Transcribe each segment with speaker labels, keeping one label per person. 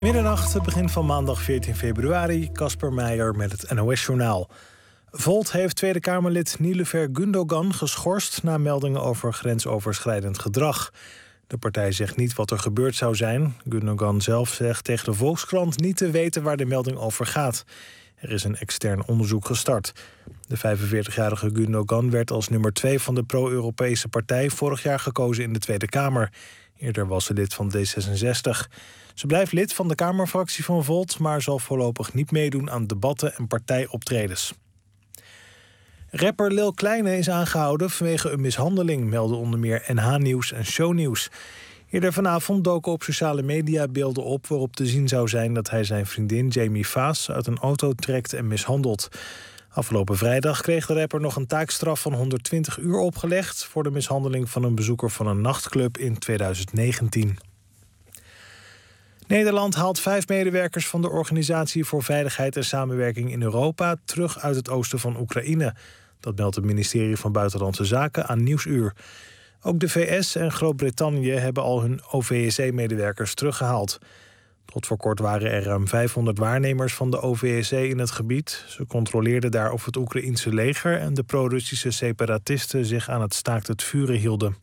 Speaker 1: Middernacht, het begin van maandag 14 februari. Casper Meijer met het NOS-journaal. Volt heeft Tweede Kamerlid Niloufer Gundogan geschorst na meldingen over grensoverschrijdend gedrag. De partij zegt niet wat er gebeurd zou zijn. Gundogan zelf zegt tegen de Volkskrant niet te weten waar de melding over gaat. Er is een extern onderzoek gestart. De 45-jarige Gundogan werd als nummer 2 van de pro-Europese partij vorig jaar gekozen in de Tweede Kamer. Eerder was ze lid van D66. Ze blijft lid van de Kamerfractie van Volt, maar zal voorlopig niet meedoen aan debatten en partijoptredens. Rapper Lil Kleine is aangehouden vanwege een mishandeling, melden onder meer NH Nieuws en Shownieuws. Eerder vanavond doken op sociale media beelden op waarop te zien zou zijn dat hij zijn vriendin Jamie Vaas uit een auto trekt en mishandelt. Afgelopen vrijdag kreeg de rapper nog een taakstraf van 120 uur opgelegd voor de mishandeling van een bezoeker van een nachtclub in 2019. Nederland haalt 5 medewerkers van de Organisatie voor Veiligheid en Samenwerking in Europa terug uit het oosten van Oekraïne. Dat meldt het ministerie van Buitenlandse Zaken aan Nieuwsuur. Ook de VS en Groot-Brittannië hebben al hun OVSE-medewerkers teruggehaald. Tot voor kort waren er ruim 500 waarnemers van de OVSE in het gebied. Ze controleerden daar of het Oekraïense leger en de pro-Russische separatisten zich aan het staakt het vuren hielden.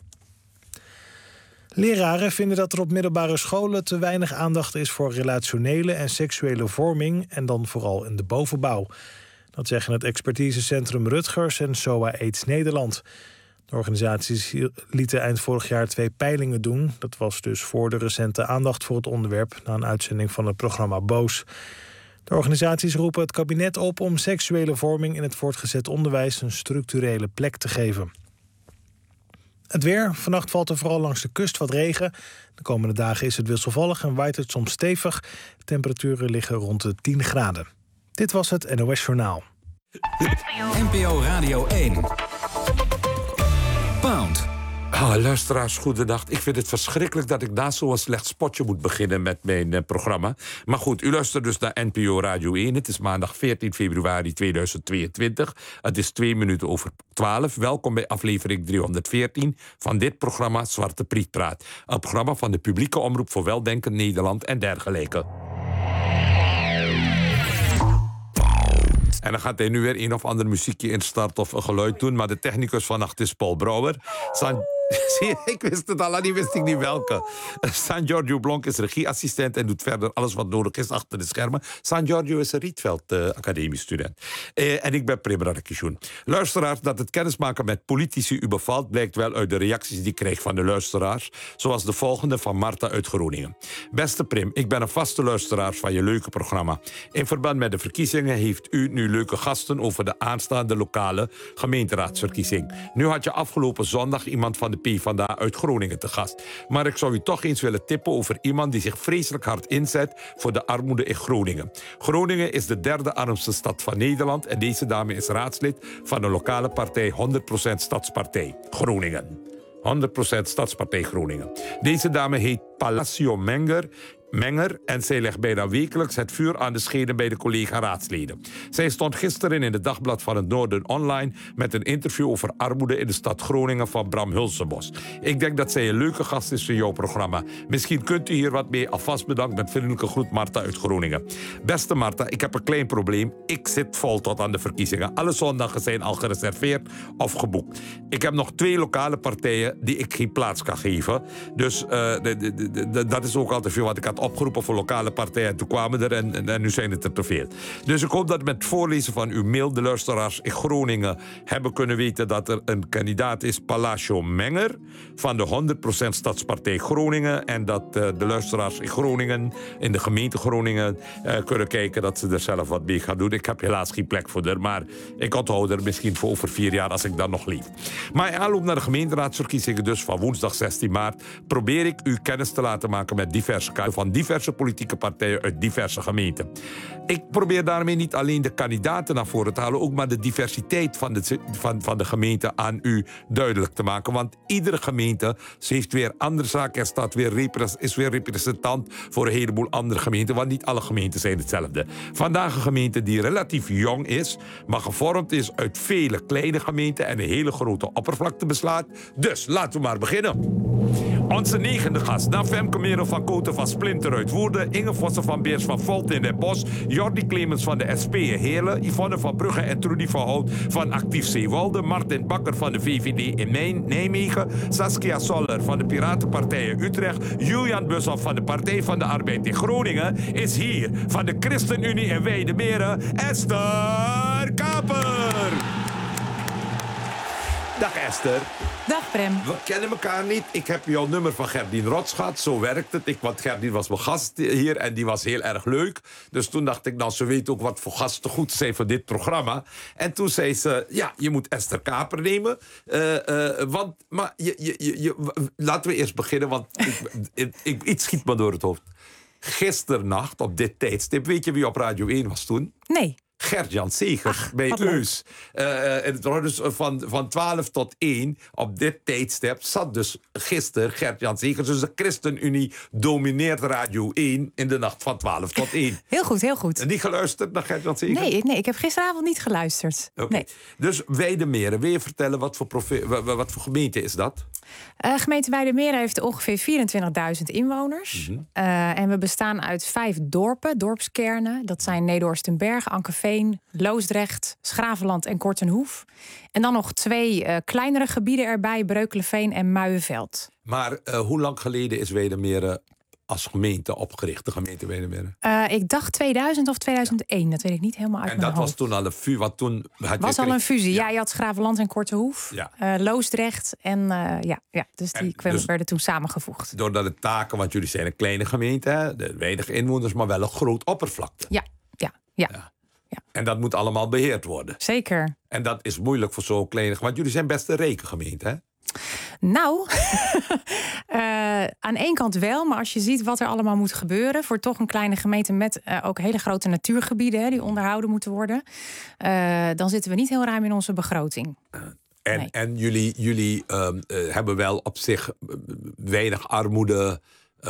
Speaker 1: Leraren vinden dat er op middelbare scholen te weinig aandacht is voor relationele en seksuele vorming en dan vooral in de bovenbouw. Dat zeggen het expertisecentrum Rutgers en SOA AIDS Nederland. De organisaties lieten eind vorig jaar 2 peilingen doen. Dat was dus voor de recente aandacht voor het onderwerp na een uitzending van het programma Boos. De organisaties roepen het kabinet op om seksuele vorming in het voortgezet onderwijs een structurele plek te geven. Het weer. Vannacht valt er vooral langs de kust wat regen. De komende dagen is het wisselvallig en waait het soms stevig. De temperaturen liggen rond de 10 graden. Dit was het NOS Journaal.
Speaker 2: NPO Radio 1. Pound.
Speaker 3: Luisteraars, goedendag. Ik vind het verschrikkelijk dat ik na zo'n slecht spotje moet beginnen met mijn programma. Maar goed, u luistert dus naar NPO Radio 1. Het is maandag 14 februari 2022. Het is 12:02. Welkom bij aflevering 314 van dit programma Zwarte Priet Praat. Een programma van de publieke omroep voor weldenkend Nederland en dergelijke. En dan gaat hij nu weer een of ander muziekje instarten of een geluid doen. Maar de technicus vannacht is Paul Brouwer. Zie je, ik wist het al, die wist ik niet welke. San Giorgio Blonk is regieassistent en doet verder alles wat nodig is achter de schermen. San Giorgio is een Rietveld academiestudent. En ik ben Prim Radakishun. Luisteraars, dat het kennismaken met politici u bevalt, blijkt wel uit de reacties die ik krijg van de luisteraars. Zoals de volgende van Marta uit Groningen. Beste Prim, ik ben een vaste luisteraar van je leuke programma. In verband met de verkiezingen heeft u nu leuke gasten over de aanstaande lokale gemeenteraadsverkiezing. Nu had je afgelopen zondag iemand van de PvdA uit Groningen te gast. Maar ik zou u toch eens willen tippen over iemand die zich vreselijk hard inzet voor de armoede in Groningen. Groningen is de 3e armste stad van Nederland en deze dame is raadslid van de lokale partij 100% Stadspartij Groningen. 100% Stadspartij Groningen. Deze dame heet Palacio Menger en zij legt bijna wekelijks het vuur aan de schenen bij de collega-raadsleden. Zij stond gisteren in het Dagblad van het Noorden online met een interview over armoede in de stad Groningen van Bram Hulsenbos. Ik denk dat zij een leuke gast is in jouw programma. Misschien kunt u hier wat mee. Alvast bedankt, met vriendelijke groet Marta uit Groningen. Beste Marta, ik heb een klein probleem. Ik zit vol tot aan de verkiezingen. Alle zondagen zijn al gereserveerd of geboekt. Ik heb nog 2 lokale partijen die ik geen plaats kan geven. Dus dat is ook al te veel wat ik had opgeroepen voor lokale partijen. Toen kwamen er en nu zijn het er te veel. Dus ik hoop dat met het voorlezen van uw mail de luisteraars in Groningen hebben kunnen weten dat er een kandidaat is, Palacio Menger, van de 100% Stadspartij Groningen. En dat de luisteraars in Groningen, in de gemeente Groningen, kunnen kijken dat ze er zelf wat mee gaan doen. Ik heb helaas geen plek voor haar, maar ik onthoud er misschien voor over 4 jaar als ik dan nog leef. Maar in aanloop naar de gemeenteraadsverkiezingen, dus van woensdag 16 maart, probeer ik u kennis te laten maken met diverse van diverse politieke partijen uit diverse gemeenten. Ik probeer daarmee niet alleen de kandidaten naar voren te halen, ook maar de diversiteit van de gemeente aan u duidelijk te maken. Want iedere gemeente heeft weer andere zaken. Er staat is weer representant voor een heleboel andere gemeenten, want niet alle gemeenten zijn hetzelfde. Vandaag een gemeente die relatief jong is, maar gevormd is uit vele kleine gemeenten en een hele grote oppervlakte beslaat. Dus laten we maar beginnen. Onze negende gast, na Femke Merel van Koten van Splinter uit Woerden, Inge Vossen van Beers van Volt in het Bos, Jordi Clemens van de SP Heerlen, Yvonne van Brugge en Trudy van Hout van Actief Zeewolde, Martin Bakker van de VVD in Nijmegen, Saskia Soller van de Piratenpartij in Utrecht, Julian Bushoff van de Partij van de Arbeid in Groningen, is hier van de ChristenUnie in Weidemeren, Esther Kaper. Dag Esther.
Speaker 4: Dag Prem.
Speaker 3: We kennen elkaar niet. Ik heb jouw nummer van Gerdien Rots gehad. Zo werkt het. Want Gerdien was mijn gast hier en die was heel erg leuk. Dus toen dacht ik, nou, ze weet ook wat voor gasten goed zijn voor dit programma. En toen zei ze, ja, je moet Esther Kaper nemen. Laten we eerst beginnen, want iets schiet me door het hoofd. Gisternacht op dit tijdstip, weet je wie op Radio 1 was toen?
Speaker 4: Nee.
Speaker 3: Gert-Jan Segers bij Eus. Dus van 12 tot 1 op dit tijdstip zat dus gisteren Gert-Jan Segers. Dus de ChristenUnie domineert Radio 1 in de nacht van 12 tot 1.
Speaker 4: Heel goed, heel goed.
Speaker 3: En die geluisterd naar Gert-Jan Segers?
Speaker 4: Nee, ik heb gisteravond niet geluisterd.
Speaker 3: Okay.
Speaker 4: Nee.
Speaker 3: Dus Weidemeren, wil je vertellen wat voor gemeente is dat?
Speaker 4: Gemeente Weidemeren heeft ongeveer 24.000 inwoners.
Speaker 3: Mm-hmm.
Speaker 4: En we bestaan uit 5 dorpen, dorpskernen. Dat zijn Nederhorstenberg, Ankeveen, Loosdrecht, Schravenland en Kortenhoef. En dan nog 2 kleinere gebieden erbij, Breukelenveen en Muienveld.
Speaker 3: Maar hoe lang geleden is Weidemeren als gemeente opgericht, de gemeente Weidemeren?
Speaker 4: Ik dacht 2000 of 2001, dat weet ik niet helemaal uit mijn hoofd.
Speaker 3: En dat was toen al een fusie? Want toen
Speaker 4: was al een fusie, ja. Je had Schravenland en Kortenhoef, Loosdrecht en dus die werden toen samengevoegd.
Speaker 3: Doordat de taken, want jullie zijn een kleine gemeente, hè, de weinig inwoners, maar wel een groot oppervlakte.
Speaker 4: Ja.
Speaker 3: En dat moet allemaal beheerd worden.
Speaker 4: Zeker.
Speaker 3: En dat is moeilijk voor zo'n kleine, want jullie zijn best een rijke gemeente, hè?
Speaker 4: Nou, aan één kant wel, maar als je ziet wat er allemaal moet gebeuren voor toch een kleine gemeente met ook hele grote natuurgebieden die onderhouden moeten worden, dan zitten we niet heel ruim in onze begroting.
Speaker 3: En jullie hebben wel op zich weinig armoede.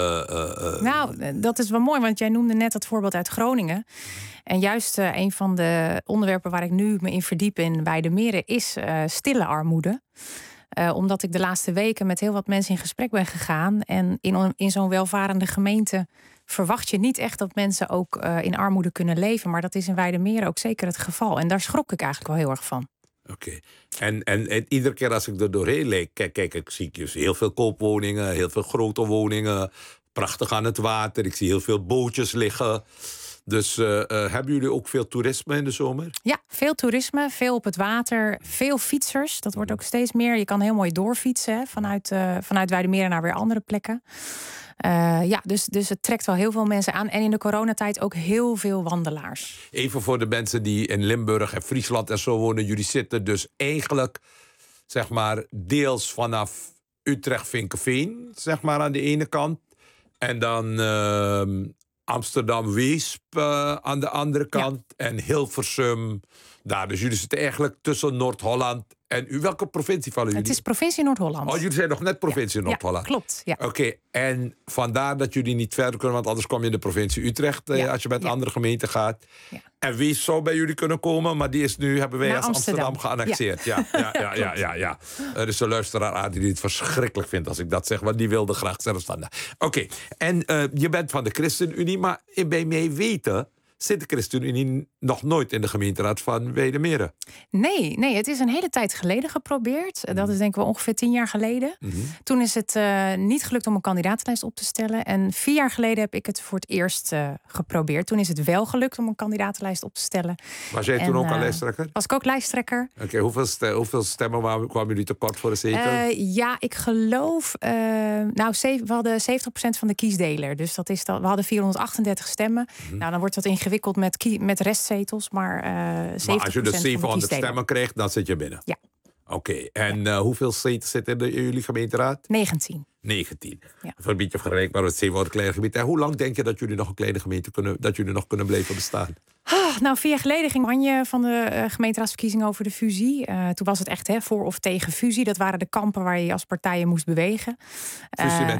Speaker 4: Nou, dat is wel mooi, want jij noemde net dat voorbeeld uit Groningen. En juist een van de onderwerpen waar ik nu me in verdiep in Weidemeren is stille armoede. Omdat ik de laatste weken met heel wat mensen in gesprek ben gegaan. En in zo'n welvarende gemeente verwacht je niet echt dat mensen ook in armoede kunnen leven. Maar dat is in Weidemeren ook zeker het geval. En daar schrok ik eigenlijk wel heel erg van.
Speaker 3: Oké. En iedere keer als ik er doorheen leek, kijk, ik zie heel veel koopwoningen, heel veel grote woningen, prachtig aan het water. Ik zie heel veel bootjes liggen. Dus hebben jullie ook veel toerisme in de zomer? Ja,
Speaker 4: veel toerisme, veel op het water, veel fietsers. Dat wordt ook steeds meer. Je kan heel mooi doorfietsen vanuit Weidemeren naar weer andere plekken. Dus het trekt wel heel veel mensen aan. En in de coronatijd ook heel veel wandelaars.
Speaker 3: Even voor de mensen die in Limburg en Friesland en zo wonen. Jullie zitten dus eigenlijk, zeg maar, deels vanaf Utrecht-Vinkeveen, zeg maar, aan de ene kant. En dan Amsterdam-Weesp aan de andere kant. Ja. En Hilversum daar. Dus jullie zitten eigenlijk tussen Noord-Holland en welke provincie vallen jullie?
Speaker 4: Het is provincie Noord-Holland.
Speaker 3: Oh, jullie zijn nog net provincie Noord-Holland.
Speaker 4: Ja, klopt. Ja.
Speaker 3: Oké, en vandaar dat jullie niet verder kunnen, want anders kom je in de provincie Utrecht als je met andere gemeenten gaat. Ja. En wie zou bij jullie kunnen komen, maar die is nu, hebben wij als Amsterdam geannexeerd. Ja. Er is een luisteraar die het verschrikkelijk vindt als ik dat zeg, want die wilde graag zelfstandig. Oké, en je bent van de ChristenUnie, maar bij mij weten zit de ChristenUnie nog nooit in de gemeenteraad van Weidemeren.
Speaker 4: Nee, het is een hele tijd geleden geprobeerd. Dat is denk ik wel ongeveer 10 jaar geleden. Mm-hmm. Toen is het niet gelukt om een kandidatenlijst op te stellen. En 4 jaar geleden heb ik het voor het eerst geprobeerd. Toen is het wel gelukt om een kandidatenlijst op te stellen.
Speaker 3: Was jij toen ook al lijsttrekker?
Speaker 4: Was ik ook lijsttrekker.
Speaker 3: Oké, hoeveel stemmen kwamen jullie tekort voor de zetel?
Speaker 4: Ik geloof, we hadden 70% van de kiesdeler. Dus dat is we hadden 438 stemmen. Mm-hmm. Nou, dan wordt dat ingewikkeld met restzetels, maar 70%
Speaker 3: maar als je dus 700 stemmen krijgt, dan zit je binnen?
Speaker 4: Ja.
Speaker 3: Oké, en hoeveel zetels zitten in jullie gemeenteraad?
Speaker 4: 19.
Speaker 3: 19. Ja. Een beetje vergelijkbaar met 700 kleine gemeenten. En hoe lang denk je dat jullie nog een kleine gemeente kunnen blijven bestaan?
Speaker 4: 4 jaar geleden ging Anje van de gemeenteraadsverkiezingen over de fusie. Toen was het echt voor of tegen fusie. Dat waren de kampen waar je als partijen moest bewegen.
Speaker 3: Fusie met wie?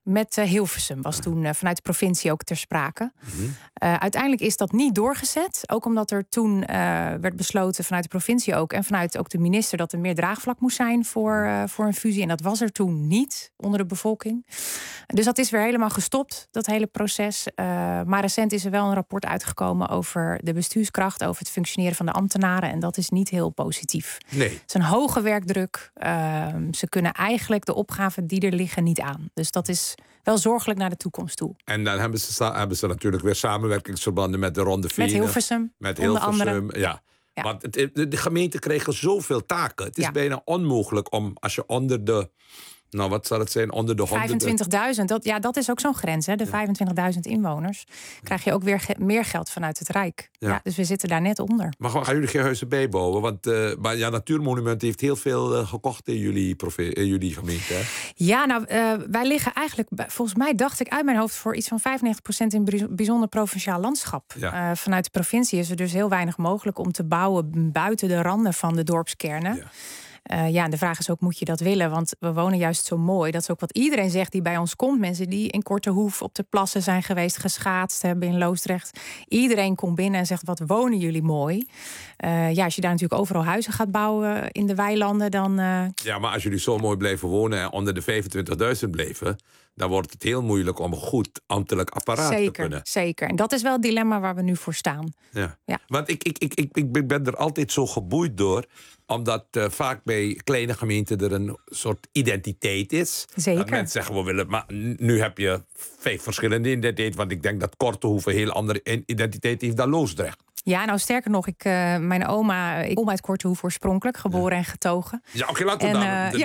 Speaker 4: met Hilversum. Was toen vanuit de provincie ook ter sprake. Uiteindelijk is dat niet doorgezet. Ook omdat er toen werd besloten vanuit de provincie ook... en vanuit ook de minister dat er meer draagvlak moest zijn voor een fusie. En dat was er toen niet onder de bevolking. Dus dat is weer helemaal gestopt, dat hele proces. Maar recent is er wel een rapport uitgekomen over de bestuurskracht... over het functioneren van de ambtenaren. En dat is niet heel positief.
Speaker 3: Nee.
Speaker 4: Het is een hoge werkdruk. Ze kunnen eigenlijk de opgaven die er liggen niet aan. Dus dat is wel zorgelijk naar de toekomst toe.
Speaker 3: En dan hebben ze natuurlijk weer samenwerkingsverbanden met de Ronde Venen.
Speaker 4: Met Hilversum, onder andere.
Speaker 3: Ja. Want de gemeenten kregen zoveel taken. Het is bijna onmogelijk om, als je onder de... Nou, wat zal het zijn? Onder de
Speaker 4: 25.000. Dat is ook zo'n grens, hè? De 25.000 inwoners. Krijg je ook weer meer geld vanuit het Rijk. Ja, dus we zitten daar net onder.
Speaker 3: Maar gaan jullie geen huizen bijbouwen? Want Natuurmonument heeft heel veel gekocht in jullie gemeente. Hè?
Speaker 4: Ja, nou, wij liggen eigenlijk, volgens mij dacht ik uit mijn hoofd... voor iets van 95% in bijzonder provinciaal landschap.
Speaker 3: Ja.
Speaker 4: Vanuit de provincie is er dus heel weinig mogelijk... om te bouwen buiten de randen van de dorpskernen.
Speaker 3: Ja.
Speaker 4: En de vraag is ook, moet je dat willen? Want we wonen juist zo mooi. Dat is ook wat iedereen zegt die bij ons komt. Mensen die in Kortehoef op de plassen zijn geweest... geschaatst hebben in Loosdrecht. Iedereen komt binnen en zegt, wat wonen jullie mooi. Als je daar natuurlijk overal huizen gaat bouwen in de weilanden... dan...
Speaker 3: Ja, maar als jullie zo mooi blijven wonen en onder de 25.000 bleven... dan wordt het heel moeilijk om een goed ambtelijk apparaat te kunnen.
Speaker 4: Zeker. En dat is wel het dilemma waar we nu voor staan.
Speaker 3: Ja. Want ik ben er altijd zo geboeid door... omdat vaak bij kleine gemeenten er een soort identiteit is.
Speaker 4: Zeker.
Speaker 3: Dat mensen zeggen, we willen... Maar nu heb je 5 verschillende identiteiten... want ik denk dat Kortehoef een heel andere identiteit heeft dan Loosdrecht.
Speaker 4: Ja, nou sterker nog, ik kom uit Kortehoef oorspronkelijk, geboren en getogen.
Speaker 3: Ja, oké, laten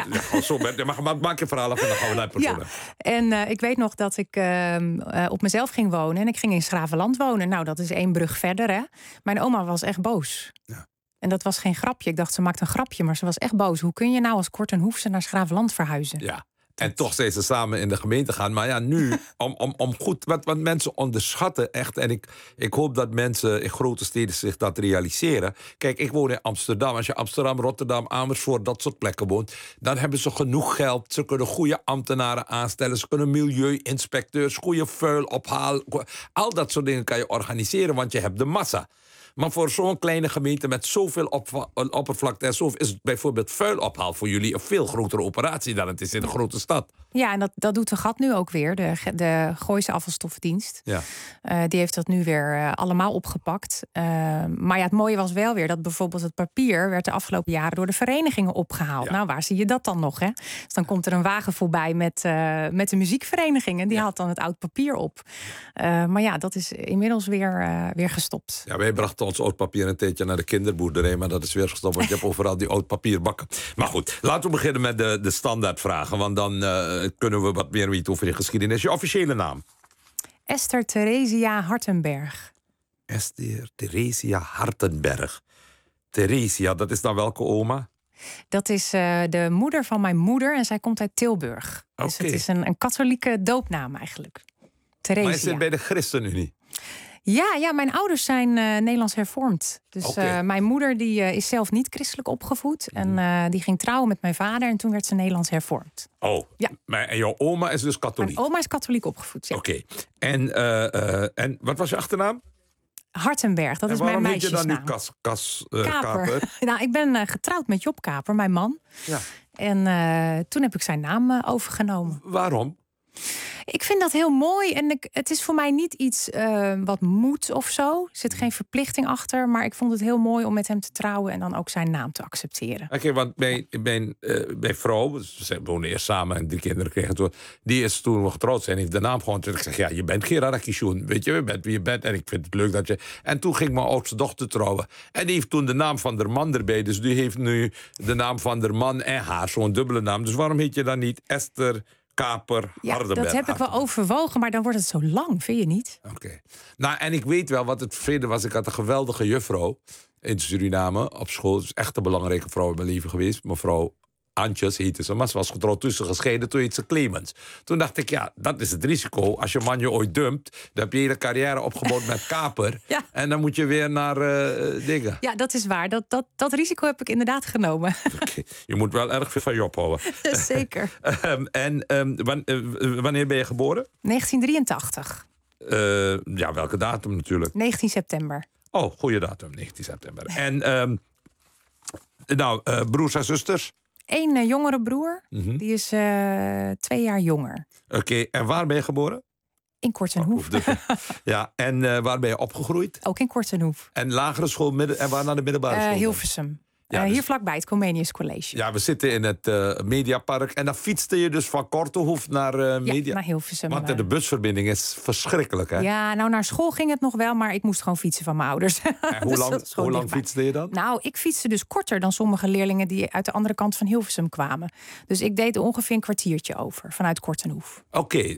Speaker 3: we dan... Maak je verhaal af en dan gaan we naar het persoon.
Speaker 4: En ik weet nog dat ik op mezelf ging wonen en ik ging in 's Gravenland wonen. Nou, dat is 1 brug verder, hè. Mijn oma was echt boos. Ja. En dat was geen grapje. Ik dacht, ze maakt een grapje, maar ze was echt boos. Hoe kun je nou als Kortenhoefse naar 's Gravenland verhuizen?
Speaker 3: Ja. En toch zijn ze samen in de gemeente gaan. Maar ja, nu, om goed... Want mensen onderschatten echt... en ik hoop dat mensen in grote steden zich dat realiseren. Kijk, ik woon in Amsterdam. Als je Amsterdam, Rotterdam, Amersfoort... dat soort plekken woont... dan hebben ze genoeg geld. Ze kunnen goede ambtenaren aanstellen. Ze kunnen milieuinspecteurs, goede vuil ophalen. Al dat soort dingen kan je organiseren, want je hebt de massa. Maar voor zo'n kleine gemeente met zoveel oppervlakte en zoveel... is bijvoorbeeld vuilophaal voor jullie een veel grotere operatie dan het is in een grote stad.
Speaker 4: Ja, en dat doet de GAT nu ook weer, de Gooise Afvalstoffendienst. Ja. Die heeft dat nu weer allemaal opgepakt. Maar ja, het mooie was wel weer dat bijvoorbeeld het papier... werd de afgelopen jaren door de verenigingen opgehaald. Ja. Nou, waar zie je dat dan nog, hè? Dus dan komt er een wagen voorbij met de muziekverenigingen. Die haalt dan het oud papier op. Maar ja, dat is inmiddels weer gestopt.
Speaker 3: Ja, wij brachten ons oud papier een tijdje naar de kinderboerderij... maar dat is weer gestopt, want je hebt overal die oud papierbakken. Maar goed, laten we beginnen met de standaardvragen... want dan kunnen we wat meer weten over je geschiedenis. Je officiële naam?
Speaker 4: Esther Theresia Hartenberg.
Speaker 3: Esther Theresia Hartenberg. Theresia, dat is dan welke oma?
Speaker 4: Dat is de moeder van mijn moeder en zij komt uit Tilburg. Okay. Dus het is een katholieke doopnaam eigenlijk. Theresia.
Speaker 3: Maar is het bij de ChristenUnie?
Speaker 4: Ja, mijn ouders zijn Nederlands hervormd. Dus mijn moeder die is zelf niet christelijk opgevoed. En die ging trouwen met mijn vader en toen werd ze Nederlands hervormd.
Speaker 3: Oh, ja. En jouw oma is dus katholiek?
Speaker 4: Mijn oma is katholiek opgevoed, ja.
Speaker 3: Oké. En wat was je achternaam?
Speaker 4: Hartenberg, dat is mijn meisjesnaam.
Speaker 3: Waarom heet je dan niet Kaper?
Speaker 4: Nou, ik ben getrouwd met Job Kaper, mijn man. Ja. En toen heb ik zijn naam overgenomen.
Speaker 3: Waarom?
Speaker 4: Ik vind dat heel mooi en het is voor mij niet iets wat moet of zo. Er zit geen verplichting achter, maar ik vond het heel mooi om met hem te trouwen en dan ook zijn naam te accepteren.
Speaker 3: Oké, want mijn vrouw, ze woonden eerst samen en 3 kinderen kregen toen. Die is toen we getrouwd zijn, heeft de naam gewoon. Ik zeg, ja, je bent Gerard Kishun, weet je bent wie je bent en ik vind het leuk dat je. En toen ging mijn oudste dochter trouwen en die heeft toen de naam van haar man erbij, dus die heeft nu de naam van haar man en haar, zo'n dubbele naam. Dus waarom heet je dan niet Esther Kaper Hardenberg?
Speaker 4: Dat heb ik wel overwogen, maar dan wordt het zo lang, vind je niet?
Speaker 3: Oké. Nou, en ik weet wel wat het vervelende was. Ik had een geweldige juffrouw in Suriname op school. Het is echt een belangrijke vrouw in mijn leven geweest. Mevrouw Antjes heette ze, maar ze was getrouwd tussen gescheiden, toen heet ze Clemens. Toen dacht ik, ja, dat is het risico. Als je man je ooit dumpt, dan heb je hele carrière opgebouwd met kaper.
Speaker 4: Ja.
Speaker 3: En dan moet je weer naar dingen.
Speaker 4: Ja, dat is waar. Dat risico heb ik inderdaad genomen.
Speaker 3: Okay. Je moet wel erg veel van je ophouden.
Speaker 4: Zeker.
Speaker 3: Wanneer ben je geboren?
Speaker 4: 1983.
Speaker 3: Ja, welke datum natuurlijk?
Speaker 4: 19 september.
Speaker 3: Oh, goede datum, 19 september. En broers en zusters?
Speaker 4: Eén jongere broer, die is 2 jaar jonger.
Speaker 3: Oké, en waar ben je geboren?
Speaker 4: In Kortenhoef.
Speaker 3: Ja, en waar ben je opgegroeid?
Speaker 4: Ook in Kortenhoef.
Speaker 3: En lagere school, en waar naar de middelbare school?
Speaker 4: Hilversum.
Speaker 3: Ja, dus,
Speaker 4: hier vlakbij het Comenius College.
Speaker 3: Ja, we zitten in het Mediapark. En dan fietste je dus van Kortenhoef naar Media.
Speaker 4: Naar Hilversum.
Speaker 3: Want de busverbinding is verschrikkelijk, hè?
Speaker 4: Ja, nou naar school ging het nog wel, maar ik moest gewoon fietsen van mijn ouders.
Speaker 3: En hoe lang fietste je dan?
Speaker 4: Nou, ik fietste dus korter dan sommige leerlingen die uit de andere kant van Hilversum kwamen. Dus ik deed ongeveer een kwartiertje over vanuit Kortenhoef.
Speaker 3: Oké,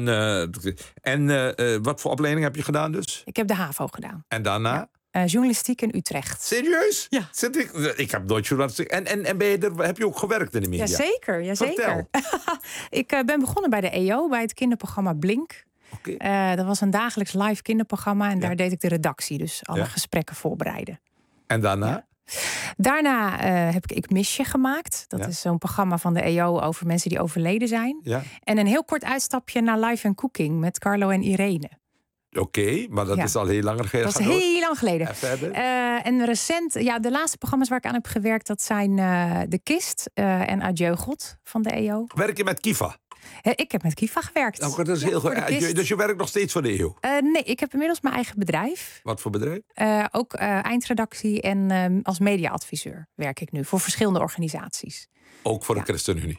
Speaker 3: en dan wat voor opleiding heb je gedaan dus?
Speaker 4: Ik heb de HAVO gedaan.
Speaker 3: En daarna?
Speaker 4: Ja. Journalistiek in Utrecht.
Speaker 3: Serieus?
Speaker 4: Ja.
Speaker 3: Ik heb nooit journalistiek. En heb je ook gewerkt in de media?
Speaker 4: Jazeker.
Speaker 3: Vertel.
Speaker 4: Ik ben begonnen bij de EO, bij het kinderprogramma Blink.
Speaker 3: Okay.
Speaker 4: Dat was een dagelijks live kinderprogramma. En daar deed ik de redactie, dus alle gesprekken voorbereiden.
Speaker 3: En daarna?
Speaker 4: Ja. Daarna heb ik Misje gemaakt. Dat is zo'n programma van de EO over mensen die overleden zijn.
Speaker 3: Ja.
Speaker 4: En een heel kort uitstapje naar Live and Cooking met Carlo en Irene.
Speaker 3: Oké, maar dat is al heel langer geleden.
Speaker 4: Dat is heel lang geleden.
Speaker 3: En verder?
Speaker 4: En recent, de laatste programma's waar ik aan heb gewerkt, dat zijn De Kist en Adieu God van de EO.
Speaker 3: Werk je met Kiva?
Speaker 4: Ik heb met Kiva gewerkt.
Speaker 3: Oh, dat is heel goed. Dus je werkt nog steeds voor de EO?
Speaker 4: Nee, ik heb inmiddels mijn eigen bedrijf.
Speaker 3: Wat voor bedrijf?
Speaker 4: Ook eindredactie en als mediaadviseur werk ik nu voor verschillende organisaties.
Speaker 3: Ook voor de ChristenUnie?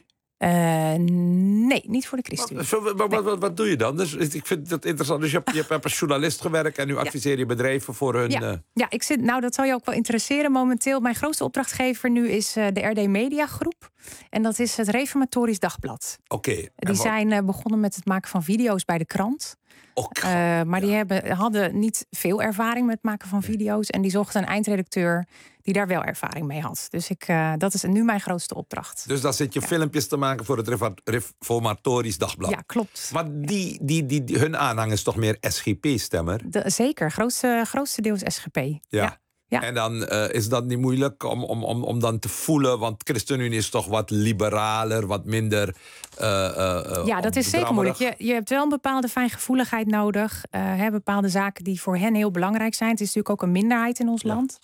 Speaker 4: Nee, niet voor de ChristenUnie.
Speaker 3: Wat doe je dan? Dus, ik vind dat interessant. Dus je hebt als journalist gewerkt en nu adviseer je bedrijven voor hun...
Speaker 4: Ja, dat zal je ook wel interesseren. Momenteel, mijn grootste opdrachtgever nu is de RD Media Groep. En dat is het Reformatorisch Dagblad.
Speaker 3: Oké.
Speaker 4: Die zijn begonnen met het maken van video's bij de krant. Maar die hadden niet veel ervaring met het maken van video's. En die zochten een eindredacteur die daar wel ervaring mee had. Dus dat is nu mijn grootste opdracht.
Speaker 3: Dus dan zit je filmpjes te maken voor het Reformatorisch Dagblad.
Speaker 4: Ja, klopt.
Speaker 3: Maar hun aanhang is toch meer SGP-stemmer?
Speaker 4: Zeker, grootste deel is SGP. Ja. Ja.
Speaker 3: En dan is dat niet moeilijk om dan te voelen, want ChristenUnie is toch wat liberaler, wat minder.
Speaker 4: Ja, dat is zeker moeilijk. Je hebt wel een bepaalde fijngevoeligheid nodig. Bepaalde zaken die voor hen heel belangrijk zijn. Het is natuurlijk ook een minderheid in ons land.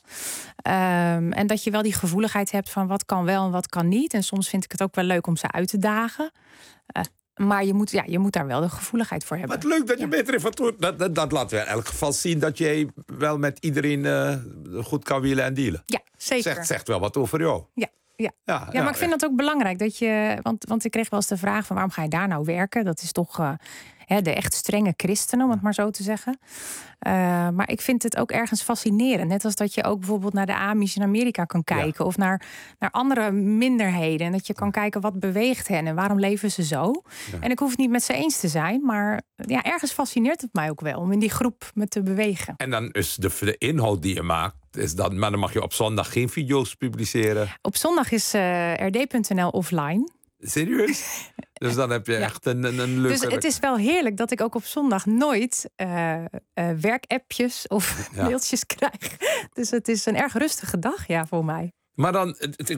Speaker 4: En dat je wel die gevoeligheid hebt van wat kan wel en wat kan niet. En soms vind ik het ook wel leuk om ze uit te dagen. Maar je moet daar wel de gevoeligheid voor hebben.
Speaker 3: Wat leuk dat je beter even... Dat laat wel in elk geval zien dat jij wel met iedereen goed kan wielen en dealen.
Speaker 4: Ja, zeker.
Speaker 3: Zegt wel wat over jou.
Speaker 4: Ja, maar ik vind dat ook belangrijk. Dat je, want ik kreeg wel eens de vraag van waarom ga je daar nou werken? Dat is toch de echt strenge christenen, om het maar zo te zeggen. Maar ik vind het ook ergens fascinerend. Net als dat je ook bijvoorbeeld naar de Amish in Amerika kan kijken. Of naar andere minderheden. En dat je kan kijken wat beweegt hen en waarom leven ze zo. Ja. En ik hoef het niet met ze eens te zijn. Maar ergens fascineert het mij ook wel om in die groep me te bewegen.
Speaker 3: En dan is de inhoud die je maakt. Maar dan mag je op zondag geen video's publiceren.
Speaker 4: Op zondag is rd.nl offline.
Speaker 3: Serieus? Dus dan heb je echt een leuke...
Speaker 4: Dus het is wel heerlijk dat ik ook op zondag nooit werkappjes of mailtjes krijg. Dus het is een erg rustige dag, voor mij.
Speaker 3: Maar dan,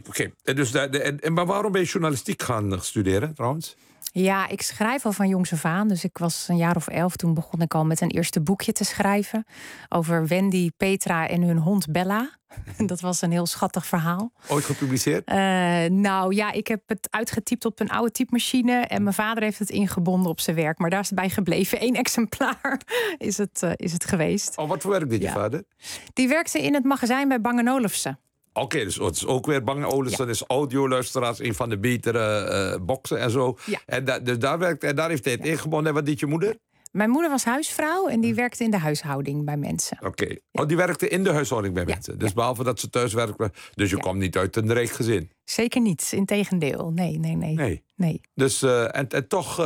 Speaker 3: maar waarom ben je journalistiek gaan studeren trouwens?
Speaker 4: Ja, ik schrijf al van jongs af aan. Dus ik was een jaar of 11. Toen begon ik al met een eerste boekje te schrijven. Over Wendy, Petra en hun hond Bella. Dat was een heel schattig verhaal.
Speaker 3: Ooit gepubliceerd?
Speaker 4: Ik heb het uitgetypt op een oude typemachine. En mijn vader heeft het ingebonden op zijn werk. Maar daar is het bij gebleven. 1 exemplaar is het geweest.
Speaker 3: Oh, wat voor werk deed je vader?
Speaker 4: Die werkte in het magazijn bij Bang & Olufsen.
Speaker 3: Oké, dus het is ook weer Bang & Olufsen. Dat is audioluisteraars, een van de betere boxen en zo. Ja. En daar heeft hij het ingebonden. En wat deed je moeder?
Speaker 4: Mijn moeder was huisvrouw en die werkte in de huishouding bij mensen.
Speaker 3: Oké. Oh, die werkte in de huishouding bij mensen. Dus behalve dat ze thuis werkte. Dus je kwam niet uit een rijk gezin.
Speaker 4: Zeker niet, integendeel. Nee.
Speaker 3: Dus en toch,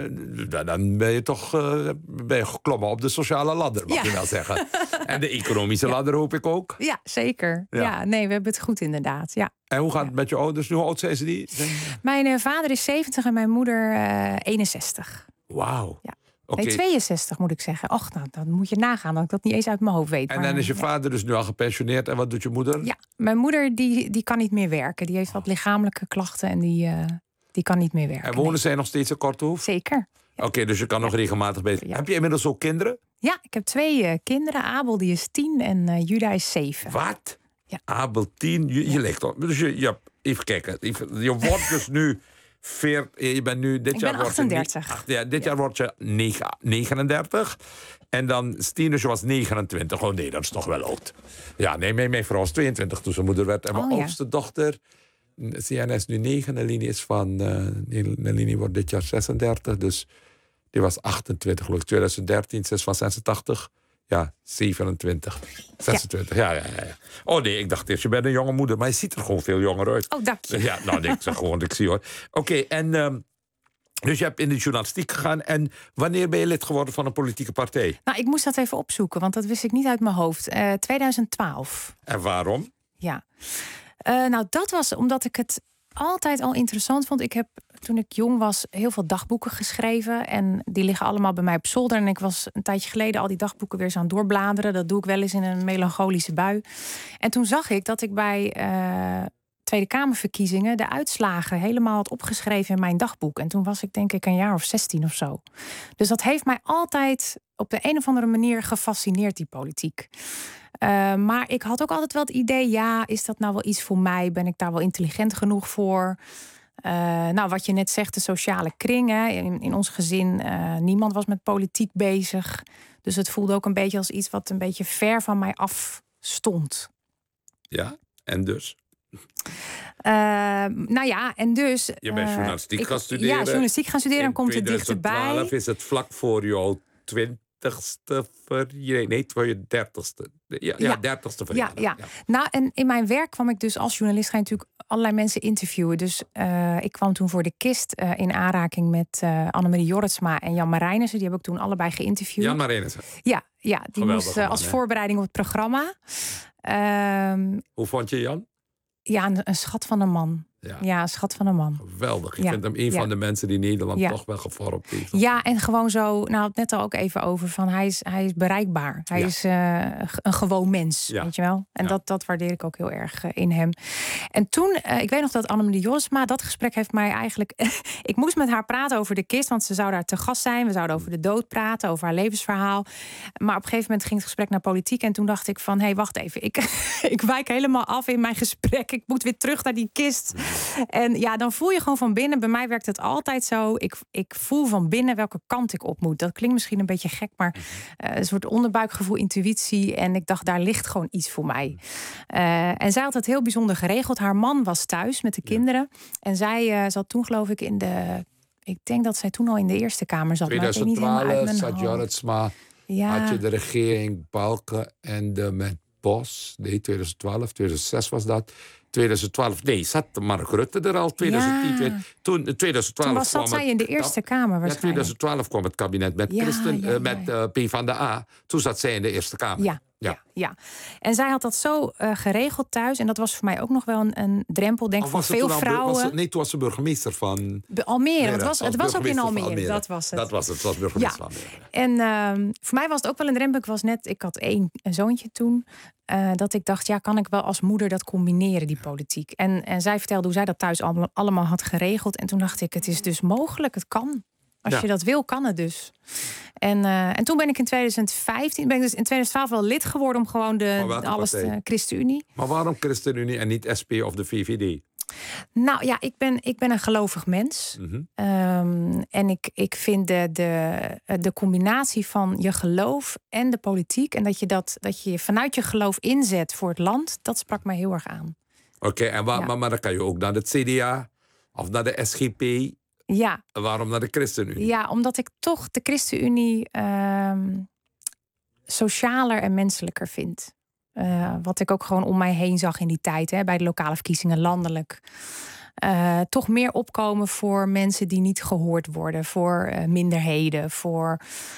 Speaker 3: dan ben je toch geklommen op de sociale ladder, mag je wel zeggen. En de economische ladder hoop ik ook.
Speaker 4: Ja, zeker. Ja, nee, we hebben het goed inderdaad. Ja.
Speaker 3: En hoe gaat het met je ouders? Hoe oud zijn ze die?
Speaker 4: Mijn vader is 70 en mijn moeder 61.
Speaker 3: Wauw.
Speaker 4: Ja.
Speaker 3: Okay.
Speaker 4: Nee, 62 moet ik zeggen. Och, nou, dan moet je nagaan dat ik dat niet eens uit mijn hoofd weet.
Speaker 3: En dan is je vader dus nu al gepensioneerd. En wat doet je moeder?
Speaker 4: Ja, mijn moeder die kan niet meer werken. Die heeft wat lichamelijke klachten en die kan niet meer werken.
Speaker 3: En wonen zij nog steeds in Kortehoef?
Speaker 4: Zeker. Ja.
Speaker 3: Oké, dus je kan nog regelmatig bezig. Ja. Heb je inmiddels ook kinderen?
Speaker 4: Ja, ik heb 2 kinderen. Abel die is 10 en Juda is 7.
Speaker 3: Wat?
Speaker 4: Ja.
Speaker 3: Abel 10? Je ligt op. Dus je even kijken. Je wordt dus nu... Je bent nu dit jaar
Speaker 4: 38.
Speaker 3: Dit jaar word je 39. En dan Stine, je was 29. Oh nee, dat is toch wel oud. Ja, nee, mijn vrouw was 22 toen ze moeder werd. En mijn oudste dochter, Sienna is nu 9. Nelini is Nelini wordt dit jaar 36. Dus die was 28, geloof ik. 2013, ze is van 86. Ja, 27. 26, ja. Oh nee, ik dacht eerst, je bent een jonge moeder. Maar je ziet er gewoon veel jonger uit.
Speaker 4: Oh, dank je.
Speaker 3: Ja, nou nee, ik zeg gewoon, ik zie hoor. Oké, en dus je hebt in de journalistiek gegaan. En wanneer ben je lid geworden van een politieke partij?
Speaker 4: Nou, ik moest dat even opzoeken, want dat wist ik niet uit mijn hoofd. 2012.
Speaker 3: En waarom?
Speaker 4: Ja. Nou, dat was omdat ik het altijd al interessant vond. Ik heb, toen ik jong was, heel veel dagboeken geschreven. En die liggen allemaal bij mij op zolder. En ik was een tijdje geleden al die dagboeken weer eens aan het doorbladeren. Dat doe ik wel eens in een melancholische bui. En toen zag ik dat ik bij Tweede Kamerverkiezingen de uitslagen helemaal had opgeschreven in mijn dagboek. En toen was ik denk ik een jaar of 16 of zo. Dus dat heeft mij altijd op de een of andere manier gefascineerd, die politiek. Maar ik had ook altijd wel het idee, ja, is dat nou wel iets voor mij? Ben ik daar wel intelligent genoeg voor? Nou, wat je net zegt, de sociale kring. Hè? In ons gezin, niemand was met politiek bezig. Dus het voelde ook een beetje als iets wat een beetje ver van mij af stond.
Speaker 3: Ja, en dus?
Speaker 4: Nou ja, en dus...
Speaker 3: Je bent journalistiek gaan studeren.
Speaker 4: Ja, journalistiek gaan studeren, dan komt het dichterbij.
Speaker 3: In 2012 is het vlak voor jouw 20ste verjaardag. Nee, voor je 30ste. Ja, 30ste verjaardag.
Speaker 4: Ja. Nou, en in mijn werk kwam ik dus als journalist... ga je natuurlijk allerlei mensen interviewen. Dus ik kwam toen voor de Kist in aanraking met Annemarie Jorritsma en Jan Marijnissen. Die heb ik toen allebei geïnterviewd.
Speaker 3: Jan Marijnissen?
Speaker 4: Ja, die geweldig moest als voorbereiding op het programma.
Speaker 3: Hoe vond je Jan?
Speaker 4: Ja, een schat van een man. Ja, een schat van een man.
Speaker 3: Geweldig. Ik vind hem een van de mensen die Nederland toch wel gevormd heeft.
Speaker 4: Ja, en gewoon zo, nou, het net al ook even over, van hij is bereikbaar. Hij is een gewoon mens, weet je wel. En dat waardeer ik ook heel erg in hem. En toen, ik weet nog dat Annemarie Jorritsma, dat gesprek heeft mij eigenlijk... ik moest met haar praten over de Kist, want ze zou daar te gast zijn. We zouden over de dood praten, over haar levensverhaal. Maar op een gegeven moment ging het gesprek naar politiek. En toen dacht ik van, hé, wacht even. Ik wijk helemaal af in mijn gesprek. Ik moet weer terug naar die Kist. En ja, dan voel je gewoon van binnen. Bij mij werkt het altijd zo. Ik voel van binnen welke kant ik op moet. Dat klinkt misschien een beetje gek, maar een soort onderbuikgevoel, intuïtie. En ik dacht, daar ligt gewoon iets voor mij. En zij had het heel bijzonder geregeld. Haar man was thuis met de kinderen. En zij zat toen, geloof ik, ik denk dat zij toen al in de Eerste Kamer zat.
Speaker 3: 2012 zat Jorritsma. Had je de regering Balken en met Bos. Nee, 2006 was dat. 2012, nee, zat Mark Rutte er al. 2010, ja. Toen 2012
Speaker 4: zat zij in de Eerste Kamer waarschijnlijk.
Speaker 3: 2012 kwam het kabinet met met PvdA. Toen zat zij in de Eerste Kamer.
Speaker 4: Ja. En zij had dat zo geregeld thuis. En dat was voor mij ook nog wel een drempel, denk ik, voor veel vrouwen.
Speaker 3: Nee, toen was ze burgemeester van
Speaker 4: Almere. Het was ook in Almere. Dat was het.
Speaker 3: Het was burgemeester van Almere.
Speaker 4: En voor mij was het ook wel een drempel. Ik had een zoontje toen. Dat ik dacht, kan ik wel als moeder dat combineren, die politiek. En zij vertelde hoe zij dat thuis allemaal had geregeld. En toen dacht ik, het is dus mogelijk, het kan. Als je dat wil, kan het dus. En toen ben ik in 2015, in 2012 wel lid geworden om gewoon de ChristenUnie.
Speaker 3: Maar waarom ChristenUnie en niet SP of de VVD?
Speaker 4: Nou ja, ik ben een gelovig mens. Mm-hmm. En ik vind de combinatie van je geloof en de politiek, en dat je vanuit je geloof inzet voor het land, dat sprak mij heel erg aan.
Speaker 3: Oké, maar dan kan je ook naar het CDA of naar de SGP.
Speaker 4: Ja.
Speaker 3: Waarom naar de ChristenUnie?
Speaker 4: Ja, omdat ik toch de ChristenUnie socialer en menselijker vind. Wat ik ook gewoon om mij heen zag in die tijd, hè, bij de lokale verkiezingen landelijk. Toch meer opkomen voor mensen die niet gehoord worden, voor minderheden, voor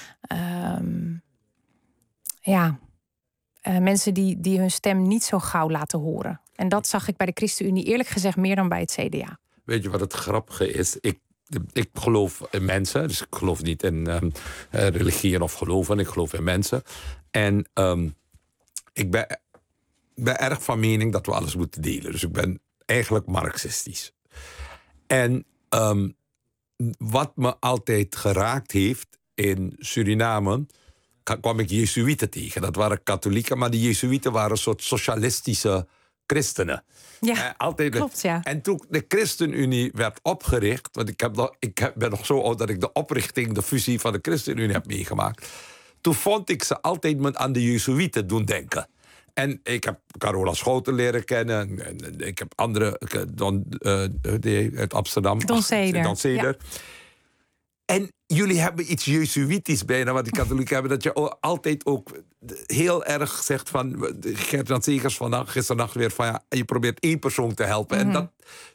Speaker 4: mensen die hun stem niet zo gauw laten horen. En dat zag ik bij de ChristenUnie eerlijk gezegd meer dan bij het CDA.
Speaker 3: Weet je wat het grappige is? Ik geloof in mensen, dus ik geloof niet in religieën of geloven. Ik geloof in mensen. En ik ben erg van mening dat we alles moeten delen. Dus ik ben eigenlijk marxistisch. En wat me altijd geraakt heeft in Suriname, kwam ik Jezuïeten tegen. Dat waren katholieken, maar die Jezuïeten waren een soort socialistische christenen.
Speaker 4: Ja,
Speaker 3: altijd,
Speaker 4: klopt, ja.
Speaker 3: En toen de ChristenUnie werd opgericht, want ik ben nog zo oud dat ik de oprichting, de fusie van de ChristenUnie heb meegemaakt. Toen vond ik ze altijd me aan de Jezuïeten doen denken. En ik heb Carola Schouten leren kennen. En ik heb andere, uit Amsterdam.
Speaker 4: Don Seder.
Speaker 3: Ja. En jullie hebben iets Jezuïtisch bijna, wat die katholieken hebben. Dat je altijd ook heel erg zegt van... Gert-Jan Segers gisternacht weer van... ja, je probeert één persoon te helpen. En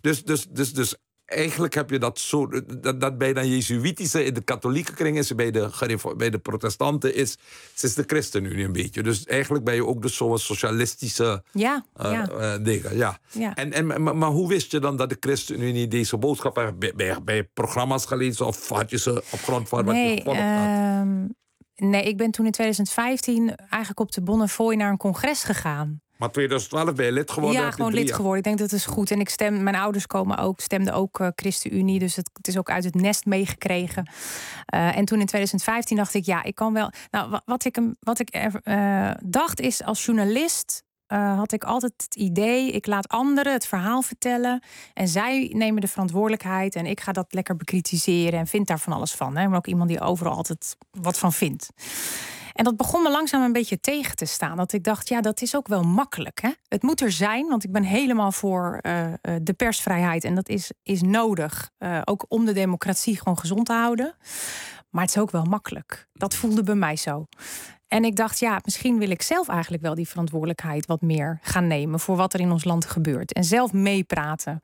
Speaker 3: dus eigenlijk heb je dat zo... Dat bijna Jezuïtische in de katholieke kring is... bij de protestanten is de ChristenUnie een beetje. Dus eigenlijk ben je ook dus zo'n socialistische dingen. Ja. Ja. Maar hoe wist je dan dat de ChristenUnie deze boodschap heeft? Bij programma's gelezen of had je ze op grond van wat je gevolgd had?
Speaker 4: Nee, ik ben toen in 2015 eigenlijk op de Bonnefoy naar een congres gegaan.
Speaker 3: Maar 2012 ben je lid geworden?
Speaker 4: Ja, gewoon lid geworden. Ik denk dat is goed. En mijn ouders stemden ook ChristenUnie. Dus het is ook uit het nest meegekregen. En toen in 2015 dacht ik, ja, ik kan wel... Nou, wat ik dacht is, als journalist had ik altijd het idee... ik laat anderen het verhaal vertellen... en zij nemen de verantwoordelijkheid... en ik ga dat lekker bekritiseren en vind daar van alles van. Hè? Maar ook iemand die overal altijd wat van vindt. En dat begon me langzaam een beetje tegen te staan. Dat ik dacht, ja, dat is ook wel makkelijk. Hè? Het moet er zijn, want ik ben helemaal voor de persvrijheid. En dat is nodig, ook om de democratie gewoon gezond te houden. Maar het is ook wel makkelijk. Dat voelde bij mij zo. En ik dacht, ja, misschien wil ik zelf eigenlijk wel die verantwoordelijkheid wat meer gaan nemen... voor wat er in ons land gebeurt. En zelf meepraten.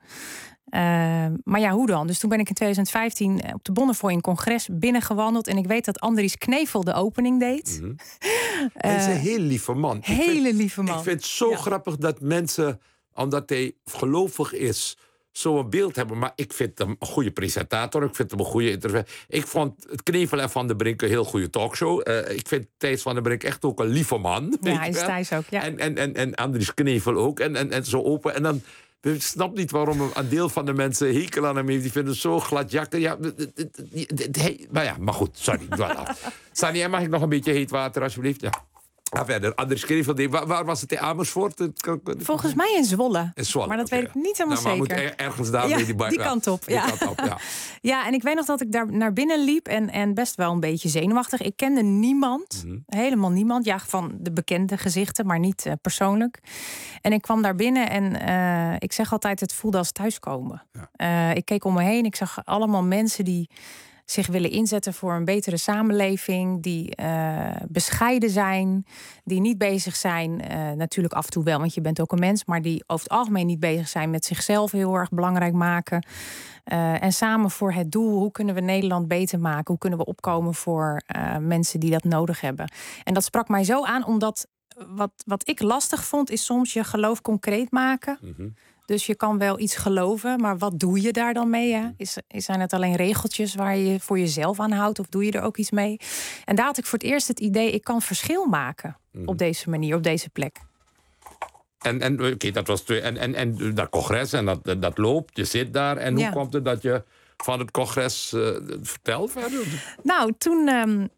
Speaker 4: Maar ja, hoe dan? Dus toen ben ik in 2015 op de Bonnefoy een congres binnengewandeld. En ik weet dat Andries Knevel de opening deed.
Speaker 3: Hij is een heel lieve man.
Speaker 4: Lieve man.
Speaker 3: Ik vind het zo grappig dat mensen, omdat hij gelovig is... zo'n beeld hebben. Maar ik vind hem een goede presentator. Ik vind hem een goede interview. Ik vond het Knevel en Van der Brink een heel goede talkshow. Ik vind Thijs van der Brink echt ook een lieve man.
Speaker 4: Ja, hij is Thijs ook, ja.
Speaker 3: En Andries Knevel ook. En zo open. En dan... Ik snap niet waarom een deel van de mensen hekel aan hem heeft. Die vinden het zo gladjakken. Ja, maar goed, sorry. Sani, mag ik nog een beetje heet water, alsjeblieft? Ja. Verder, Andries Knevel, waar was het in Amersfoort?
Speaker 4: Volgens mij in Zwolle. Maar dat weet ik niet helemaal zeker.
Speaker 3: Maar moet ergens daar
Speaker 4: die kant op. Ja, en ik weet nog dat ik daar naar binnen liep en best wel een beetje zenuwachtig. Ik kende niemand, helemaal niemand. Ja, van de bekende gezichten, maar niet persoonlijk. En ik kwam daar binnen en ik zeg altijd, het voelde als thuiskomen. Ja. Ik keek om me heen, ik zag allemaal mensen die zich willen inzetten voor een betere samenleving, die bescheiden zijn, die niet bezig zijn, natuurlijk af en toe wel, want je bent ook een mens, maar die over het algemeen niet bezig zijn met zichzelf heel erg belangrijk maken. En samen voor het doel, hoe kunnen we Nederland beter maken? Hoe kunnen we opkomen voor mensen die dat nodig hebben? En dat sprak mij zo aan, omdat wat ik lastig vond, is soms je geloof concreet maken. Dus je kan wel iets geloven, maar wat doe je daar dan mee? Hè? Zijn het alleen regeltjes waar je voor jezelf aan houdt? Of doe je er ook iets mee? En daar had ik voor het eerst het idee, ik kan verschil maken op deze manier, op deze plek.
Speaker 3: En oké, dat was en dat congres en dat loopt, je zit daar. En hoe komt het dat je van het congres vertelt verder?
Speaker 4: Nou, toen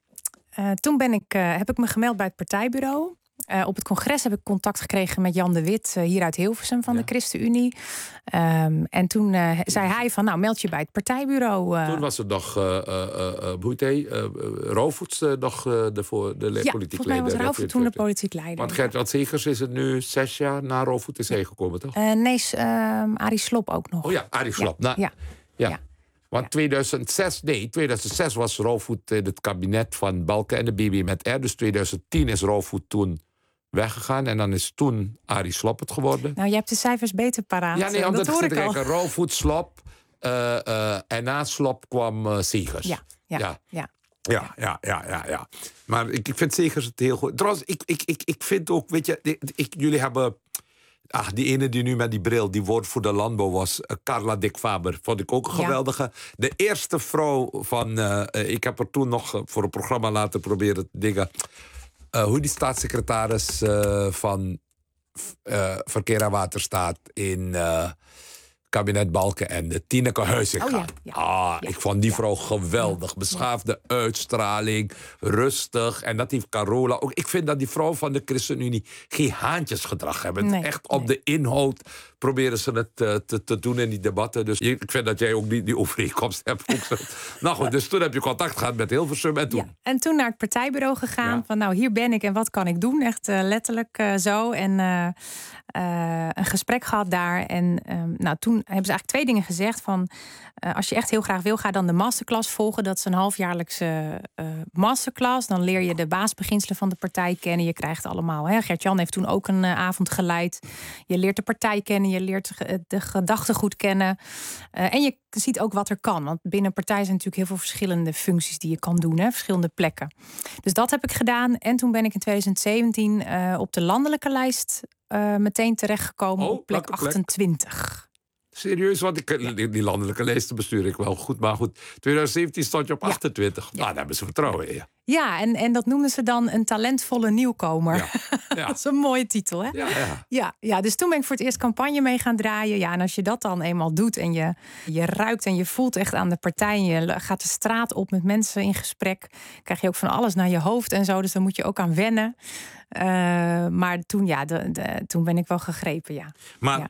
Speaker 4: heb ik me gemeld bij het partijbureau. Op het congres heb ik contact gekregen met Jan de Wit, hier uit Hilversum van de ChristenUnie. En toen zei hij van, nou, meld je bij het partijbureau.
Speaker 3: Toen was het nog, Rauwvoets nog de politiek leider.
Speaker 4: Ja, was Rauwvoet toen de politiek leider.
Speaker 3: Want Gert-Jan Segers is het nu 6 jaar na Rauwvoet is hij gekomen, toch?
Speaker 4: Nee, Arie Slob ook nog.
Speaker 3: Oh ja, Arie Slob.
Speaker 4: Ja.
Speaker 3: Want 2006 was Rauwvoet in het kabinet van Balken en de BB met R. Dus 2010 is Rauwvoet toen weggegaan. En dan is toen Arie Slob het geworden.
Speaker 4: Nou, je hebt de cijfers beter paraat.
Speaker 3: Ja, nee, omdat
Speaker 4: dat hoor ik al.
Speaker 3: Rauwvoet, Slob. En na Slob kwam Segers. Ja. Maar ik vind Segers het heel goed. Trouwens, ik vind ook, weet je, jullie hebben... die ene die nu met die bril, die woord voor de landbouw was, Carla Dick Faber, vond ik ook een geweldige. De eerste vrouw van, ik heb er toen nog voor een programma laten proberen te dingen, hoe die staatssecretaris van Verkeer en Waterstaat in kabinet Balkenende, Tineke Huizinga. Ik vond die vrouw geweldig. Beschaafde uitstraling, rustig. En dat heeft Carola ook. Ik vind dat die vrouw van de ChristenUnie geen haantjesgedrag hebben. Echt op de inhoud proberen ze het te doen in die debatten. Dus ik vind dat jij ook die overeenkomst hebt. Nou goed, dus toen heb je contact gehad met Hilversum en toen?
Speaker 4: Ja, en toen naar het partijbureau gegaan. Van nou, hier ben ik en wat kan ik doen? Echt letterlijk zo. En een gesprek gehad daar. En toen hebben ze eigenlijk 2 dingen gezegd. Van als je echt heel graag wil, ga dan de masterclass volgen. Dat is een halfjaarlijkse masterclass. Dan leer je de basisbeginselen van de partij kennen. Je krijgt allemaal. Gert-Jan heeft toen ook een avond geleid. Je leert de partij kennen. Je leert de gedachtegoed kennen. En je ziet ook wat er kan. Want binnen een partij zijn natuurlijk heel veel verschillende functies die je kan doen. Verschillende plekken. Dus dat heb ik gedaan. En toen ben ik in 2017 op de landelijke lijst meteen terechtgekomen op plek 28.
Speaker 3: Serieus, want die landelijke lijsten bestuur ik wel goed. Maar goed, 2017 stond je op 28. Nou, daar hebben ze vertrouwen in.
Speaker 4: Ja, en dat noemden ze dan een talentvolle nieuwkomer. Ja. Dat is een mooie titel, hè? Ja, dus toen ben ik voor het eerst campagne mee gaan draaien. Ja, en als je dat dan eenmaal doet en je ruikt en je voelt echt aan de partij... en je gaat de straat op met mensen in gesprek... krijg je ook van alles naar je hoofd en zo. Dus daar moet je ook aan wennen. Maar toen, toen ben ik wel gegrepen, ja.
Speaker 3: Maar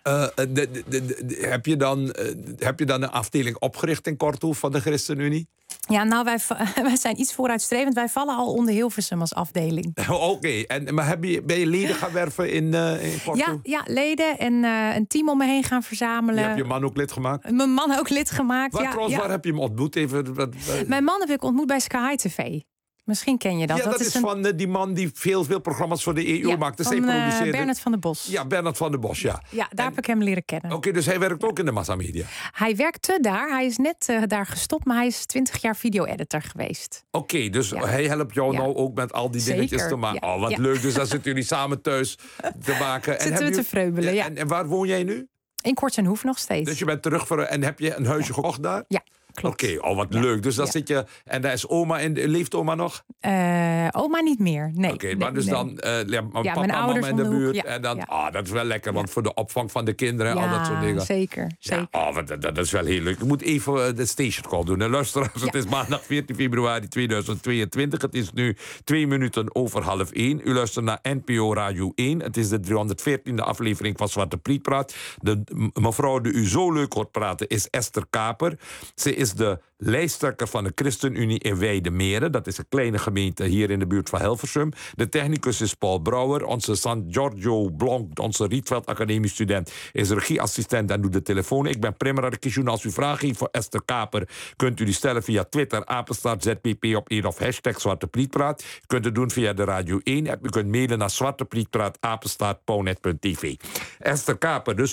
Speaker 3: heb je dan een afdeling opgericht in Korthoef van de ChristenUnie?
Speaker 4: Ja, nou, wij zijn iets vooruitstrevend. Wij vallen al onder Hilversum als afdeling.
Speaker 3: Oké. Maar ben je leden gaan werven in Korthoef?
Speaker 4: Ja, leden en een team om me heen gaan verzamelen.
Speaker 3: Je hebt je man ook lid gemaakt?
Speaker 4: Mijn man ook lid gemaakt,
Speaker 3: Waar heb je hem ontmoet?
Speaker 4: Mijn man heb ik ontmoet bij Sky TV. Misschien ken je dat.
Speaker 3: Ja, dat is van die man die veel programma's voor de EU maakte.
Speaker 4: Van Bernard van der Bos.
Speaker 3: Ja, Bernard van der Bos, ja.
Speaker 4: Ja, daar heb ik hem leren kennen.
Speaker 3: Oké, dus hij werkt ook in de massamedia?
Speaker 4: Hij werkte daar. Hij is net daar gestopt, maar hij is 20 jaar video-editor geweest.
Speaker 3: Oké, dus hij helpt jou nou ook met al die dingetjes te maken. Oh, wat leuk. Dus dan zitten jullie samen thuis te maken.
Speaker 4: Zitten we te vreubelen, ja.
Speaker 3: En waar woon jij nu?
Speaker 4: In Kortenhoef nog steeds.
Speaker 3: Dus je bent terug en heb je een huisje gekocht daar?
Speaker 4: Ja. Klopt.
Speaker 3: Oké, wat leuk. Dus dan zit je... En daar is oma leeft oma nog?
Speaker 4: Oma niet meer, nee.
Speaker 3: Oké, maar dus dan... papa,
Speaker 4: mijn ouders
Speaker 3: mama in de buurt.
Speaker 4: Ja,
Speaker 3: en dan... dat is wel lekker, want voor de opvang van de kinderen en al dat soort dingen.
Speaker 4: Zeker.
Speaker 3: Dat is wel heel leuk. Ik moet even de station call doen. Luisteraars, het is maandag 14 februari 2022. Het is nu 2 minuten over 12:30. U luistert naar NPO Radio 1. Het is de 314e aflevering van Zwarte Priet Praat. De mevrouw die u zo leuk hoort praten is Esther Kaper. Ze is de lijsttrekker van de ChristenUnie in Weidemeren. Dat is een kleine gemeente hier in de buurt van Hilversum. De technicus is Paul Brouwer. Onze San Giorgio Blonk, onze Rietveld Academie student, is regieassistent en doet de telefoon. Ik ben Prem Radikishun. Als u vragen heeft voor Esther Kaper, kunt u die stellen via Twitter, @ZPP op 1 of #ZwartePrietpraat. U kunt het doen via de Radio 1 app. U kunt mailen naar zwarteprietpraat @paunet.tv. Esther Kaper, dus...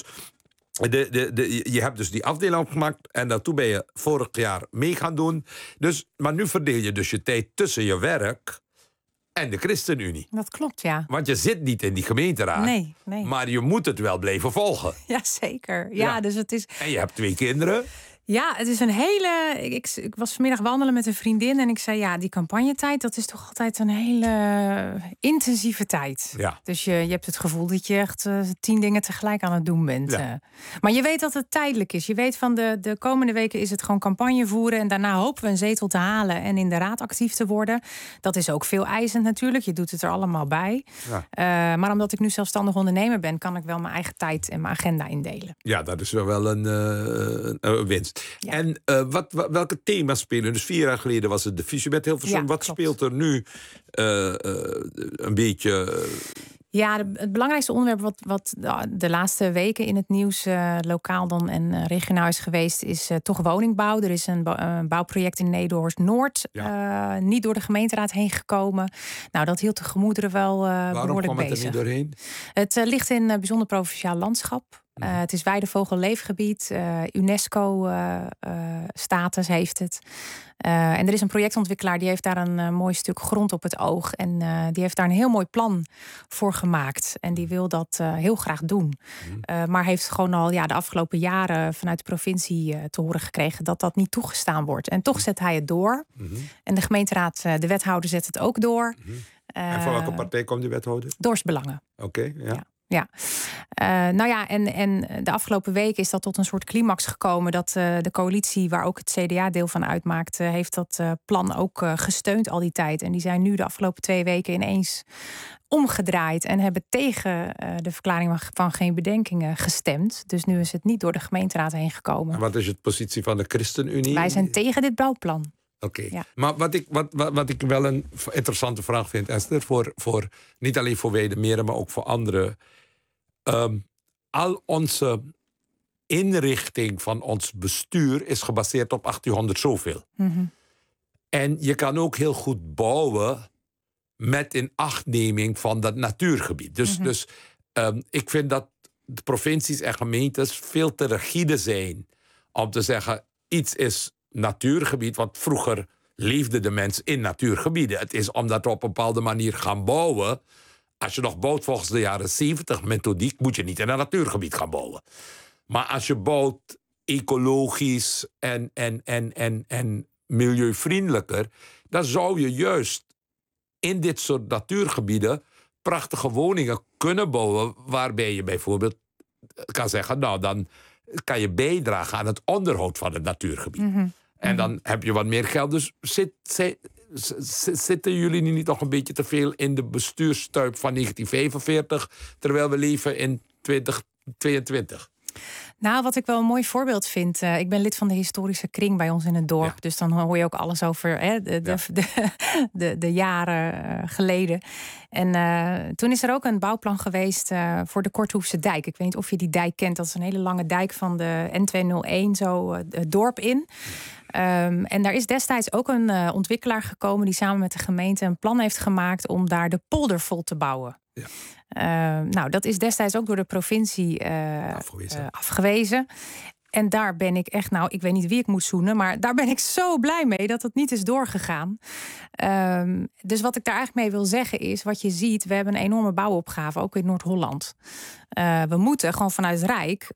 Speaker 3: je hebt dus die afdeling opgemaakt en daartoe ben je vorig jaar mee gaan doen. Dus, maar nu verdeel je dus je tijd tussen je werk en de ChristenUnie.
Speaker 4: Dat klopt, ja.
Speaker 3: Want je zit niet in die gemeenteraad.
Speaker 4: Nee.
Speaker 3: Maar je moet het wel blijven volgen.
Speaker 4: Ja, zeker. Ja. Dus het is...
Speaker 3: En je hebt 2 kinderen.
Speaker 4: Ja, het is een hele... Ik was vanmiddag wandelen met een vriendin en ik zei... ja, die campagnetijd, dat is toch altijd een hele intensieve tijd.
Speaker 3: Ja.
Speaker 4: Dus je hebt het gevoel dat je echt 10 dingen tegelijk aan het doen bent.
Speaker 3: Ja.
Speaker 4: Maar je weet dat het tijdelijk is. Je weet van de komende weken is het gewoon campagne voeren... en daarna hopen we een zetel te halen en in de raad actief te worden. Dat is ook veel eisend natuurlijk. Je doet het er allemaal bij. Ja. Maar omdat ik nu zelfstandig ondernemer ben... kan ik wel mijn eigen tijd en mijn agenda indelen.
Speaker 3: Ja, dat is wel een winst. Ja. En welke thema's spelen? Dus 4 jaar geleden was het de Visubet Hilversum. Wat speelt er nu een beetje...
Speaker 4: Ja, het belangrijkste onderwerp wat de laatste weken in het nieuws lokaal dan en regionaal is geweest, is toch woningbouw. Er is een bouwproject in Nederhorst-Noord niet door de gemeenteraad heen gekomen. Nou, dat hield de gemoederen wel behoorlijk bezig.
Speaker 3: Waarom kwam het er niet doorheen?
Speaker 4: Het ligt in bijzonder provinciaal landschap. Het is Weidevogel-leefgebied. UNESCO-status heeft het. En er is een projectontwikkelaar die heeft daar een mooi stuk grond op het oog. En die heeft daar een heel mooi plan voor gemaakt. En die wil dat heel graag doen. Maar heeft gewoon al de afgelopen jaren vanuit de provincie te horen gekregen dat dat niet toegestaan wordt. En toch zet hij het door. En de gemeenteraad, de wethouder, zet het ook door.
Speaker 3: En van welke partij komt die wethouder?
Speaker 4: Dorpsbelangen.
Speaker 3: Oké, ja.
Speaker 4: Ja, en de afgelopen week is dat tot een soort climax gekomen. Dat de coalitie, waar ook het CDA deel van uitmaakt, heeft dat plan ook gesteund al die tijd. En die zijn nu de afgelopen 2 weken ineens omgedraaid en hebben tegen de verklaring van geen bedenkingen gestemd. Dus nu is het niet door de gemeenteraad heen gekomen.
Speaker 3: En wat is de positie van de ChristenUnie?
Speaker 4: Wij zijn tegen dit bouwplan.
Speaker 3: Oké.
Speaker 4: Ja.
Speaker 3: Maar wat ik wel een interessante vraag vind, Esther, voor niet alleen voor Weidemeren, maar ook voor anderen. Al onze inrichting van ons bestuur is gebaseerd op 1800 zoveel. En je kan ook heel goed bouwen met inachtneming van dat natuurgebied. Dus ik vind dat de provincies en gemeentes veel te rigide zijn om te zeggen, iets is natuurgebied, want vroeger leefden de mensen in natuurgebieden. Het is omdat we op een bepaalde manier gaan bouwen. Als je nog bouwt volgens de jaren 70 methodiek, moet je niet in een natuurgebied gaan bouwen. Maar als je bouwt ecologisch en milieuvriendelijker, dan zou je juist in dit soort natuurgebieden prachtige woningen kunnen bouwen, waarbij je bijvoorbeeld kan zeggen, nou, dan kan je bijdragen aan het onderhoud van het natuurgebied. En dan heb je wat meer geld. Dus zitten jullie niet nog een beetje te veel in de bestuurstuip van 1945... terwijl we leven in 2022?
Speaker 4: Nou, wat ik wel een mooi voorbeeld vind. Ik ben lid van de historische kring bij ons in het dorp. Ja. Dus dan hoor je ook alles over de jaren geleden. En toen is er ook een bouwplan geweest voor de Korthoefse dijk. Ik weet niet of je die dijk kent. Dat is een hele lange dijk van de N201 zo het dorp in. En daar is destijds ook een ontwikkelaar gekomen die samen met de gemeente een plan heeft gemaakt om daar de polder vol te bouwen. Ja. Nou, dat is destijds ook door de provincie afgewezen. En daar ben ik echt, nou, ik weet niet wie ik moet zoenen, maar daar ben ik zo blij mee dat het niet is doorgegaan. Dus wat ik daar eigenlijk mee wil zeggen is, wat je ziet, we hebben een enorme bouwopgave, ook in Noord-Holland. We moeten gewoon vanuit het Rijk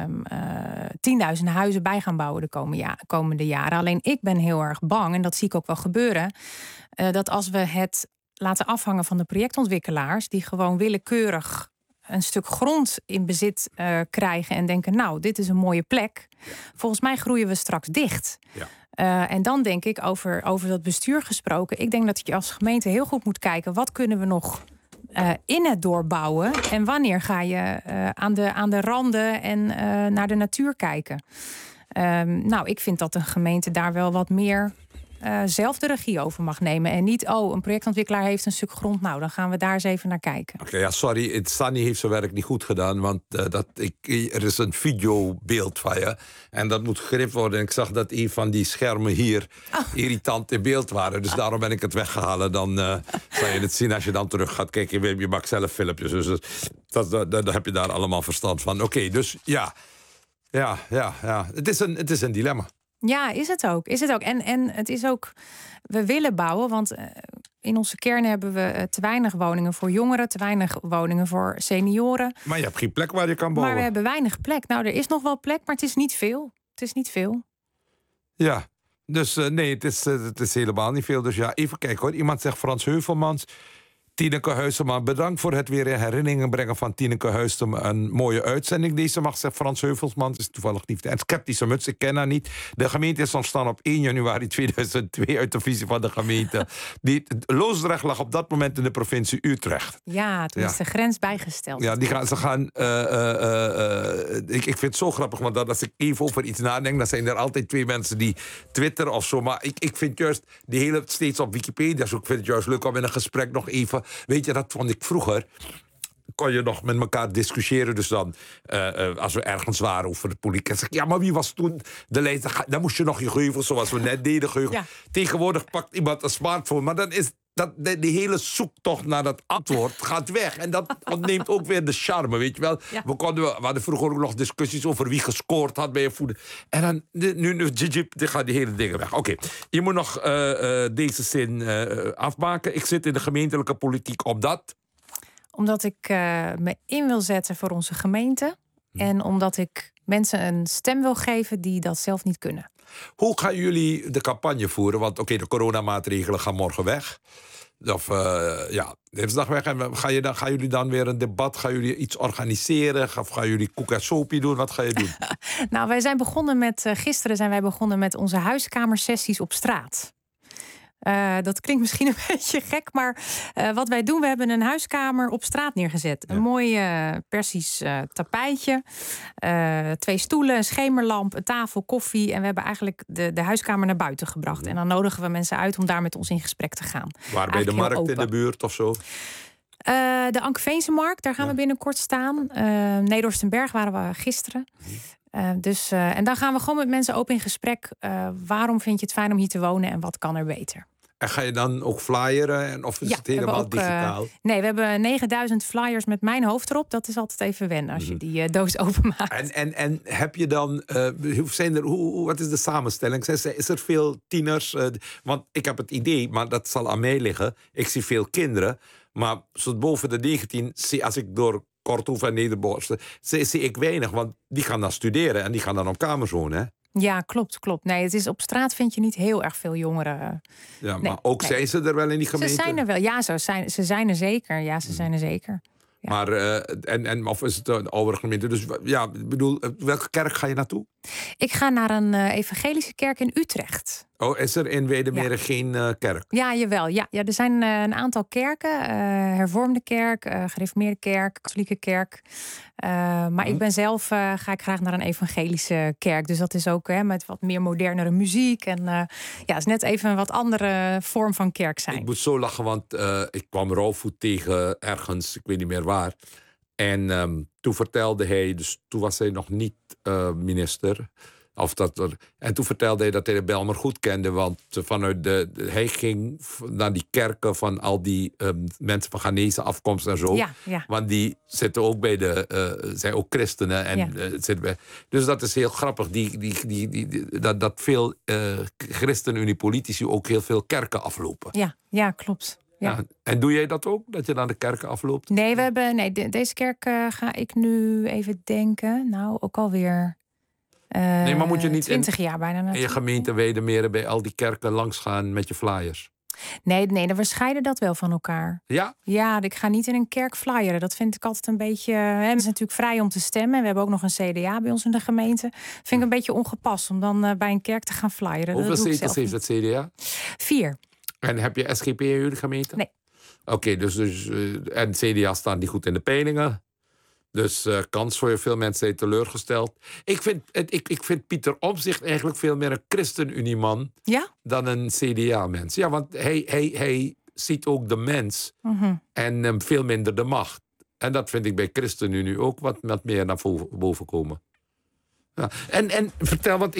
Speaker 4: 10.000 huizen bij gaan bouwen de komende jaren. Alleen ik ben heel erg bang, en dat zie ik ook wel gebeuren, dat als we het laten afhangen van de projectontwikkelaars, die gewoon willekeurig een stuk grond in bezit krijgen en denken, nou, dit is een mooie plek. Ja. Volgens mij groeien we straks dicht. Ja. En dan denk ik, over dat bestuur gesproken, ik denk dat je als gemeente heel goed moet kijken, wat kunnen we nog in het dorp bouwen en wanneer ga je aan de randen en naar de natuur kijken. Nou, ik vind dat een gemeente daar wel wat meer zelf de regie over mag nemen. En niet, een projectontwikkelaar heeft een stuk grond. Nou, dan gaan we daar eens even naar kijken.
Speaker 3: Oké, ja, sorry. Sunny heeft zijn werk niet goed gedaan. Want er is een videobeeld van je. En dat moet gegript worden. En ik zag dat een van die schermen hier irritant in beeld waren. Dus daarom ben ik het weggehaald. Dan zal je het zien als je dan terug gaat kijken. Je maakt zelf filmpjes. Dus daar heb je daar allemaal verstand van. Oké, dus ja. Het is een dilemma.
Speaker 4: Ja, is het ook. En het is ook, we willen bouwen, want in onze kern hebben we te weinig woningen voor jongeren, te weinig woningen voor senioren.
Speaker 3: Maar je hebt geen plek waar je kan bouwen.
Speaker 4: Maar we hebben weinig plek. Nou, er is nog wel plek, maar het is niet veel.
Speaker 3: Ja, dus nee, het is helemaal niet veel. Dus ja, even kijken hoor. Iemand zegt Frans Heuvelmans. Tineke Huisema, bedankt voor het weer in herinneringen brengen van Tineke Huisema. Een mooie uitzending deze mag, zegt Frans Heuvelsman. Is toevallig niet en sceptische muts, ik ken haar niet. De gemeente is ontstaan op 1 januari 2002 uit de visie van de gemeente. Loosdrecht lag op dat moment in de provincie Utrecht.
Speaker 4: Ja, toen is de grens bijgesteld.
Speaker 3: Ja, ze gaan. Ik vind het zo grappig, want als ik even over iets nadenk, dan zijn er altijd 2 mensen die twitteren of zo. Maar ik vind juist die hele steeds op Wikipedia. Dus ik vind het juist leuk om in een gesprek nog even. Weet je, dat vond ik vroeger. kon je nog met elkaar discussiëren. Dus dan, als we ergens waren over de politie... zeg ik, ja, maar wie was toen de leider? Dan moest je nog je geheugen, zoals we net deden. Ja. Tegenwoordig pakt iemand een smartphone, maar dan is... die hele zoektocht naar dat antwoord gaat weg. En dat ontneemt ook weer de charme, weet je wel. Ja. We hadden vroeger ook nog discussies over wie gescoord had bij je voeden. En dan, nu gaat die hele dingen weg. Oké, je moet nog deze zin afmaken. Ik zit in de gemeentelijke politiek omdat
Speaker 4: ik me in wil zetten voor onze gemeente. En omdat ik mensen een stem wil geven die dat zelf niet kunnen.
Speaker 3: Hoe gaan jullie de campagne voeren? Want de coronamaatregelen gaan morgen weg. Of dinsdag weg. En gaan jullie dan weer een debat? Gaan jullie iets organiseren? Of gaan jullie koek en sopie doen? Wat ga je doen?
Speaker 4: Nou, wij zijn begonnen met... gisteren zijn wij begonnen met onze huiskamersessies op straat. Dat klinkt misschien een beetje gek, maar wat wij doen... we hebben een huiskamer op straat neergezet. Ja. Een mooi Persisch tapijtje, 2 stoelen, een schemerlamp, een tafel, koffie... en we hebben eigenlijk de huiskamer naar buiten gebracht. En dan nodigen we mensen uit om daar met ons in gesprek te gaan.
Speaker 3: Waar bij de markt in de buurt of zo?
Speaker 4: De Ankeveense markt, daar gaan we binnenkort staan. Nederhorstenberg waren we gisteren. En dan gaan we gewoon met mensen open in gesprek. Waarom vind je het fijn om hier te wonen en wat kan er beter?
Speaker 3: En ga je dan ook flyeren? Of is het helemaal digitaal?
Speaker 4: Nee, we hebben 9000 flyers met mijn hoofd erop. Dat is altijd even wennen als je die doos openmaakt.
Speaker 3: En heb je dan... wat is de samenstelling? Is er veel tieners? Want ik heb het idee, maar dat zal aan mij liggen. Ik zie veel kinderen. Maar zo boven de 19, als ik door Korthoef en Nederborsten... zie ik weinig, want die gaan dan studeren... en die gaan dan op kamers wonen, hè?
Speaker 4: Ja, klopt. Nee, het is op straat vind je niet heel erg veel jongeren.
Speaker 3: Ja, maar zijn ze er wel in die gemeente?
Speaker 4: Ze zijn er wel. Ja, ze zijn er zeker. Ja, ze zijn er zeker. Ja.
Speaker 3: Maar, of is het een oudere gemeente? Dus ja, ik bedoel, welke kerk ga je naartoe?
Speaker 4: Ik ga naar een evangelische kerk in Utrecht.
Speaker 3: Oh, is er in Wedemeren geen kerk?
Speaker 4: Ja, jawel. Ja, er zijn een aantal kerken. Hervormde kerk, gereformeerde kerk, katholieke kerk. Maar ik ben zelf, ga ik graag naar een evangelische kerk. Dus dat is ook met wat meer modernere muziek. En het is net even een wat andere vorm van kerk zijn.
Speaker 3: Ik moet zo lachen, want ik kwam Rauwvoet tegen ergens, ik weet niet meer waar. En toen vertelde hij, dus toen was hij nog niet minister... En toen vertelde hij dat hij de Bijlmer goed kende. Want hij ging naar die kerken van al die mensen van Ghanese afkomst en zo.
Speaker 4: Ja.
Speaker 3: Want die zitten ook zijn ook christenen. En, dus dat is heel grappig. Dat veel ChristenUnie-politici ook heel veel kerken aflopen.
Speaker 4: Ja, klopt. Ja.
Speaker 3: En doe jij dat ook? Dat je naar de kerken afloopt?
Speaker 4: Nee, deze kerk ga ik nu even denken. Nou, ook alweer...
Speaker 3: nee, maar moet je niet
Speaker 4: 20 jaar bijna.
Speaker 3: In je gemeente Wedemeren bij al die kerken langs gaan met je flyers?
Speaker 4: Nee, we scheiden dat wel van elkaar.
Speaker 3: Ja?
Speaker 4: Ja, ik ga niet in een kerk flyeren. Dat vind ik altijd een beetje... Het is natuurlijk vrij om te stemmen. We hebben ook nog een CDA bij ons in de gemeente. Vind ik een beetje ongepast om dan bij een kerk te gaan flyeren.
Speaker 3: Hoeveel zetels heeft het CDA?
Speaker 4: 4.
Speaker 3: En heb je SGP in jullie gemeente?
Speaker 4: Nee.
Speaker 3: Oké, dus en CDA staan die goed in de peilingen. Dus kans voor je veel mensen zijn teleurgesteld. Ik vind Pieter Omtzigt eigenlijk veel meer een ChristenUnie-man dan een CDA-mens. Ja, want hij ziet ook de mens en veel minder de macht. En dat vind ik bij ChristenUnie ook wat meer naar boven komen. Ja. En vertel, want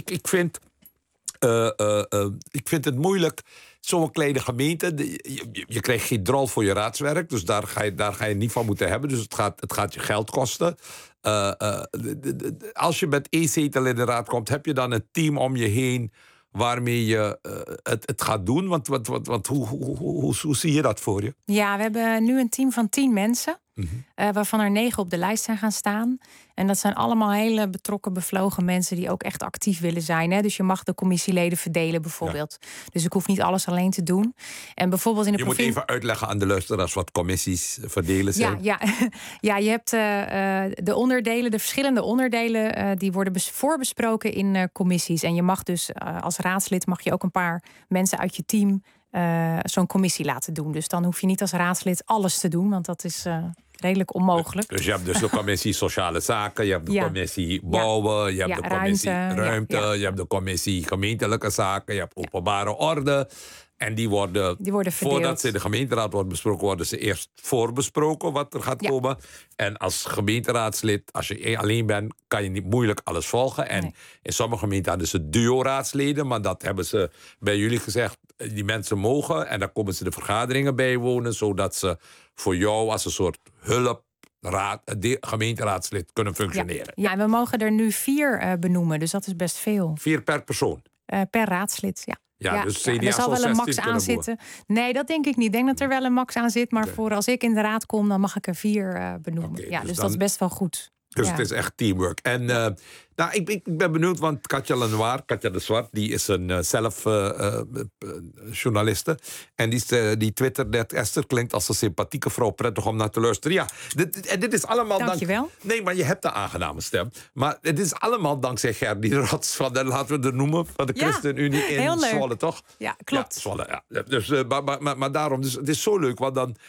Speaker 3: ik vind het moeilijk. Zo'n kleine gemeente, je krijgt geen drol voor je raadswerk. Dus daar ga je niet van moeten hebben. Dus het gaat je geld kosten. Als je met 1 zetel in de raad komt, heb je dan een team om je heen waarmee je het gaat doen? Want hoe zie je dat voor je?
Speaker 4: Ja, we hebben nu een team van 10 mensen. Waarvan er 9 op de lijst zijn gaan staan. En dat zijn allemaal hele betrokken, bevlogen mensen die ook echt actief willen zijn. Hè? Dus je mag de commissieleden verdelen bijvoorbeeld. Ja. Dus ik hoef niet alles alleen te doen. En bijvoorbeeld in de
Speaker 3: moet even uitleggen aan de luisteraars wat commissies verdelen zijn.
Speaker 4: Ja, je hebt de onderdelen, de verschillende onderdelen, die worden voorbesproken in commissies. En je mag dus als raadslid mag je ook een paar mensen uit je team zo'n commissie laten doen. Dus dan hoef je niet als raadslid alles te doen, want dat is redelijk onmogelijk.
Speaker 3: Dus je hebt dus de commissie Sociale Zaken, je hebt de commissie Bouwen, je hebt de commissie Ruimte, je hebt de commissie Gemeentelijke Zaken, je hebt Openbare Orde. En die worden
Speaker 4: verdeeld.
Speaker 3: Voordat ze in de gemeenteraad worden besproken, worden ze eerst voorbesproken wat er gaat komen. En als gemeenteraadslid, als je alleen bent, kan je niet moeilijk alles volgen. En in sommige gemeenten hadden ze duo-raadsleden, maar dat hebben ze bij jullie gezegd. Die mensen mogen en dan komen ze de vergaderingen bijwonen, zodat ze voor jou als een soort gemeenteraadslid kunnen functioneren.
Speaker 4: Ja, en we mogen er nu 4 benoemen, dus dat is best veel.
Speaker 3: 4 per persoon?
Speaker 4: Per raadslid, ja.
Speaker 3: Ja, dus CDA
Speaker 4: er zal wel een max aan zitten. Nee, dat denk ik niet. Ik denk dat er wel een max aan zit. Maar voor als ik in de raad kom, dan mag ik er 4 benoemen. Dus dat is best wel goed.
Speaker 3: Dus het is echt teamwork. En ik ben benieuwd, want Katja de Zwart, die is een journaliste. En die twittert net, Esther klinkt als een sympathieke vrouw, prettig om naar te luisteren. Ja, dit is allemaal...
Speaker 4: Dankjewel.
Speaker 3: Nee, maar je hebt een aangename stem. Maar het is allemaal dankzij Gerdy Rots, laten we het noemen, van de ChristenUnie in Zwolle, toch?
Speaker 4: Ja, klopt.
Speaker 3: Ja, Zwolle, ja. Dus, maar daarom, dus het is zo leuk, want dan...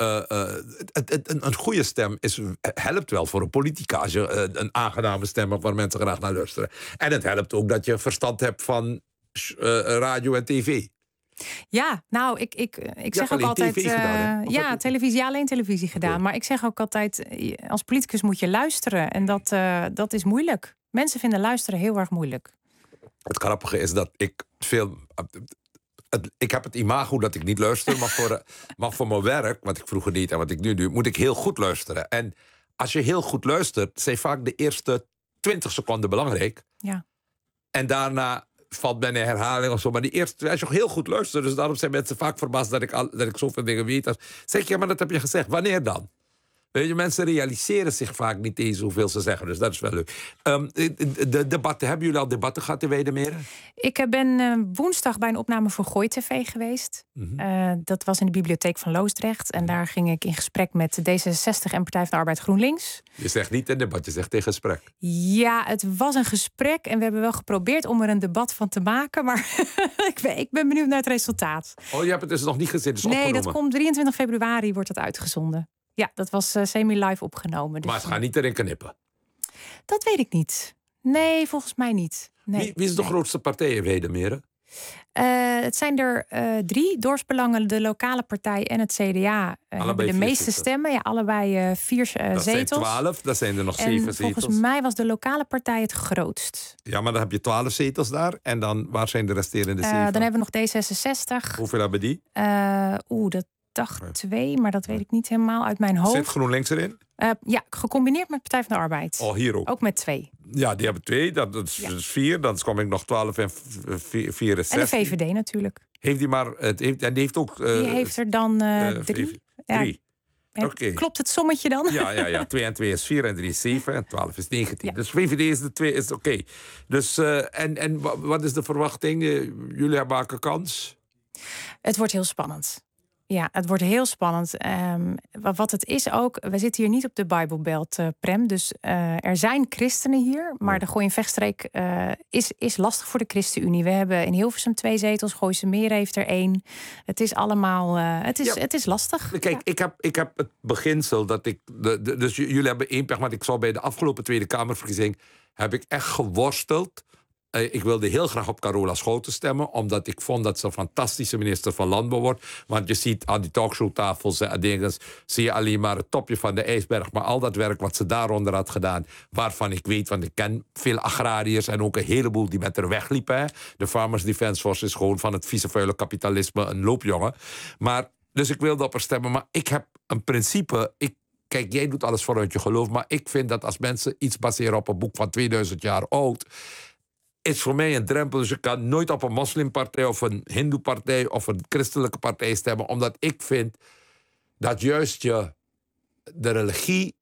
Speaker 3: een goede stem helpt wel voor een politica als je een aangename stem hebt waar mensen graag naar luisteren. En het helpt ook dat je verstand hebt van radio en tv.
Speaker 4: Ja, nou, ik zeg ook altijd...
Speaker 3: TV gedaan,
Speaker 4: televisie, alleen televisie gedaan. Okay. Maar ik zeg ook altijd, als politicus moet je luisteren. En dat is moeilijk. Mensen vinden luisteren heel erg moeilijk.
Speaker 3: Het grappige is dat ik veel... Ik heb het imago dat ik niet luister, maar voor mijn werk, wat ik vroeger deed en wat ik nu doe, moet ik heel goed luisteren. En als je heel goed luistert, zijn vaak de eerste 20 seconden belangrijk.
Speaker 4: Ja.
Speaker 3: En daarna valt bij een herhaling of zo. Maar die eerste, als je heel goed luistert, dus daarom zijn mensen vaak verbaasd dat ik zoveel dingen weet. Zeg je, maar dat heb je gezegd. Wanneer dan? Weet je, mensen realiseren zich vaak niet eens hoeveel ze zeggen. Dus dat is wel leuk. De debatten, hebben jullie al debatten gehad in Weidemeren?
Speaker 4: Ik ben woensdag bij een opname voor Gooi TV geweest. Dat was in de bibliotheek van Loosdrecht. En daar ging ik in gesprek met D66 en Partij van de Arbeid GroenLinks.
Speaker 3: Je zegt niet een debat, je zegt in gesprek.
Speaker 4: Ja, het was een gesprek. En we hebben wel geprobeerd om er een debat van te maken. Maar ik ben benieuwd naar het resultaat.
Speaker 3: Oh, je hebt het dus nog niet gezien? Dus
Speaker 4: nee, dat komt 23 februari wordt dat uitgezonden. Ja, dat was semi-live opgenomen. Dus
Speaker 3: maar het gaat niet erin knippen?
Speaker 4: Dat weet ik niet. Nee, volgens mij niet. Nee.
Speaker 3: Wie is de grootste partij in Weidemeren?
Speaker 4: Het zijn er 3. Dorpsbelangen, de lokale partij en het CDA hebben de meeste stemmen. Ja, allebei 4 zetels.
Speaker 3: Dat zijn 12, dat zijn er nog 7 zetels.
Speaker 4: Volgens mij was de lokale partij het grootst.
Speaker 3: Ja, maar dan heb je 12 zetels daar. En dan, waar zijn de resterende 7?
Speaker 4: Dan hebben we nog D66.
Speaker 3: Hoeveel hebben die?
Speaker 4: Dat dacht 2, maar dat weet ik niet helemaal uit mijn hoofd.
Speaker 3: Zit GroenLinks erin?
Speaker 4: Ja, gecombineerd met Partij van de Arbeid.
Speaker 3: Oh, hier ook?
Speaker 4: Ook met 2.
Speaker 3: Ja, die hebben 2, dat is 4. Dan kom ik nog 12 en 4 is 6.
Speaker 4: En de VVD natuurlijk.
Speaker 3: Heeft die maar... En die heeft ook...
Speaker 4: die heeft er dan 3.
Speaker 3: 3.
Speaker 4: Okay. Klopt het sommetje dan?
Speaker 3: Ja. 2 en 2 is 4 en 3 is 7 en 12 is 19. Ja. Dus VVD is de 2, is oké. Dus, en wat is de verwachting? Jullie maken kans?
Speaker 4: Het wordt heel spannend. Ja, het wordt heel spannend. Wat het is ook, we zitten hier niet op de Bijbelbelt, Prem. Dus er zijn christenen hier, maar de Gooi- en Vechtstreek is lastig voor de ChristenUnie. We hebben in Hilversum 2 zetels, Gooise Meer heeft er 1. Het is allemaal, het is lastig.
Speaker 3: Kijk, ik heb het beginsel dat ik... Dus jullie hebben 1 pech, maar ik zou bij de afgelopen Tweede Kamerverkiezing... heb ik echt geworsteld. Ik wilde heel graag op Carola Schouten stemmen, omdat ik vond dat ze een fantastische minister van Landbouw wordt. Want je ziet aan die talkshowtafels en dingen, zie je alleen maar het topje van de ijsberg. Maar al dat werk wat ze daaronder had gedaan, waarvan ik weet, want ik ken veel agrariërs en ook een heleboel die met haar wegliepen. Hè. De Farmers Defence Force is gewoon van het vieze vuile kapitalisme een loopjongen. Maar, dus ik wilde op haar stemmen, maar ik heb een principe. Kijk, jij doet alles vanuit je geloof, maar ik vind dat als mensen iets baseren op een boek van 2000 jaar oud, is voor mij een drempel. Dus je kan nooit op een moslimpartij of een hindoepartij of een christelijke partij stemmen, omdat ik vind dat juist de religie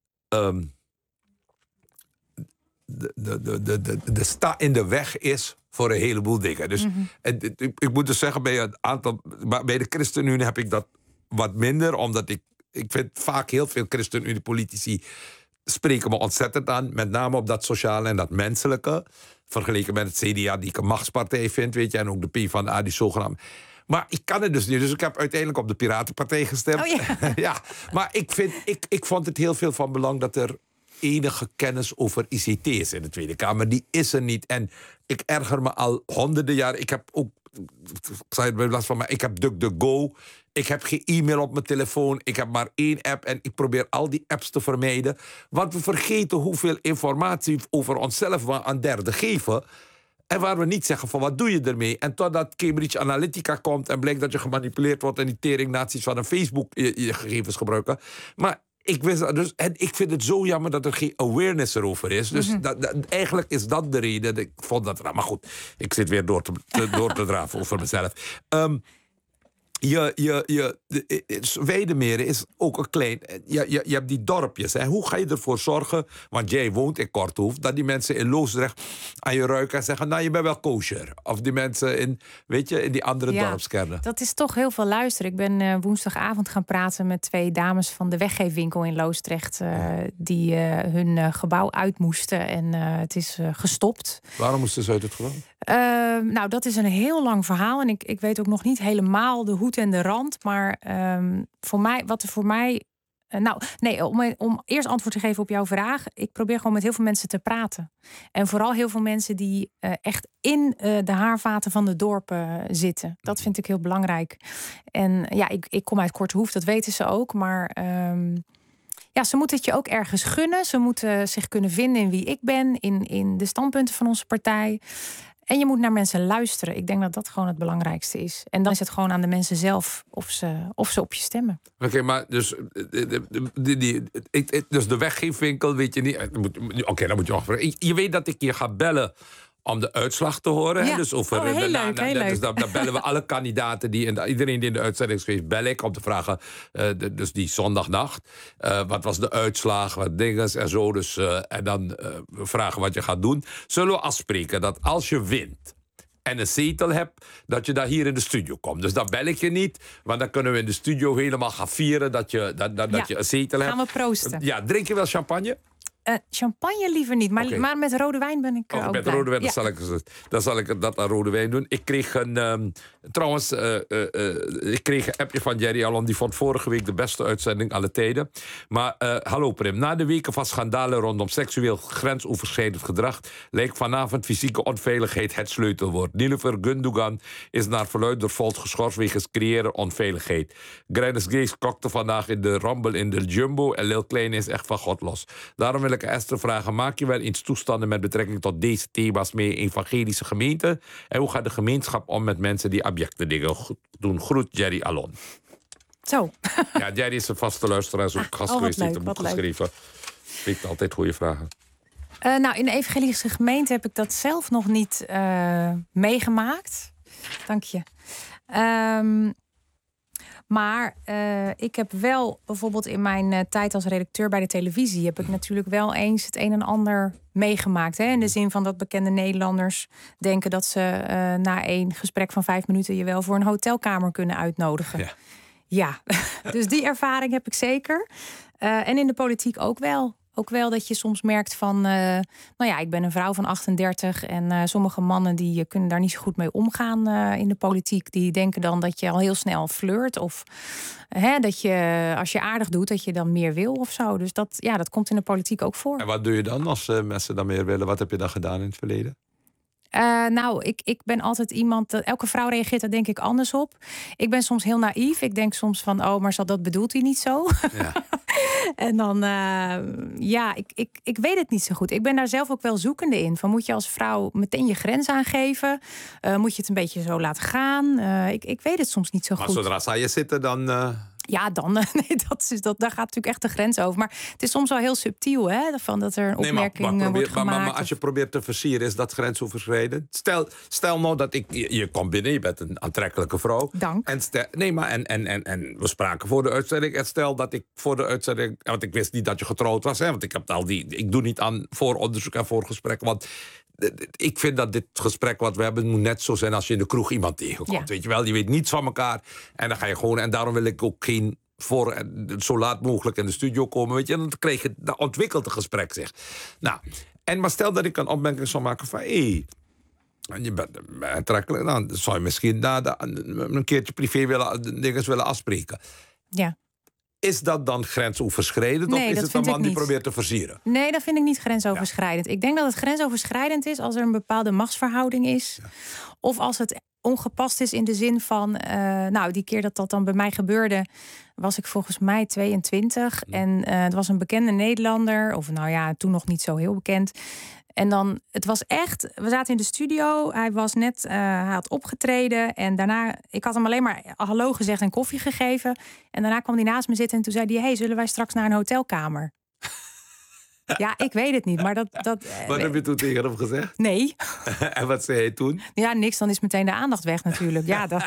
Speaker 3: de sta in de weg is voor een heleboel dingen. Dus ik moet dus zeggen, bij de ChristenUnie heb ik dat wat minder, omdat ik vind vaak heel veel ChristenUnie-politici spreken me ontzettend aan, met name op dat sociale en dat menselijke, vergeleken met het CDA, die ik een machtspartij vind, weet je, en ook de PvdA, die zogenaamd. Maar ik kan het dus niet, dus ik heb uiteindelijk op de Piratenpartij gestemd.
Speaker 4: Oh, ja.
Speaker 3: Ja, maar ik vond het heel veel van belang dat er enige kennis over ICT is in de Tweede Kamer. Die is er niet. En ik erger me al honderden jaar. Ik heb ook zei het bij last van mij, ik heb DuckDuckGo. Ik heb geen e-mail op mijn telefoon. Ik heb maar 1 app en ik probeer al die apps te vermijden. Want we vergeten hoeveel informatie over onszelf we aan derden geven. En waar we niet zeggen van wat doe je ermee. En totdat Cambridge Analytica komt en blijkt dat je gemanipuleerd wordt en die teringnaties van een Facebook je gegevens gebruiken. Maar ik wist dat dus, en ik vind het zo jammer dat er geen awareness erover is. Dus eigenlijk is dat de reden. Ik vond dat, maar goed, ik zit weer door te draven over mezelf. Weidemeren is ook een klein. Je hebt die dorpjes. Hè. Hoe ga je ervoor zorgen, want jij woont in Korthoef, dat die mensen in Loosdrecht aan je ruiken en zeggen, nou, je bent wel kosher. Of die mensen in die andere dorpskernen.
Speaker 4: Dat is toch heel veel luisteren. Ik ben woensdagavond gaan praten met 2 dames van de weggeefwinkel in Loosdrecht, die hun gebouw uit moesten en het is gestopt.
Speaker 3: Waarom moesten ze uit het gebouw?
Speaker 4: Nou, dat is een heel lang verhaal. En ik weet ook nog niet helemaal de hoed en de rand. Maar om eerst antwoord te geven op jouw vraag. Ik probeer gewoon met heel veel mensen te praten. En vooral heel veel mensen die echt in de haarvaten van de dorpen zitten. Dat vind ik heel belangrijk. En ja, ik kom uit Kortehoef, dat weten ze ook. Maar ze moeten het je ook ergens gunnen. Ze moeten zich kunnen vinden in wie ik ben. In de standpunten van onze partij. En je moet naar mensen luisteren. Ik denk dat dat gewoon het belangrijkste is. En dan is het gewoon aan de mensen zelf of ze op je stemmen.
Speaker 3: Oké, maar dus de weggeefwinkel weet je niet. Oké, dan moet je afvragen. Je weet dat ik je ga bellen om de uitslag te horen.
Speaker 4: Ja.
Speaker 3: Hè? Dus over
Speaker 4: heel leuk.
Speaker 3: Dus dan bellen we alle kandidaten iedereen die in de uitzending is geweest, bel ik om te vragen. Dus die zondagnacht. Wat was de uitslag? Wat dingen en zo. Dus, en dan vragen wat je gaat doen. Zullen we afspreken dat als je wint en een zetel hebt, dat je daar hier in de studio komt. Dus dan bel ik je niet, want dan kunnen we in de studio helemaal gaan vieren dat je een zetel hebt.
Speaker 4: Gaan we proosten.
Speaker 3: Ja, drink je wel champagne?
Speaker 4: Champagne liever niet, maar met rode wijn ben ik ook
Speaker 3: met
Speaker 4: blij.
Speaker 3: rode wijn, dan zal ik dat aan rode wijn doen. Ik kreeg ik kreeg een appje van Jerry Alon, die vond vorige week de beste uitzending alle tijden. Maar hallo Prim, na de weken van schandalen rondom seksueel grensoverschrijdend gedrag lijkt vanavond fysieke onveiligheid het sleutelwoord. Nilufer Gundogan is naar verluidt door Volt geschorst wegens creëren onveiligheid. Grannis Grace kokte vandaag in de Rumble in de Jumbo en Lil Kleine is echt van God los. Daarom wil ik Esther vragen, maak je wel eens toestanden met betrekking tot deze thema's mee in evangelische gemeenten? En hoe gaat de gemeenschap om met mensen die abjecte dingen doen? Groet Jerry Alon.
Speaker 4: Zo.
Speaker 3: Ja, Jerry is een vaste luisteraar, is ook gast geweest, heeft een boek geschreven. Weet altijd goede vragen.
Speaker 4: Nou, in de evangelische gemeente heb ik dat zelf nog niet meegemaakt. Dank je. Maar ik heb wel bijvoorbeeld in mijn tijd als redacteur bij de televisie heb ik natuurlijk wel eens het een en ander meegemaakt. Hè? In de zin van dat bekende Nederlanders denken dat ze na 1 gesprek van 5 minuten je wel voor een hotelkamer kunnen uitnodigen. Ja. Dus die ervaring heb ik zeker. En in de politiek ook wel. Ook wel dat je soms merkt van, ik ben een vrouw van 38 en sommige mannen die kunnen daar niet zo goed mee omgaan in de politiek. Die denken dan dat je al heel snel flirt of dat je als je aardig doet dat je dan meer wil of zo. Dus dat komt in de politiek ook voor.
Speaker 3: En wat doe je dan als mensen dan meer willen? Wat heb je dan gedaan in het verleden?
Speaker 4: Ik ben altijd iemand. Elke vrouw reageert daar denk ik anders op. Ik ben soms heel naïef. Ik denk soms van, maar dat bedoelt hij niet zo. Ja. En dan, ik weet het niet zo goed. Ik ben daar zelf ook wel zoekende in. Van, moet je als vrouw meteen je grens aangeven? Moet je het een beetje zo laten gaan? Ik weet het soms niet zo goed.
Speaker 3: Maar zodra zij je zitten, dan...
Speaker 4: Ja, dan. Daar gaat natuurlijk echt de grens over. Maar het is soms wel heel subtiel, hè? Van dat er een opmerking wordt gemaakt.
Speaker 3: Maar als je probeert te versieren, is dat grensoverschrijdend? Stel nou dat je komt binnen, je bent een aantrekkelijke vrouw.
Speaker 4: Dank.
Speaker 3: En we spraken voor de uitzending. En stel dat ik voor de uitzending... Want ik wist niet dat je getrouwd was, hè? Want ik doe niet aan vooronderzoek en voorgesprek. Want ik vind dat dit gesprek wat we hebben moet net zo zijn als je in de kroeg iemand tegenkomt. Ja. Weet je wel, je weet niets van elkaar. En dan ga je gewoon... En daarom wil ik ook geen zo laat mogelijk in de studio komen. Weet je, en dan ontwikkelt het gesprek zich. Nou, maar stel dat ik een opmerking zou maken van... je bent aantrekkelijk. Dan zou je misschien een keertje privé dingen willen afspreken.
Speaker 4: Ja.
Speaker 3: Is dat dan grensoverschrijdend?
Speaker 4: Nee,
Speaker 3: of is
Speaker 4: dat
Speaker 3: het een
Speaker 4: vind ik
Speaker 3: man die
Speaker 4: niet.
Speaker 3: probeert te versieren?
Speaker 4: Nee, dat vind ik niet grensoverschrijdend. Ik denk dat het grensoverschrijdend is als er een bepaalde machtsverhouding is. Ja. Of als het ongepast is in de zin van... die keer dat dan bij mij gebeurde... was ik volgens mij 22. En het was een bekende Nederlander. Of toen nog niet zo heel bekend. En dan, het was echt... We zaten in de studio. Hij was net... hij had opgetreden. En daarna... Ik had hem alleen maar hallo gezegd en koffie gegeven. En daarna kwam hij naast me zitten. En toen zei hij... Hey, zullen wij straks naar een hotelkamer? Ja, ik weet het niet, maar dat...
Speaker 3: Wat heb je toen tegen hem gezegd?
Speaker 4: Nee.
Speaker 3: En wat zei hij toen?
Speaker 4: Ja, niks. Dan is meteen de aandacht weg natuurlijk. Ja, dat...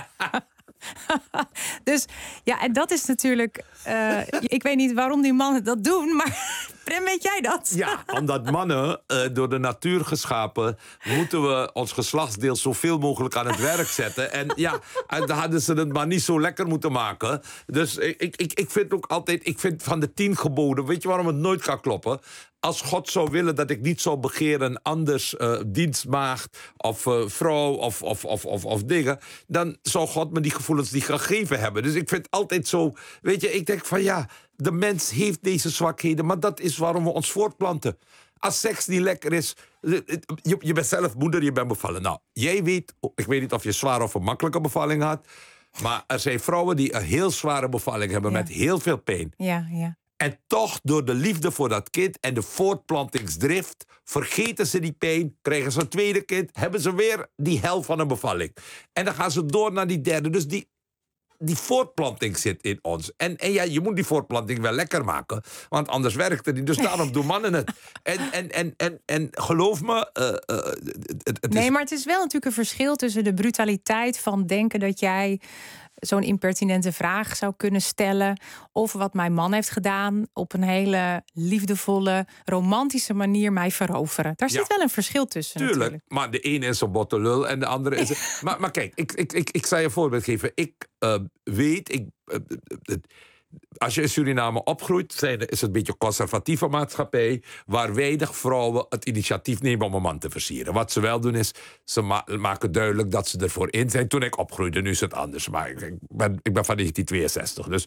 Speaker 4: Dus ja, en dat is natuurlijk... ik weet niet waarom die mannen dat doen, maar... Prem, weet jij dat?
Speaker 3: Ja, omdat mannen, door de natuur geschapen... moeten we ons geslachtsdeel zoveel mogelijk aan het werk zetten. En ja, dan hadden ze het maar niet zo lekker moeten maken. Dus ik vind ook altijd... Ik vind van de 10 geboden... Weet je waarom het nooit kan kloppen? Als God zou willen dat ik niet zou begeren... anders dienstmaagd of vrouw of dingen... dan zou God me die gevoelens niet gegeven hebben. Dus ik vind altijd zo... Weet je, ik denk van ja... De mens heeft deze zwakheden, maar dat is waarom we ons voortplanten. Als seks niet lekker is... Je bent zelf moeder, je bent bevallen. Nou, jij weet... Ik weet niet of je zware of een makkelijke bevalling had... maar er zijn vrouwen die een heel zware bevalling hebben... met heel veel pijn.
Speaker 4: Ja.
Speaker 3: En toch, door de liefde voor dat kind en de voortplantingsdrift... vergeten ze die pijn, krijgen ze een tweede kind... hebben ze weer die hel van een bevalling. En dan gaan ze door naar die derde. Dus die voortplanting zit in ons. En ja, je moet die voortplanting wel lekker maken. Want anders werkt het niet. Dus daarom doen mannen het. En geloof me...
Speaker 4: maar het is wel natuurlijk een verschil tussen de brutaliteit van denken dat jij... zo'n impertinente vraag zou kunnen stellen... of wat mijn man heeft gedaan... op een hele liefdevolle, romantische manier mij veroveren. Daar zit wel een verschil tussen.
Speaker 3: Tuurlijk,
Speaker 4: natuurlijk.
Speaker 3: Maar de ene is een botte lul en de andere is... maar kijk, ik zal je een voorbeeld geven. Ik weet... als je in Suriname opgroeit, is het een beetje een conservatieve maatschappij... waar weinig vrouwen het initiatief nemen om een man te versieren. Wat ze wel doen is, ze maken duidelijk dat ze ervoor in zijn. Toen ik opgroeide, nu is het anders. Maar ik ben van 1962. Dus,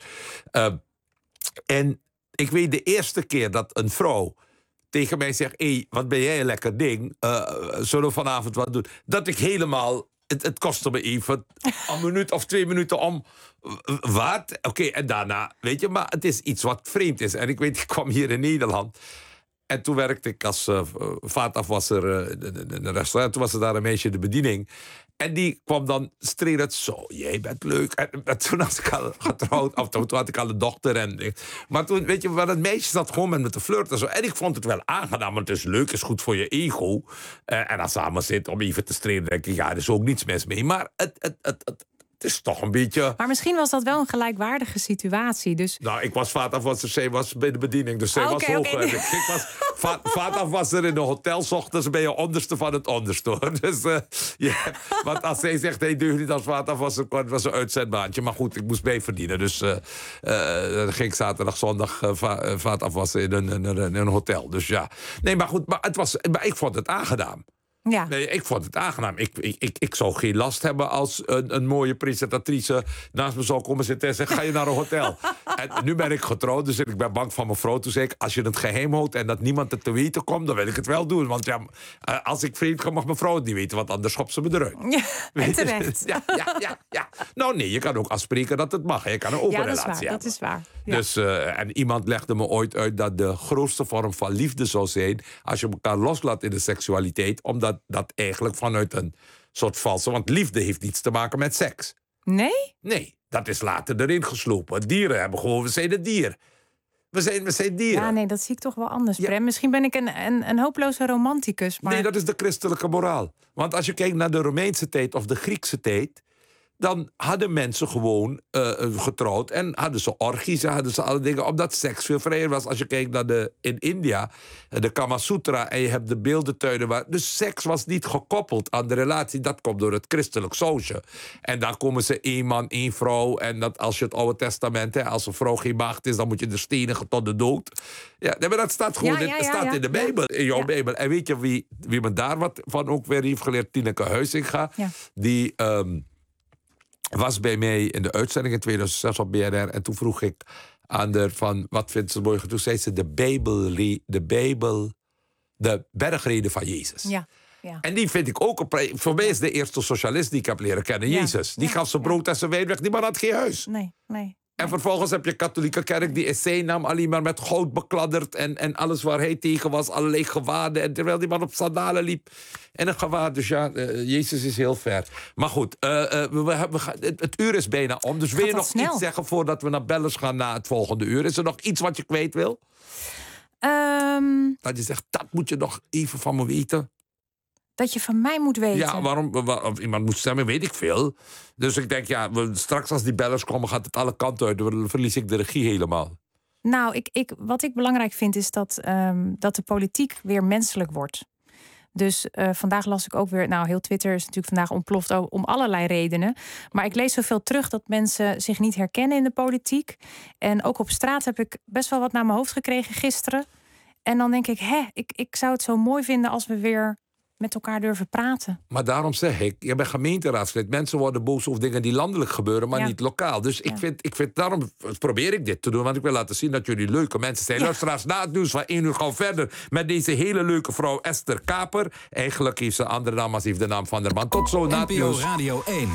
Speaker 3: en ik weet de eerste keer dat een vrouw tegen mij zegt... Hey, wat ben jij een lekker ding, zullen we vanavond wat doen? Dat ik helemaal... Het kostte me even een minuut of 2 minuten om... Wat? Oké, en daarna, weet je, maar het is iets wat vreemd is. En ik weet, ik kwam hier in Nederland... En toen werkte ik als vaatafwasser in een restaurant. Toen was er daar een meisje in de bediening. En die kwam dan strelend zo, jij bent leuk. En toen was ik al getrouwd, of toen had ik al een dochter. Maar toen, weet je, maar dat meisje zat gewoon met me te flirten. En zo. En ik vond het wel aangenaam, want het is leuk, is goed voor je ego. En als samen zit om even te strelen, denk ik, ja, er is ook niets mis mee. Maar het is toch een beetje...
Speaker 4: Maar misschien was dat wel een gelijkwaardige situatie. Dus...
Speaker 3: Nou, ik was vaatafwasser, zij was bij de bediening. Dus zij was hoog. Okay. Ik was vaatafwasser in een hotel. 's Ochtends ben je onderste van het onderste, hoor. Dus, want als zij zegt, hey, deugt niet als vaatafwasser... het was een uitzendbaantje. Maar goed, ik moest mee verdienen. Dus dan ging ik zaterdag, zondag vaatafwassen in een hotel. Dus ja. Nee, maar goed, maar ik vond het aangenaam.
Speaker 4: Ja.
Speaker 3: Nee, ik vond het aangenaam. Ik zou geen last hebben als een mooie presentatrice naast me zou komen zitten en zeggen, ga je naar een hotel? En nu ben ik getrouwd, dus ik ben bang van mijn vrouw. Toen zei ik, als je het geheim houdt en dat niemand het te weten komt, dan wil ik het wel doen. Want ja, als ik vreemd ga, mag mijn vrouw het niet weten, want anders schopt ze me eruit.
Speaker 4: Ja, terecht.
Speaker 3: Ja. Nou nee, je kan ook afspreken dat het mag. Je kan een open relatie hebben.
Speaker 4: Dat is waar. Ja.
Speaker 3: Dus, en iemand legde me ooit uit dat de grootste vorm van liefde zou zijn als je elkaar loslaat in de seksualiteit, omdat dat eigenlijk vanuit een soort valse... Want liefde heeft niets te maken met seks.
Speaker 4: Nee?
Speaker 3: Nee, dat is later erin geslopen. Dieren hebben gewoon... We zijn het dier. We zijn dieren.
Speaker 4: Ja, nee, dat zie ik toch wel anders, Prem. Misschien ben ik een hopeloze romanticus, maar...
Speaker 3: Nee, dat is de christelijke moraal. Want als je kijkt naar de Romeinse tijd of de Griekse tijd, dan hadden mensen gewoon getrouwd en hadden ze orgies, hadden ze alle dingen, omdat seks veel vrijer was. Als je kijkt naar in India, de Kama Sutra, en je hebt de beeldentuinen. Dus seks was niet gekoppeld aan de relatie. Dat komt door het christelijk sausje. En dan komen ze 1 man, 1 vrouw. En dat als je het Oude Testament, als een vrouw geen maagd is, dan moet je de stenigen tot de dood. Ja, maar dat staat gewoon in de Bijbel, in jouw Bijbel. En weet je wie me daar wat van ook weer heeft geleerd? Tineke Huizinga. Ja. Die was bij mij in de uitzending in 2006 op BNR. En toen vroeg ik, ander van, wat vindt ze mooi? Toen zei ze de bergreden van Jezus.
Speaker 4: Ja. Ja.
Speaker 3: En die vind ik ook, voor mij is de eerste socialist die ik heb leren kennen, Jezus. Die gaf zijn brood en zijn wijn weg, die man had geen huis.
Speaker 4: Nee.
Speaker 3: En vervolgens heb je katholieke kerk die essay nam, alleen maar met goud bekladderd en alles waar hij tegen was, allerlei gewaden. En terwijl die man op sandalen liep en een gewaad. Dus ja, Jezus is heel ver. Maar goed, het uur is bijna om. Dus wil je nog iets zeggen voordat we naar bellers gaan na het volgende uur? Is er nog iets wat je kwijt wil? Dat je zegt, dat moet je nog even van me weten.
Speaker 4: Dat je van mij moet weten.
Speaker 3: Ja, waarom iemand moet stemmen, weet ik veel. Dus ik denk, straks als die bellers komen, gaat het alle kanten uit. Dan verlies ik de regie helemaal.
Speaker 4: Nou, wat ik belangrijk vind is dat de politiek weer menselijk wordt. Dus vandaag las ik ook weer... Nou, heel Twitter is natuurlijk vandaag ontploft om allerlei redenen. Maar ik lees zoveel terug dat mensen zich niet herkennen in de politiek. En ook op straat heb ik best wel wat naar mijn hoofd gekregen gisteren. En dan denk ik, ik zou het zo mooi vinden als we weer met elkaar durven praten.
Speaker 3: Maar daarom zeg ik, je bent gemeenteraadslid. Mensen worden boos over dingen die landelijk gebeuren, maar niet lokaal. Dus ik vind, daarom probeer ik dit te doen. Want ik wil laten zien dat jullie leuke mensen zijn. Luisteraars, na het nieuws van 1 uur gaan we verder met deze hele leuke vrouw Esther Kaper. Eigenlijk heeft ze een andere naam als heeft de naam van der man. Tot zo na het nieuws.
Speaker 2: NPO Radio 1.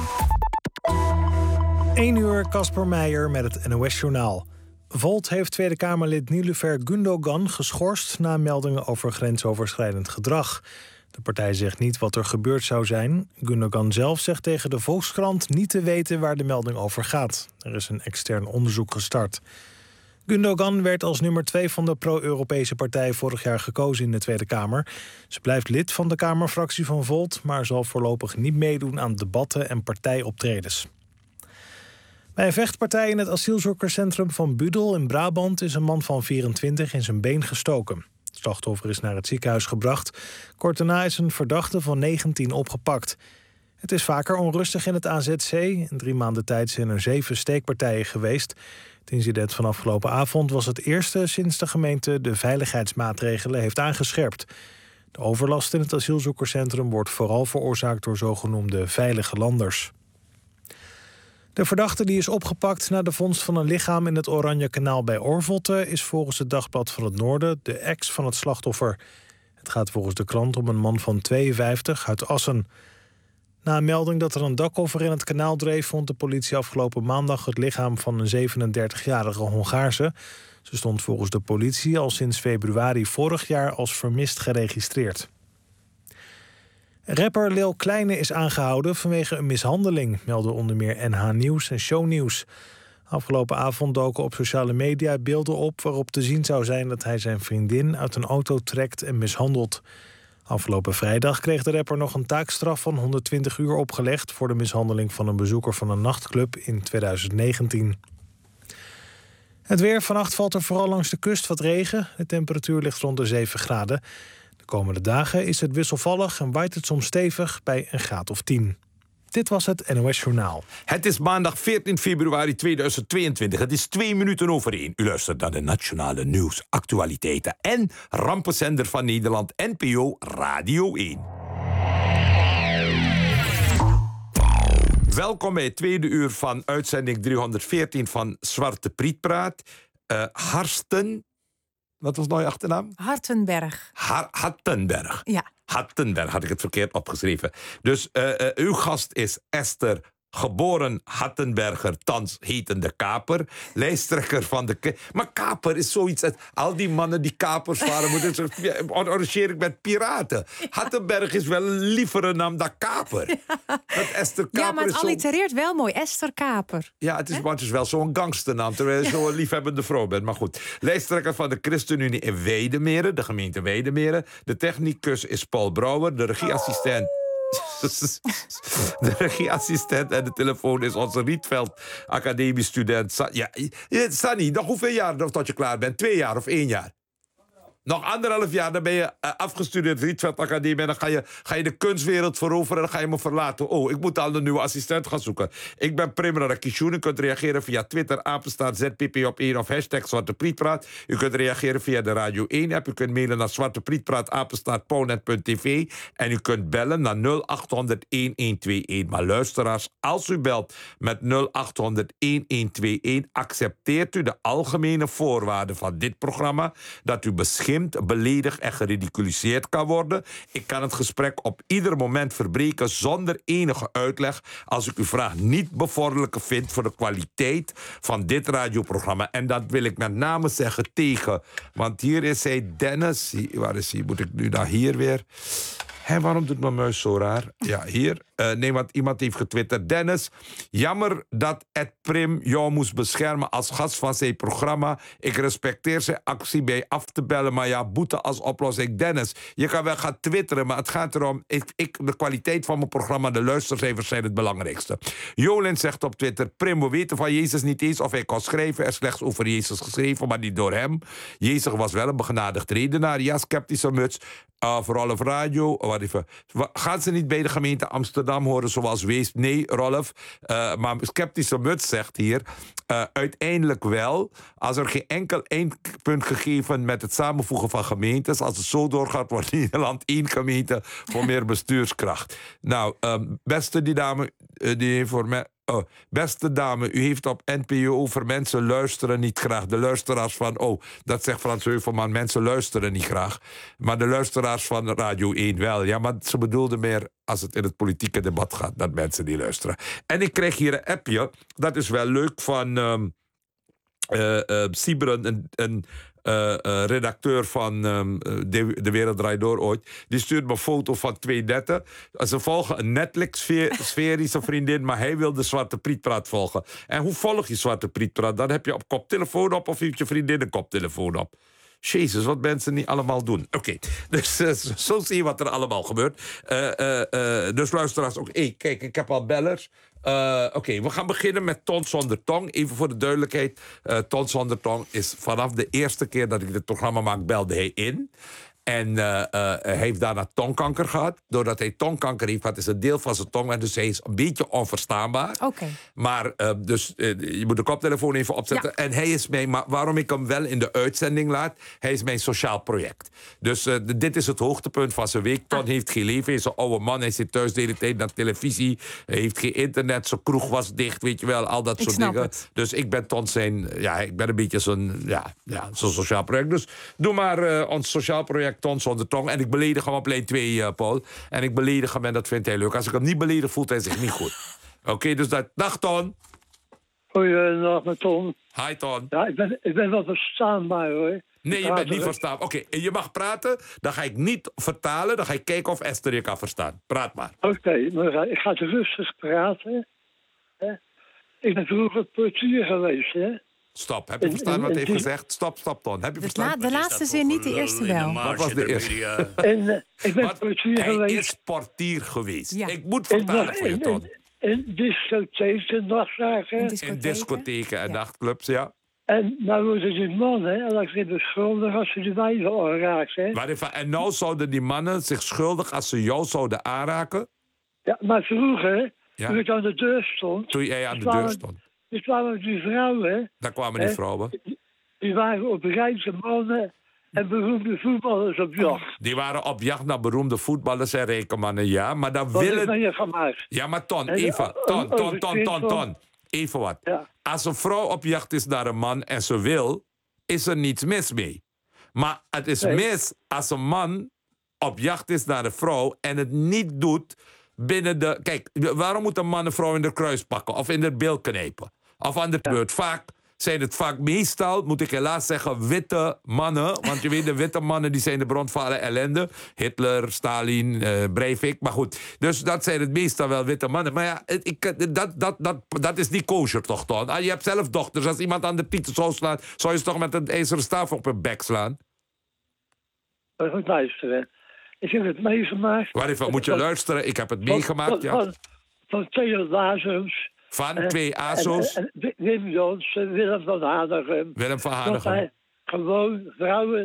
Speaker 1: 1 uur, Casper Meijer met het NOS-journaal. Volt heeft Tweede Kamerlid Niloufer Gundogan geschorst na meldingen over grensoverschrijdend gedrag. De partij zegt niet wat er gebeurd zou zijn. Gundogan zelf zegt tegen de Volkskrant niet te weten waar de melding over gaat. Er is een extern onderzoek gestart. Gundogan werd als nummer 2 van de pro-Europese partij vorig jaar gekozen in de Tweede Kamer. Ze blijft lid van de Kamerfractie van Volt, maar zal voorlopig niet meedoen aan debatten en partijoptredens. Bij een vechtpartij in het asielzoekerscentrum van Budel in Brabant is een man van 24 in zijn been gestoken. Het slachtoffer is naar het ziekenhuis gebracht. Kort daarna is een verdachte van 19 opgepakt. Het is vaker onrustig in het AZC. In 3 maanden tijd zijn er 7 steekpartijen geweest. Het incident van afgelopen avond was het eerste sinds de gemeente de veiligheidsmaatregelen heeft aangescherpt. De overlast in het asielzoekerscentrum wordt vooral veroorzaakt door zogenoemde veilige landers. De verdachte die is opgepakt na de vondst van een lichaam in het Oranje Kanaal bij Orvelte is volgens het Dagblad van het Noorden de ex van het slachtoffer. Het gaat volgens de krant om een man van 52 uit Assen. Na een melding dat er een dakkoffer in het kanaal dreef, vond de politie afgelopen maandag het lichaam van een 37-jarige Hongaarse. Ze stond volgens de politie al sinds februari vorig jaar als vermist geregistreerd. Rapper Lil Kleine is aangehouden vanwege een mishandeling, melden onder meer NH Nieuws en Shownieuws. Afgelopen avond doken op sociale media beelden op waarop te zien zou zijn dat hij zijn vriendin uit een auto trekt en mishandelt. Afgelopen vrijdag kreeg de rapper nog een taakstraf van 120 uur opgelegd voor de mishandeling van een bezoeker van een nachtclub in 2019. Het weer, vannacht valt er vooral langs de kust wat regen. De temperatuur ligt rond de 7 graden. De komende dagen is het wisselvallig en waait het soms stevig bij een graad of 10. Dit was het NOS Journaal.
Speaker 3: Het is maandag 14 februari 2022. Het is 2 minuten over 1. U luistert naar de Nationale Nieuws, Actualiteiten en Rampenzender van Nederland, NPO Radio 1. Welkom bij het tweede uur van uitzending 314 van Zwarte Priet Praat. Harsten... Wat was nou je achternaam?
Speaker 4: Hartenberg.
Speaker 3: Hattenberg.
Speaker 4: Ja.
Speaker 3: Hattenberg, had ik het verkeerd opgeschreven. Dus uw gast is Esther, geboren Hattenberger, thans hetende Kaper. Lijsttrekker van de... Maar Kaper is zoiets... Al die mannen die kapers waren... arrangeer ik met piraten. Ja. Hattenberg is wel een lievere naam dan Kaper. Ja. Esther Kaper
Speaker 4: ja, maar het
Speaker 3: is
Speaker 4: allitereert wel mooi. Esther Kaper.
Speaker 3: Ja, het is wel zo'n gangsternaam, terwijl je zo'n liefhebbende vrouw bent. Maar goed, lijsttrekker van de ChristenUnie in Weidemeren, de gemeente Weidemeren. De technicus is Paul Brouwer, de regieassistent... De regieassistent en de telefoon is onze Rietveld academiestudent. Ja, Sanny, nog hoeveel jaar tot je klaar bent? 2 jaar of 1 jaar? Nog 1,5 jaar, dan ben je afgestudeerd Rietveld Academie... en dan ga je de kunstwereld veroveren en dan ga je me verlaten. Oh, ik moet al een nieuwe assistent gaan zoeken. Ik ben Primera Rakishoen. U kunt reageren via Twitter, @ZPP op 1 of hashtag Zwarte Prietpraat. U kunt reageren via de Radio 1-app. U kunt mailen naar zwarteprietpraat@ponet.tv. En u kunt bellen naar 0800-1121. Maar luisteraars, als u belt met 0800-1121... accepteert u de algemene voorwaarden van dit programma... dat u beschimd, beledigd en geridiculiseerd kan worden. Ik kan het gesprek op ieder moment verbreken zonder enige uitleg... als ik uw vraag niet bevorderlijk vind voor de kwaliteit van dit radioprogramma. En dat wil ik met name zeggen tegen... want hier is hij, Dennis. Waar is hij? Moet ik nu naar hier weer? Hé, waarom doet mijn muis zo raar? Ja, hier. Nee, want iemand heeft getwitterd. Dennis, jammer dat Ed Prim jou moest beschermen als gast van zijn programma. Ik respecteer zijn actie bij af te bellen, maar ja, boete als oplossing. Dennis, je kan wel gaan twitteren, maar het gaat erom... de kwaliteit van mijn programma, de luistercijfers zijn het belangrijkste. Jolien zegt op Twitter... Prim, we weten van Jezus niet eens of hij kon schrijven. Er slechts over Jezus geschreven, maar niet door hem. Jezus was wel een begenadigd redenaar. Ja, sceptische muts. Vooral op radio. Gaan ze niet bij de gemeente Amsterdam horen zoals Wees? Nee, Rolf. Maar sceptische muts zegt hier... uiteindelijk wel. Als er geen enkel eindpunt gegeven met het samenvoegen van gemeentes... als het zo doorgaat, wordt Nederland 1 gemeente voor meer bestuurskracht. Nou, beste die dame... die voor mij... beste dame, u heeft op NPO over mensen luisteren niet graag. De luisteraars van, dat zegt Frans Heuvelman, mensen luisteren niet graag. Maar de luisteraars van Radio 1 wel. Ja, maar ze bedoelde meer als het in het politieke debat gaat, dat mensen die luisteren. En ik kreeg hier een appje, dat is wel leuk, van Sibren, een redacteur van De Wereld Draait Door ooit. Die stuurt me een foto van 2 netten. Ze volgen een Netflix-sferische vriendin... maar hij wil de Zwarte Prietpraat volgen. En hoe volg je Zwarte Prietpraat? Dan heb je op koptelefoon op of heeft je vriendin een koptelefoon op. Jezus, wat mensen niet allemaal doen. Oké, dus zo zie je wat er allemaal gebeurt. Dus luisteraars ook. Kijk, ik heb al bellers. Oké, we gaan beginnen met Ton Zonder Tong. Even voor de duidelijkheid. Ton Zonder Tong is vanaf de eerste keer dat ik dit programma maak, belde hij in. En hij heeft daarna tongkanker gehad. Doordat hij tongkanker heeft gehad, is een deel van zijn tong... en dus hij is een beetje onverstaanbaar.
Speaker 4: Oké.
Speaker 3: Maar dus je moet de koptelefoon even opzetten. Ja. En hij is maar waarom ik hem wel in de uitzending laat... hij is mijn sociaal project. Dus dit is het hoogtepunt van zijn week. Ton heeft geen leven, hij is een oude man. Hij zit thuis de hele tijd naar televisie. Hij heeft geen internet, zijn kroeg was dicht, weet je wel. Al dat soort dingen. Het. Dus ik ben Ton zijn... Ja, ik ben een beetje zo'n sociaal project. Dus doe maar ons sociaal project Ton Zonder Tong. En ik beledig hem op lijn 2, Paul. En ik beledig hem en dat vindt hij leuk. Als ik hem niet beledig, voelt hij zich niet goed. Oké, dus dat... Dag, Ton.
Speaker 5: Goeiedag, met Ton.
Speaker 3: Hi, Ton.
Speaker 5: Ja, ik ben wel verstaanbaar, hoor.
Speaker 3: Nee, je bent niet verstaanbaar. Oké, en je mag praten. Dan ga ik niet vertalen. Dan ga ik kijken of Esther je kan verstaan. Praat maar.
Speaker 5: Oké, maar ik ga te rustig praten. Hè? Ik ben vroeger portier geweest, hè.
Speaker 3: Stop. Heb je verstaan wat hij heeft gezegd? Stop, Ton. Heb je verstaan?
Speaker 4: De laatste zin, niet de eerste wel.
Speaker 3: Wat was de eerste?
Speaker 5: Ik ben portier geweest.
Speaker 3: Hij is portier geweest.
Speaker 4: Ja.
Speaker 3: Ik moet vertalen voor je, Ton.
Speaker 5: In discotheken, nachtzaken.
Speaker 3: In discotheken en nachtclubs, ja.
Speaker 5: En nou worden die mannen, en dan zijn beschuldigd als ze de wijven aanraken.
Speaker 3: En nou zouden die mannen zich schuldig als ze jou zouden aanraken?
Speaker 5: Ja, maar vroeger, toen ik aan de deur stond...
Speaker 3: Toen jij aan de deur stond?
Speaker 5: Dus kwamen die vrouwen...
Speaker 3: Daar kwamen die vrouwen.
Speaker 5: Die waren op rijke mannen en beroemde voetballers op jacht.
Speaker 3: Die waren op jacht naar beroemde voetballers en rijke mannen, ja. Maar dan
Speaker 5: Wat
Speaker 3: willen...
Speaker 5: ben je gemaakt?
Speaker 3: Ja, maar Ton, even. Ton. Even wat. Ja. Als een vrouw op jacht is naar een man en ze wil, is er niets mis mee. Maar het is mis als een man op jacht is naar een vrouw en het niet doet binnen de... Kijk, waarom moet een man een vrouw in de kruis pakken of in de bil knijpen? Of aan de beurt. Zijn het meestal, moet ik helaas zeggen, witte mannen. Want je weet, de witte mannen die zijn de bron van alle ellende. Hitler, Stalin, Breivik, maar goed. Dus dat zijn het meestal wel witte mannen. Maar ja, dat is niet kosher toch, Ton? Je hebt zelf dochters. Als iemand aan de titel zou slaan, zou je ze toch met een ijzeren staaf op hun bek slaan?
Speaker 5: Goed luisteren. Ik heb het meegemaakt.
Speaker 3: Waar even, moet je luisteren? Ik heb het meegemaakt, ja.
Speaker 5: Van Theo Lazarus.
Speaker 3: Van 2 ASO's.
Speaker 5: Wim Jones, Willem van Hanegem.
Speaker 3: Willem van Hanegem.
Speaker 5: Gewoon vrouwen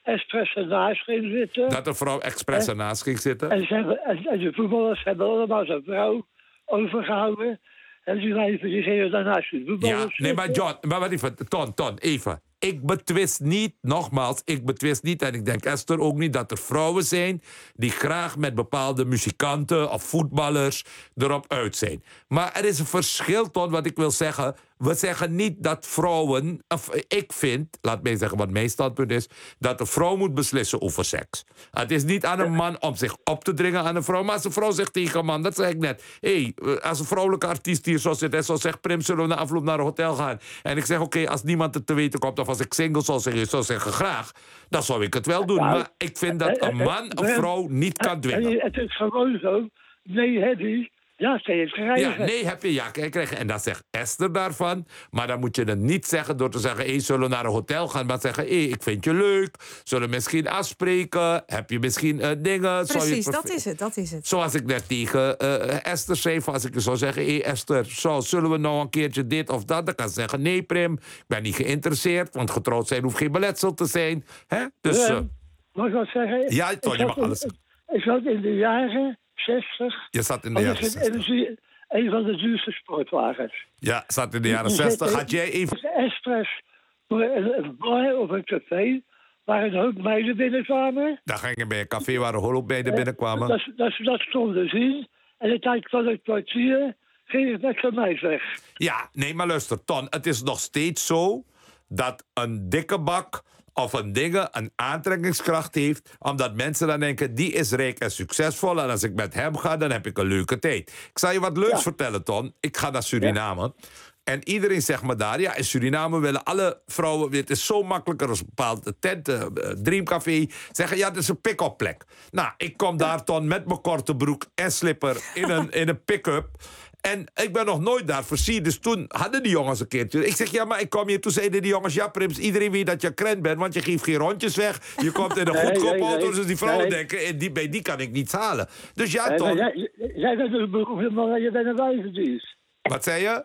Speaker 5: expres ernaast ging zitten.
Speaker 3: Dat een vrouw expres ernaast ging zitten?
Speaker 5: En de voetballers hebben allemaal zijn vrouw overgehouden. En die gingen daarnaast de voetballers
Speaker 3: Ja, nee, maar John, maar wat even, Ton, even. Ik betwist niet, nogmaals, en ik denk Esther ook niet, dat er vrouwen zijn die graag met bepaalde muzikanten of voetballers erop uit zijn. Maar er is een verschil, Ton, wat ik wil zeggen. We zeggen niet dat vrouwen, of ik vind, laat mij zeggen wat mijn standpunt is, dat een vrouw moet beslissen over seks. Het is niet aan een man om zich op te dringen aan een vrouw, maar als een vrouw zegt tegen een man, dat zeg ik net, als een vrouwelijke artiest hier zo zit en zo zegt, Prim, zullen we na afloop naar een hotel gaan? En ik zeg, oké, als niemand het te weten komt, of als ik single zou zeggen graag, dan zou ik het wel doen. Maar ik vind dat een man een vrouw niet kan dwingen.
Speaker 5: Het is gewoon zo, nee, Hedy. Ja, ze heeft gekregen.
Speaker 3: Ja, nee, heb je ja gekregen. En dan zegt Esther daarvan. Maar dan moet je het niet zeggen door te zeggen, zullen we naar een hotel gaan? Maar zeggen, ik vind je leuk. Zullen we misschien afspreken? Heb je misschien dingen?
Speaker 4: Precies, dat is het.
Speaker 3: Zoals ik net tegen Esther zei, als ik zou zeggen, Esther, zullen we nou een keertje dit of dat? Dan kan ze zeggen, nee Prim, ik ben niet geïnteresseerd. Want getrouwd zijn hoeft geen beletsel te zijn. Hè? Dus,
Speaker 5: mag ik wat zeggen?
Speaker 3: Ja, Ton, je mag alles zeggen.
Speaker 5: Ik zat in de jaren 60.
Speaker 3: Je zat in de jaren 60.
Speaker 5: Een van de duurste sportwagens.
Speaker 3: Ja, zat in de jaren 60. Had jij even...
Speaker 5: Expres voor een bar of een café waar een hoop meiden binnenkwamen.
Speaker 3: Dan gingen bij een café waar een hoop meiden binnenkwamen.
Speaker 5: Dat stonden zien. En de tijd van het kwartier ging het met zijn meid weg.
Speaker 3: Ja, nee, maar luister, Ton, het is nog steeds zo dat een dikke bak of een ding een aantrekkingskracht heeft, omdat mensen dan denken, die is rijk en succesvol en als ik met hem ga, dan heb ik een leuke tijd. Ik zal je wat leuks vertellen, Ton. Ik ga naar Suriname. Ja. En iedereen zegt me daar, in Suriname willen alle vrouwen, het is zo makkelijker als een bepaald tent, Dreamcafé, zeggen, ja, dat is een pick-up plek. Nou, ik kom daar, Ton, met mijn korte broek en slipper in een pick-up. En ik ben nog nooit daar versierd. Dus toen hadden die jongens een keertje. Ik zeg, ja, maar ik kom hier. Toen zeiden die jongens, ja, Prims, iedereen weet dat je krent bent, want je geeft geen rondjes weg. Je komt in een goedkoop auto. Dus die vrouwen denken, bij die kan ik niets halen. Dus ja, Ton.
Speaker 5: Jij bent een beroemde man en je bent een wijvendienst.
Speaker 3: Wat zei je?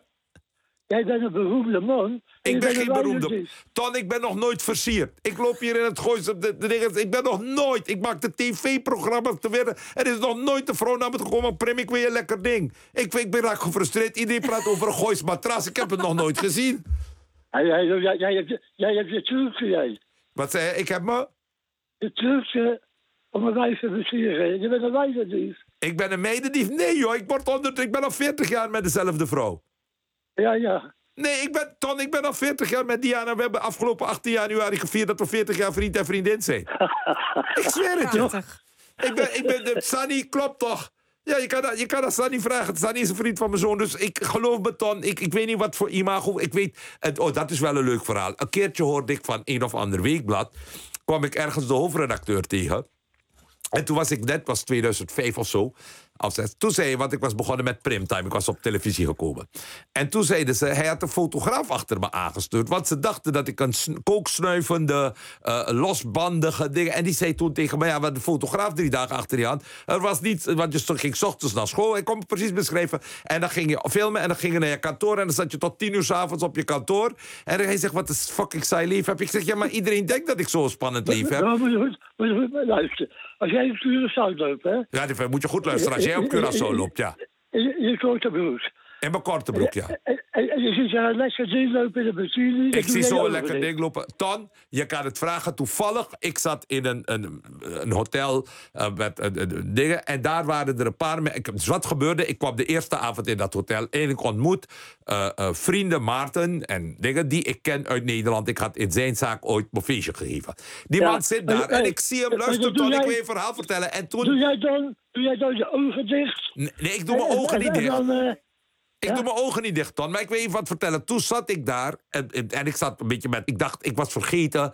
Speaker 5: Jij bent een beroemde man.
Speaker 3: Ik ben geen beroemde. Ton, ik ben nog nooit versierd. Ik loop hier in het Goois op de dingen. Ik ben nog nooit. Ik maak de tv-programma's te weer. Er is nog nooit een vrouw naar me gekomen. Prim, ik wil je lekker ding. Ik ben raak gefrustreerd. Iedereen praat over een Goois matras. Ik heb het nog nooit gezien.
Speaker 5: Jij hebt je trucje, jij.
Speaker 3: Wat zei je? Ik heb me?
Speaker 5: Je trucje om een wijf te versieren. Je bent een wijvendienst.
Speaker 3: Ik ben een meidedief? Nee, joh. Ik ben al 40 jaar met dezelfde vrouw.
Speaker 5: Ja.
Speaker 3: Nee, ik ben al 40 jaar met Diana. We hebben afgelopen 18 januari gevierd dat we 40 jaar vriend en vriendin zijn. Ik zweer het, joh. Ik ben Sunny, klopt toch? Ja, je kan dat Sunny vragen. Sunny is een vriend van mijn zoon. Dus ik geloof me, Ton. Ik weet niet wat voor imago. Ik weet, dat is wel een leuk verhaal. Een keertje hoorde ik van een of ander weekblad. Kwam ik ergens de hoofdredacteur tegen. En toen was 2005 of zo. Toen zei hij, want ik was begonnen met Primtime. Ik was op televisie gekomen. En toen zeiden ze, hij had een fotograaf achter me aangestuurd. Want ze dachten dat ik een kooksnuivende, losbandige dingen... En die zei toen tegen me, wat de fotograaf 3 dagen achter je hand. Er was niet, want je ging 's ochtends naar school. Ik kon het precies beschrijven. En dan ging je filmen en dan ging je naar je kantoor. En dan zat je tot 10 uur 's avonds op je kantoor. En hij zegt, wat een fucking saai leven heb. Ik zeg, ja, maar iedereen denkt dat ik zo'n spannend leven heb.
Speaker 5: Maar luister, als jij een Curaçao loopt, hè...
Speaker 3: Ja, dat moet je goed luisteren. Als jij op Curaçao loopt, ja.
Speaker 5: Je korte broek.
Speaker 3: In mijn korte broek, ja.
Speaker 5: En je ziet een lekker ding lopen in de benzine.
Speaker 3: Ik zie zo'n lekker ding lopen. Ton, je kan het vragen. Toevallig, ik zat in een hotel met dingen. En daar waren er een paar mensen. Dus wat gebeurde? Ik kwam de eerste avond in dat hotel. En ik ontmoet vrienden, Maarten en dingen die ik ken uit Nederland. Ik had in zijn zaak ooit mijn feestje gegeven. Die man zit daar en ik zie hem. Luister, Ton, ik wil je een verhaal vertellen. En toen... Doe
Speaker 5: jij dan je ogen dicht?
Speaker 3: Nee, ik doe mijn ogen niet dicht. Ik doe mijn ogen niet dicht, Ton. Maar ik wil even wat vertellen. Toen zat ik daar en ik zat een beetje met... Ik dacht, ik was vergeten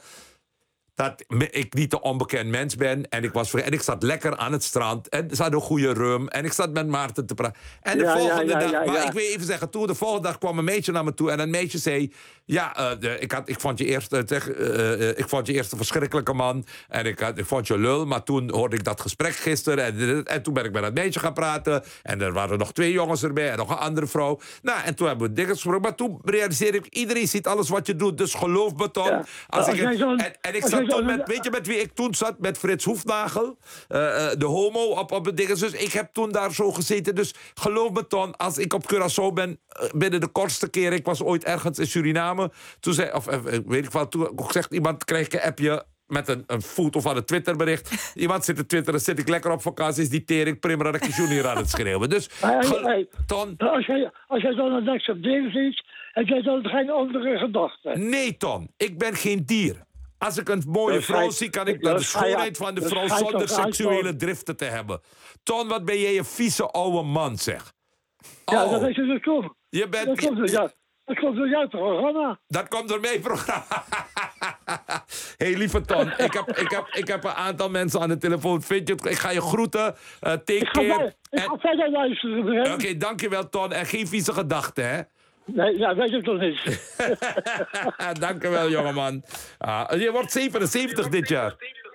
Speaker 3: dat ik niet een onbekend mens ben. En ik zat lekker aan het strand. En ze hadden een goede rum. En ik zat met Maarten te praten. En de volgende dag... Maar ik wil even zeggen, de volgende dag kwam een meisje naar me toe. En een meisje zei... Ja, ik vond je eerst een verschrikkelijke man. En ik vond je lul. Maar toen hoorde ik dat gesprek gisteren. En toen ben ik met dat meisje gaan praten. En er waren nog 2 jongens erbij. En nog een andere vrouw. Nou, en toen hebben we dingen gesproken. Maar toen realiseerde ik... Iedereen ziet alles wat je doet. Dus geloof me, Ton.
Speaker 5: Ja. Als jij
Speaker 3: weet je met wie ik toen zat? Met Frits Hoefnagel, de homo op het ding. Dus ik heb toen daar zo gezeten. Dus geloof me, Ton, als ik op Curaçao ben, binnen de kortste keer, ik was ooit ergens in Suriname, toen zei, weet ik wel, toen zegt iemand, krijg ik een appje met een foto van een Twitterbericht. Iemand zit te twitteren, zit ik lekker op vakantie, is die tering, Prim Radakishun hier aan het schreeuwen. Dus, Ton...
Speaker 5: Als jij dan een niks op ding ziet, heb jij dan geen andere gedachten?
Speaker 3: Nee, Ton, ik ben geen dier. Als ik een mooie vrouw zie, kan ik naar de schoonheid van de vrouw zonder seksuele driften te hebben. Ton, wat ben jij een vieze oude man, zeg.
Speaker 5: Ja, dat is dus kom.
Speaker 3: Je bent...
Speaker 5: Dat komt door jouw programma.
Speaker 3: Dat komt door mijn programma. Hey, lieve Ton, ik heb een aantal mensen aan de telefoon. Vind je het? Ik ga je groeten. Take care.
Speaker 5: Ik ga verder luisteren.
Speaker 3: Oké, dankjewel, Ton. En geen vieze gedachten, hè?
Speaker 5: Nee, ja, weet je toch niet.
Speaker 3: Dankjewel, jongeman. Je wordt 77 dit jaar.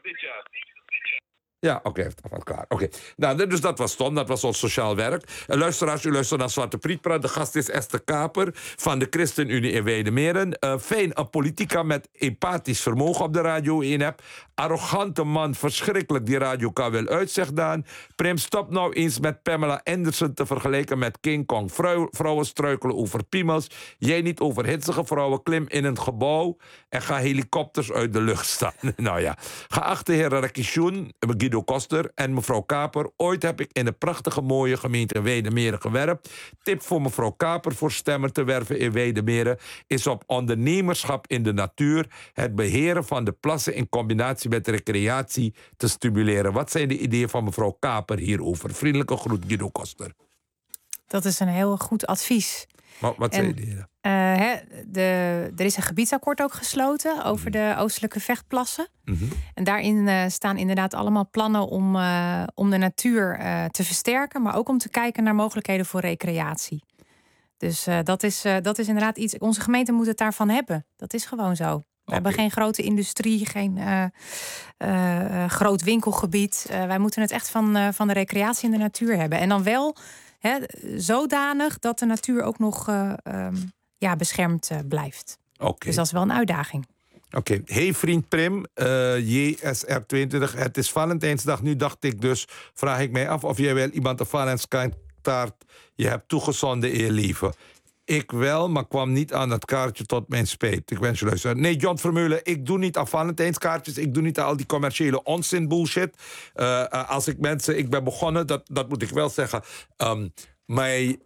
Speaker 3: Ja, oké, elkaar. Oké. Nou, dus dat was Ton, dat was ons sociaal werk. Luisteraars, u luistert naar Zwarte Prietpraat. De gast is Esther Kaper van de ChristenUnie in Weidemeren. Fijn, een politica met empathisch vermogen op de Radio 1 hebt. Arrogante man, verschrikkelijk die Radio K wil uit, zegt Daan. Prim, stop nou eens met Pamela Anderson te vergelijken met King Kong. Vrouwen struikelen over piemels. Jij niet over hitsige vrouwen. Klim in een gebouw en ga helikopters uit de lucht staan. Nou ja. Geachte heer Radakishun, Guido Koster en mevrouw Kaper. Ooit heb ik in de prachtige mooie gemeente Weidemeren gewerkt. Tip voor mevrouw Kaper voor stemmer te werven in Weidemeren is op ondernemerschap in de natuur. Het beheren van de plassen in combinatie met recreatie te stimuleren. Wat zijn de ideeën van mevrouw Kaper hierover? Vriendelijke groet, Guido Koster.
Speaker 4: Dat is een heel goed advies.
Speaker 3: Wat zijn de ideeën?
Speaker 4: Er is een gebiedsakkoord ook gesloten over de oostelijke vechtplassen.
Speaker 3: Mm-hmm.
Speaker 4: En daarin staan inderdaad allemaal plannen om de natuur te versterken, maar ook om te kijken naar mogelijkheden voor recreatie. Dus dat is inderdaad iets. Onze gemeente moet het daarvan hebben. Dat is gewoon zo. We hebben geen grote industrie, geen groot winkelgebied. Wij moeten het echt van de recreatie en de natuur hebben. En dan wel zodanig dat de natuur ook nog beschermd blijft. Dus dat is wel een uitdaging.
Speaker 3: Oké. Hey vriend Prim, JSR22. Het is Valentijnsdag. Nu dacht ik dus, vraag ik mij af of jij wel iemand een Valentijnstaart je hebt toegezonden in je leven. Ik wel, maar kwam niet aan het kaartje tot mijn spijt. Ik wens je luisteren. Nee, John Vermeulen, ik doe niet aan Valentijnskaartjes. Ik doe niet aan al die commerciële onzin bullshit. Als ik mensen... Ik ben begonnen, dat moet ik wel zeggen. Mijn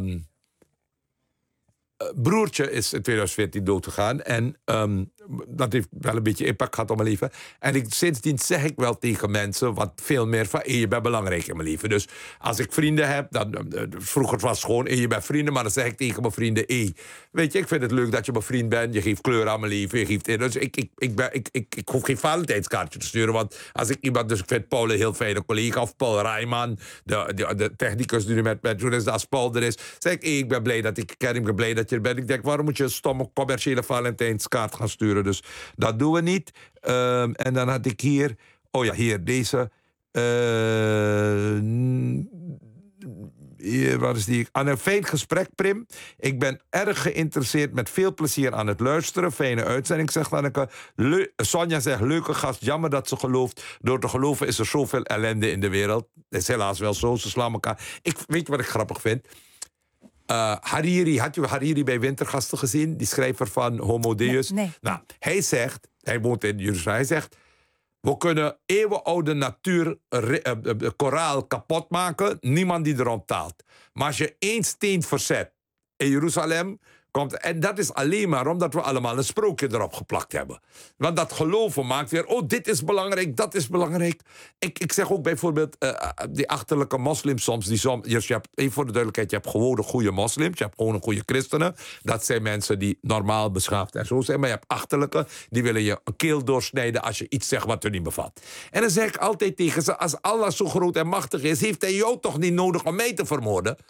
Speaker 3: broertje is in 2014 dood gegaan. En dat heeft wel een beetje impact gehad op mijn leven. En sindsdien zeg ik wel tegen mensen wat veel meer van... je bent belangrijk in mijn leven. Dus als ik vrienden heb... vroeger was het gewoon, je bent vrienden... maar dan zeg ik tegen mijn vrienden... weet je, ik vind het leuk dat je mijn vriend bent. Je geeft kleur aan mijn leven. Je geeft, dus ik hoef geen Valentijnskaartje te sturen. Want als ik iemand... Dus ik vind Paul een heel fijne collega. Of Paul Rijman, de technicus die nu met journalist als Paul er is. Zeg ik ben blij dat ik ken. Ik ben blij dat je er bent. Ik denk, waarom moet je een stomme commerciële Valentijnskaart gaan sturen? Dus dat doen we niet. En dan had ik hier... Oh ja, hier, deze... Waar is die? Aan een fijn gesprek, Prim. Ik ben erg geïnteresseerd, met veel plezier aan het luisteren. Fijne uitzending, zegt Anneke. Sonja zegt, leuke gast, jammer dat ze gelooft. Door te geloven is er zoveel ellende in de wereld. Dat is helaas wel zo, ze slaan elkaar. Weet je wat ik grappig vind? Hariri, had je Hariri bij Wintergasten gezien? Die schrijver van Homo Deus.
Speaker 4: Nee.
Speaker 3: Nou, hij woont in Jeruzalem, hij zegt... we kunnen eeuwenoude natuur, koraal kapot maken. Niemand die erom taalt. Maar als je 1 steen verzet in Jeruzalem... en dat is alleen maar omdat we allemaal een sprookje erop geplakt hebben. Want dat geloven maakt weer... dit is belangrijk, dat is belangrijk. Ik zeg ook bijvoorbeeld... die achterlijke moslims soms... je hebt, even voor de duidelijkheid... je hebt gewoon de goede moslims... je hebt gewoon een goede christenen. Dat zijn mensen die normaal beschaafd en zo zijn. Maar je hebt achterlijke... die willen je een keel doorsnijden... als je iets zegt wat er niet bevat. En dan zeg ik altijd tegen ze... als Allah zo groot en machtig is... heeft hij jou toch niet nodig om mij te vermoorden...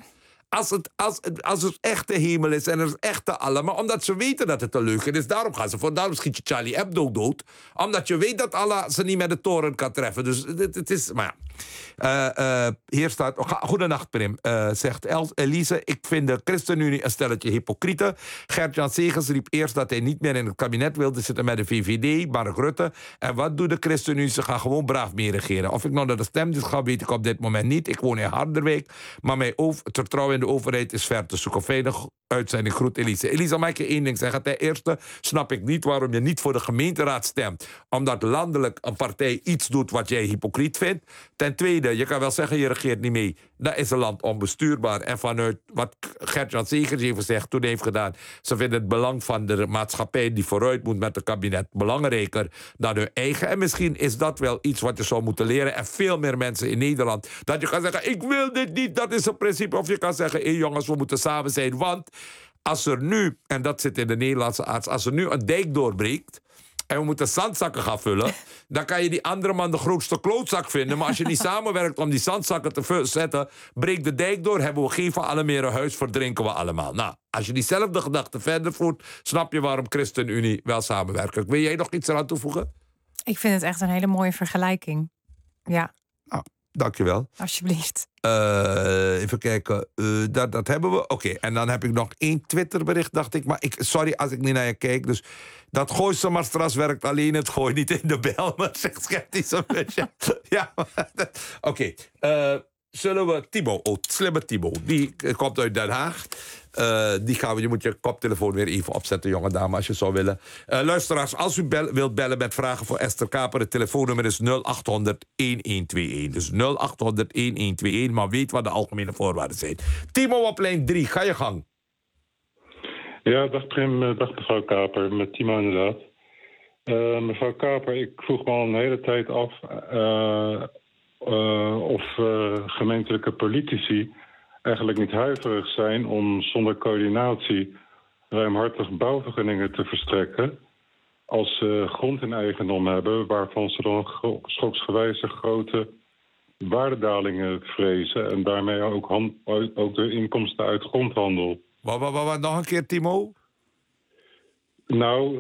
Speaker 3: Als het echte hemel is en er is echte Allah, maar omdat ze weten dat het een leugen is, daarom gaan ze voor. Daarom schiet je Charlie Hebdo dood. Omdat je weet dat Allah ze niet met de toren kan treffen. Dus het is, maar ja. Hier staat, goedenacht Prim, zegt Elise, ik vind de ChristenUnie een stelletje hypocrieten. Gert-Jan Segers riep eerst dat hij niet meer in het kabinet wilde zitten met de VVD, Mark Rutte. En wat doet de ChristenUnie? Ze gaan gewoon braaf mee regeren. Of ik nou naar de stemdienst ga, weet ik op dit moment niet. Ik woon in Harderwijk, maar het vertrouwen in de overheid is ver te zoeken. Veilig uitzending, groet Elise. Elise, mag ik je één ding zeggen? Ten eerste snap ik niet waarom je niet voor de gemeenteraad stemt. Omdat landelijk een partij iets doet wat jij hypocriet vindt. Ten tweede, je kan wel zeggen je regeert niet mee. Dan is een land onbestuurbaar. En vanuit wat Gert-Jan Segers even zegt, toen heeft gedaan, ze vinden het belang van de maatschappij die vooruit moet met het kabinet belangrijker dan hun eigen. En misschien is dat wel iets wat je zou moeten leren. En veel meer mensen in Nederland. Dat je kan zeggen, ik wil dit niet, dat is een principe. Of je kan zeggen, hé jongens, we moeten samen zijn. Want als er nu, en dat zit in de Nederlandse arts, als er nu een dijk doorbreekt en we moeten zandzakken gaan vullen, dan kan je die andere man de grootste klootzak vinden. Maar als je niet samenwerkt om die zandzakken te zetten, breekt de dijk door, hebben we geen van allen meer een huis, verdrinken we allemaal. Nou, als je diezelfde gedachte verder voert, snap je waarom ChristenUnie wel samenwerkt. Wil jij nog iets eraan toevoegen?
Speaker 4: Ik vind het echt een hele mooie vergelijking. Ja.
Speaker 3: Nou, dankjewel.
Speaker 4: Alsjeblieft.
Speaker 3: Even kijken. Dat hebben we. Oké, en dan heb ik nog 1 Twitterbericht, dacht ik. Maar sorry als ik niet naar je kijk. Dus dat Gooise Marstras werkt alleen. Het gooi niet in de bel. Maar zegt sceptisch een beetje. Ja, oké. Zullen we Timo, slimme Timo, die komt uit Den Haag. Je moet je koptelefoon weer even opzetten, jonge dame, als je zou willen. Luisteraars, als u wilt bellen met vragen voor Esther Kaper, het telefoonnummer is 0800-1121. Dus 0800-1121, maar weet wat de algemene voorwaarden zijn. Timo op lijn 3, ga je gang.
Speaker 6: Ja, dag Prim, dag mevrouw Kaper, met Timo inderdaad. Mevrouw Kaper, ik vroeg me al een hele tijd af of gemeentelijke politici eigenlijk niet huiverig zijn om zonder coördinatie ruimhartig bouwvergunningen te verstrekken als ze grond in eigendom hebben waarvan ze dan schoksgewijze grote waardedalingen vrezen en daarmee ook de inkomsten uit grondhandel.
Speaker 3: Wat nog een keer, Timo?
Speaker 6: Nou,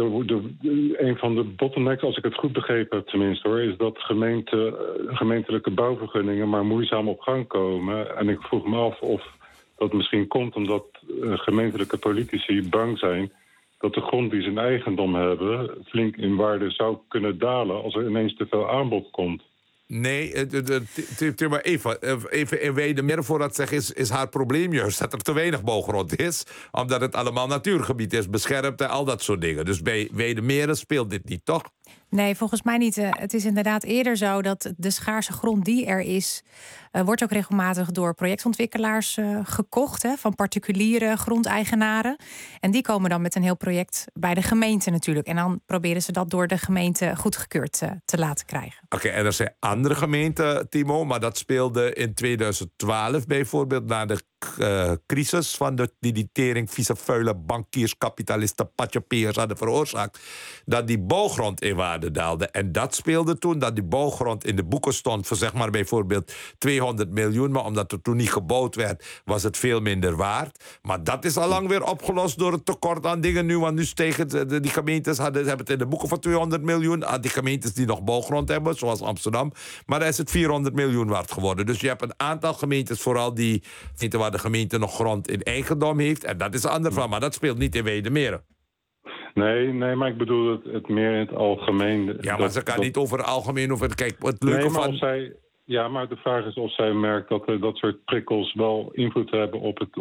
Speaker 6: een van de bottlenecks, als ik het goed begrepen heb tenminste hoor, is dat gemeentelijke bouwvergunningen maar moeizaam op gang komen. En ik vroeg me af of dat misschien komt omdat gemeentelijke politici bang zijn dat de grond die ze in eigendom hebben flink in waarde zou kunnen dalen als er ineens te veel aanbod komt.
Speaker 3: Nee, maar even in Weidemeren voor dat zeg is haar probleem juist dat er te weinig bouwgrond is. Omdat het allemaal natuurgebied is, beschermd en al dat soort dingen. Dus bij Weidemeren speelt dit niet, toch?
Speaker 4: Nee, volgens mij niet. Het is inderdaad eerder zo dat de schaarse grond die er is, wordt ook regelmatig door projectontwikkelaars gekocht, hè, van particuliere grondeigenaren. En die komen dan met een heel project bij de gemeente natuurlijk. En dan proberen ze dat door de gemeente goedgekeurd te laten krijgen.
Speaker 3: Oké, en er zijn andere gemeenten, Timo, maar dat speelde in 2012 bijvoorbeeld na de crisis van de tering vieze vuile bankiers, kapitalisten, patjepeers hadden veroorzaakt, dat die bouwgrond in waarde daalde. En dat speelde toen dat die bouwgrond in de boeken stond voor zeg maar bijvoorbeeld 200 miljoen, maar omdat er toen niet gebouwd werd, was het veel minder waard. Maar dat is al lang weer opgelost door het tekort aan dingen nu, want nu stegen die gemeentes hebben het in de boeken voor 200 miljoen, die gemeentes die nog bouwgrond hebben, zoals Amsterdam, maar dan is het 400 miljoen waard geworden. Dus je hebt een aantal gemeentes, vooral die waar de gemeente nog grond in eigendom heeft, en dat is een ander van, maar dat speelt niet in Weidemeren.
Speaker 6: Nee, maar ik bedoel het meer in het algemeen.
Speaker 3: Ja, maar ze kan niet over het algemeen over. Kijk, het leuke van.
Speaker 6: Maar de vraag is of zij merkt dat dat soort prikkels wel invloed hebben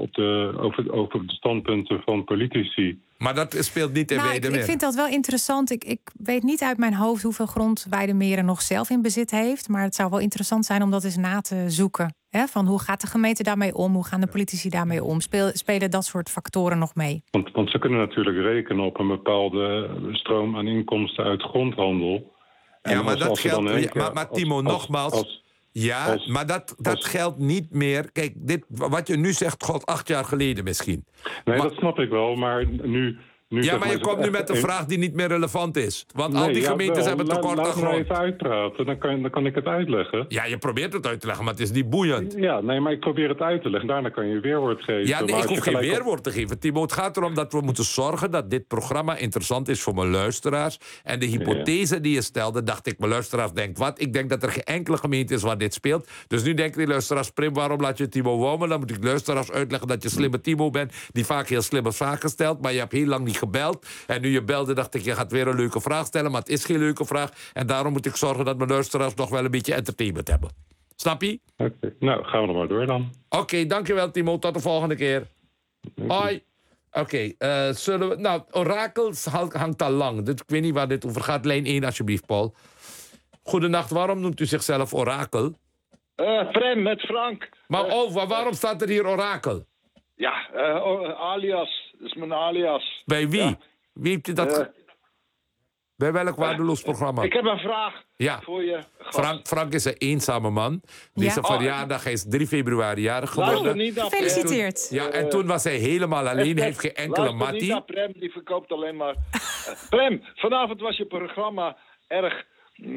Speaker 6: over de standpunten van politici.
Speaker 3: Maar dat speelt niet in Weidemeren.
Speaker 4: Ik vind dat wel interessant. Ik weet niet uit mijn hoofd hoeveel grond Weidemeren nog zelf in bezit heeft. Maar het zou wel interessant zijn om dat eens na te zoeken. Hè? Van hoe gaat de gemeente daarmee om? Hoe gaan de politici daarmee om? Spelen dat soort factoren nog mee?
Speaker 6: Want ze kunnen natuurlijk rekenen op een bepaalde stroom aan inkomsten uit grondhandel.
Speaker 3: Ja, maar dat geldt. Maar Timo, nogmaals. Maar dat geldt niet meer. Kijk, wat je nu zegt, God, 8 jaar geleden misschien.
Speaker 6: Nee, dat snap ik wel. Maar nu Nu,
Speaker 3: Ja,
Speaker 6: zeg
Speaker 3: maar je
Speaker 6: is het
Speaker 3: komt nu
Speaker 6: echt
Speaker 3: met een
Speaker 6: een-
Speaker 3: vraag die niet meer relevant is. Want al
Speaker 6: Nee,
Speaker 3: die gemeentes
Speaker 6: jawel.
Speaker 3: hebben tekort aan
Speaker 6: Laat me
Speaker 3: grond.
Speaker 6: even uitpraten, dan kan ik het uitleggen.
Speaker 3: Ja, je probeert het uit te leggen, maar het is niet boeiend.
Speaker 6: Ja, nee, maar ik probeer het uit te leggen. Daarna kan je weerwoord geven.
Speaker 3: Ja, nee,
Speaker 6: Maar
Speaker 3: ik
Speaker 6: als je
Speaker 3: hoef geen
Speaker 6: gelijk op-
Speaker 3: weerwoord te geven. Timo, het gaat erom dat we moeten zorgen dat dit programma interessant is voor mijn luisteraars. En de hypothese die je stelde, dacht ik, mijn luisteraars denkt wat? Ik denk dat er geen enkele gemeente is waar dit speelt. Dus nu denken die luisteraars, Prim, waarom laat je Timo wonen? Dan moet ik luisteraars uitleggen dat je slimme Timo bent, die vaak heel slimme vragen stelt, maar je hebt heel lang niet gebeld. En nu je belde, dacht ik, je gaat weer een leuke vraag stellen, maar het is geen leuke vraag. En daarom moet ik zorgen dat mijn luisteraars nog wel een beetje entertainment hebben. Snap je?
Speaker 6: Oké. Nou, gaan we er maar door dan.
Speaker 3: Oké, dankjewel Timo. Tot de volgende keer. Hoi. Oké, zullen we... Nou, orakels hangt al lang. Ik weet niet waar dit over gaat. Lijn 1, alsjeblieft, Paul. Goedenacht, waarom noemt u zichzelf orakel?
Speaker 7: Prem, met Frank.
Speaker 3: Maar waarom staat er hier orakel?
Speaker 7: Ja, alias. Dat is mijn alias.
Speaker 3: Bij wie?
Speaker 7: Ja.
Speaker 3: Wie heeft u dat... Bij welk waardeloos programma?
Speaker 7: Ik heb een vraag
Speaker 3: Ja.
Speaker 7: voor je gast.
Speaker 3: Frank is een eenzame man. Deze
Speaker 4: Ja.
Speaker 3: verjaardag, hij is 3 februari jarig
Speaker 7: Luister
Speaker 3: geworden.
Speaker 7: niet naar Prem.
Speaker 4: Gefeliciteerd.
Speaker 3: Ja, en toen was hij helemaal alleen, heeft geen enkele
Speaker 7: Luister niet
Speaker 3: mattie.
Speaker 7: naar Prem, die verkoopt alleen maar... Prem, vanavond was je programma erg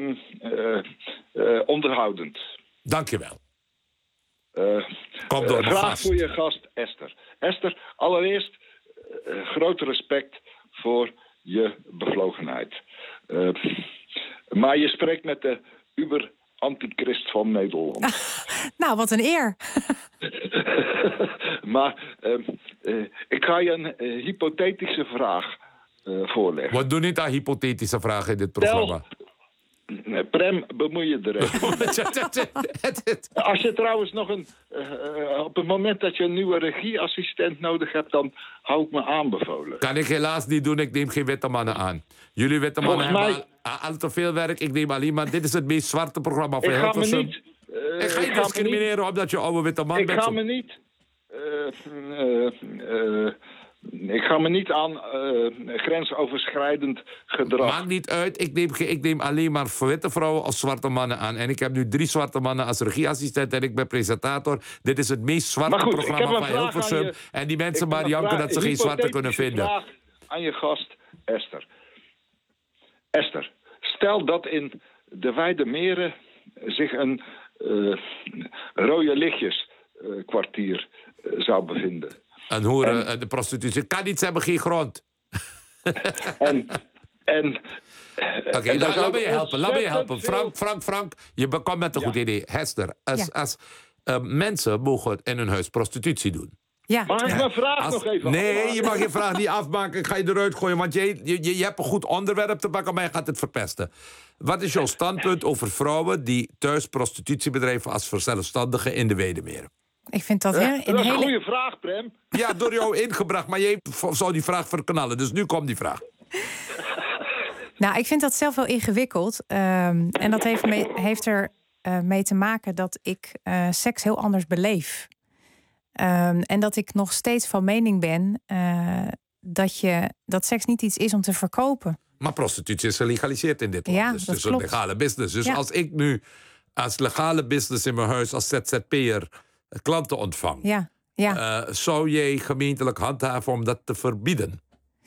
Speaker 7: onderhoudend.
Speaker 3: Dankjewel. Kom door, mijn
Speaker 7: Vraag
Speaker 3: gast.
Speaker 7: voor je gast Esther. Esther, allereerst groot respect voor je bevlogenheid. Maar je spreekt met de uber-antichrist van Nederland.
Speaker 4: Nou, wat een eer.
Speaker 7: Maar ik ga je een hypothetische vraag voorleggen.
Speaker 3: We doen niet aan hypothetische vragen in dit programma.
Speaker 7: Prem, bemoei je er even. Als je trouwens nog op het moment dat je een nieuwe regieassistent nodig hebt, dan hou ik me aanbevolen.
Speaker 3: Kan ik helaas niet doen, ik neem geen witte mannen aan. Jullie witte mannen
Speaker 7: Volgens mij-
Speaker 3: hebben al te veel werk, ik neem alleen maar... Dit is het meest zwarte programma van
Speaker 7: Ik ga me
Speaker 3: Hilversum.
Speaker 7: niet...
Speaker 3: Ik ga je discrimineren omdat je oude witte man
Speaker 7: Ik
Speaker 3: bent.
Speaker 7: ga me niet... ik ga me niet aan grensoverschrijdend gedrag.
Speaker 3: Maakt niet uit, ik neem alleen maar witte vrouwen als zwarte mannen aan. En ik heb nu 3 zwarte mannen als regieassistent en ik ben presentator. Dit is het meest zwarte
Speaker 7: Maar goed, ik
Speaker 3: programma
Speaker 7: heb een
Speaker 3: van
Speaker 7: vraag
Speaker 3: Hilversum.
Speaker 7: aan je.
Speaker 3: En die mensen
Speaker 7: Ik heb
Speaker 3: maar
Speaker 7: een
Speaker 3: janken
Speaker 7: vraag-
Speaker 3: dat ze geen zwarte kunnen
Speaker 7: hypothetische
Speaker 3: vinden.
Speaker 7: vraag aan je gast Esther. Esther, stel dat in de Wijde Meren zich een rode lichtjes kwartier zou bevinden.
Speaker 3: En hoeren, de prostitutie. Kan niet, ze hebben geen grond. Oké, laat me je helpen. Laat me je helpen. Frank, je komt met een goed idee. Hester, als mensen mogen in hun huis prostitutie doen.
Speaker 4: Ja.
Speaker 7: Mag ik mijn vraag nog even
Speaker 3: Nee,
Speaker 7: afmaken?
Speaker 3: je mag je vraag niet afmaken. Ik ga je eruit gooien, want je hebt een goed onderwerp te pakken, maar je gaat het verpesten. Wat is jouw standpunt over vrouwen die thuis prostitutie bedrijven als zelfstandigen in de Weidemeren?
Speaker 4: Ik vind dat
Speaker 7: Dat
Speaker 4: een
Speaker 7: is een
Speaker 4: hele...
Speaker 7: goede vraag, Prem.
Speaker 3: Ja, door jou ingebracht, maar je zou die vraag verknallen. Dus nu komt die vraag.
Speaker 4: Nou, ik vind dat zelf wel ingewikkeld. En dat heeft er mee te maken dat ik seks heel anders beleef. En dat ik nog steeds van mening ben dat seks niet iets is om te verkopen.
Speaker 3: Maar prostitutie is gelegaliseerd in dit land.
Speaker 4: Ja,
Speaker 3: Dus
Speaker 4: dat
Speaker 3: het is een
Speaker 4: klopt.
Speaker 3: legale business. Dus
Speaker 4: Ja.
Speaker 3: als ik nu als legale business in mijn huis als ZZP'er klanten ontvang,
Speaker 4: Ja.
Speaker 3: zou jij gemeentelijk handhaven om dat te verbieden?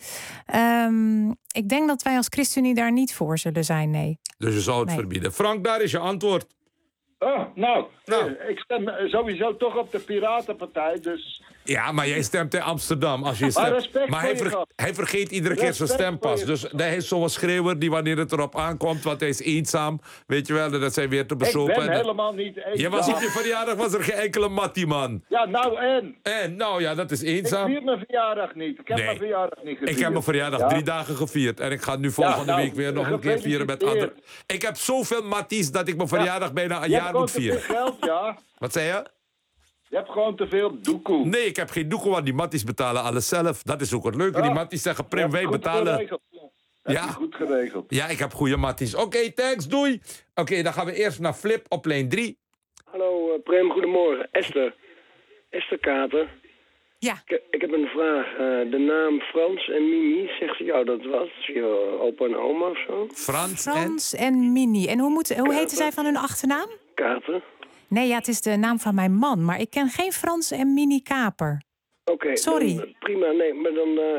Speaker 4: Ik denk dat wij als ChristenUnie daar niet voor zullen zijn, nee.
Speaker 3: Dus je zou het
Speaker 4: Nee.
Speaker 3: verbieden. Frank, daar is je antwoord.
Speaker 7: Oh, nou,
Speaker 3: Nou.
Speaker 7: ik stem sowieso toch op de Piratenpartij, dus...
Speaker 3: Ja, maar jij stemt in Amsterdam. Als je
Speaker 7: Maar
Speaker 3: stemt.
Speaker 7: respect
Speaker 3: Maar
Speaker 7: voor je gast.
Speaker 3: hij vergeet iedere keer zijn
Speaker 7: Respect
Speaker 3: stempas.
Speaker 7: voor
Speaker 3: Dus hij is zo'n schreeuwer die wanneer het erop aankomt, want hij is eenzaam. Weet je wel, dat zijn weer te
Speaker 7: Ik
Speaker 3: bezopen.
Speaker 7: ben helemaal niet eenzaam.
Speaker 3: Je was op je verjaardag, was er geen enkele mattie, man.
Speaker 7: Ja, nou en?
Speaker 3: En, nou ja, dat is
Speaker 7: Ik
Speaker 3: eenzaam.
Speaker 7: vier mijn verjaardag niet. Ik heb
Speaker 3: Nee.
Speaker 7: mijn verjaardag niet gevierd.
Speaker 3: Ik heb mijn verjaardag
Speaker 7: Ja?
Speaker 3: 3 dagen gevierd. En ik ga nu volgende
Speaker 7: nou,
Speaker 3: week weer nog een keer vieren met anderen.
Speaker 7: gefeliciteerd.
Speaker 3: Ik heb zoveel matties dat ik mijn verjaardag bijna een
Speaker 7: Je hebt
Speaker 3: jaar
Speaker 7: gewoon
Speaker 3: moet
Speaker 7: te
Speaker 3: vieren.
Speaker 7: veel geld, ja.
Speaker 3: Wat zei je?
Speaker 7: Je hebt gewoon te veel doekoe.
Speaker 3: Nee, ik heb geen doekoe, want die matties betalen alles zelf. Dat is ook het leuke. Die matties zeggen, Prim, wij betalen.
Speaker 7: Heb
Speaker 3: Ja.
Speaker 7: je goed geregeld.
Speaker 3: Ja, ik heb goede matties. Oké, thanks, doei. Oké, dan gaan we eerst naar Flip op lijn 3.
Speaker 8: Hallo Prem, goedemorgen. Esther Kater.
Speaker 4: Ja.
Speaker 8: Ik heb een vraag. De naam Frans en Mimi, zegt ze jou dat wat? Is je opa en oma of zo?
Speaker 3: Frans
Speaker 4: en Mini. En hoe heten zij van hun achternaam?
Speaker 8: Kater?
Speaker 4: Nee, ja, het is de naam van mijn man. Maar ik ken geen Frans en Mini Kaper.
Speaker 8: Oké.
Speaker 4: Sorry.
Speaker 8: Dan, prima, nee, maar dan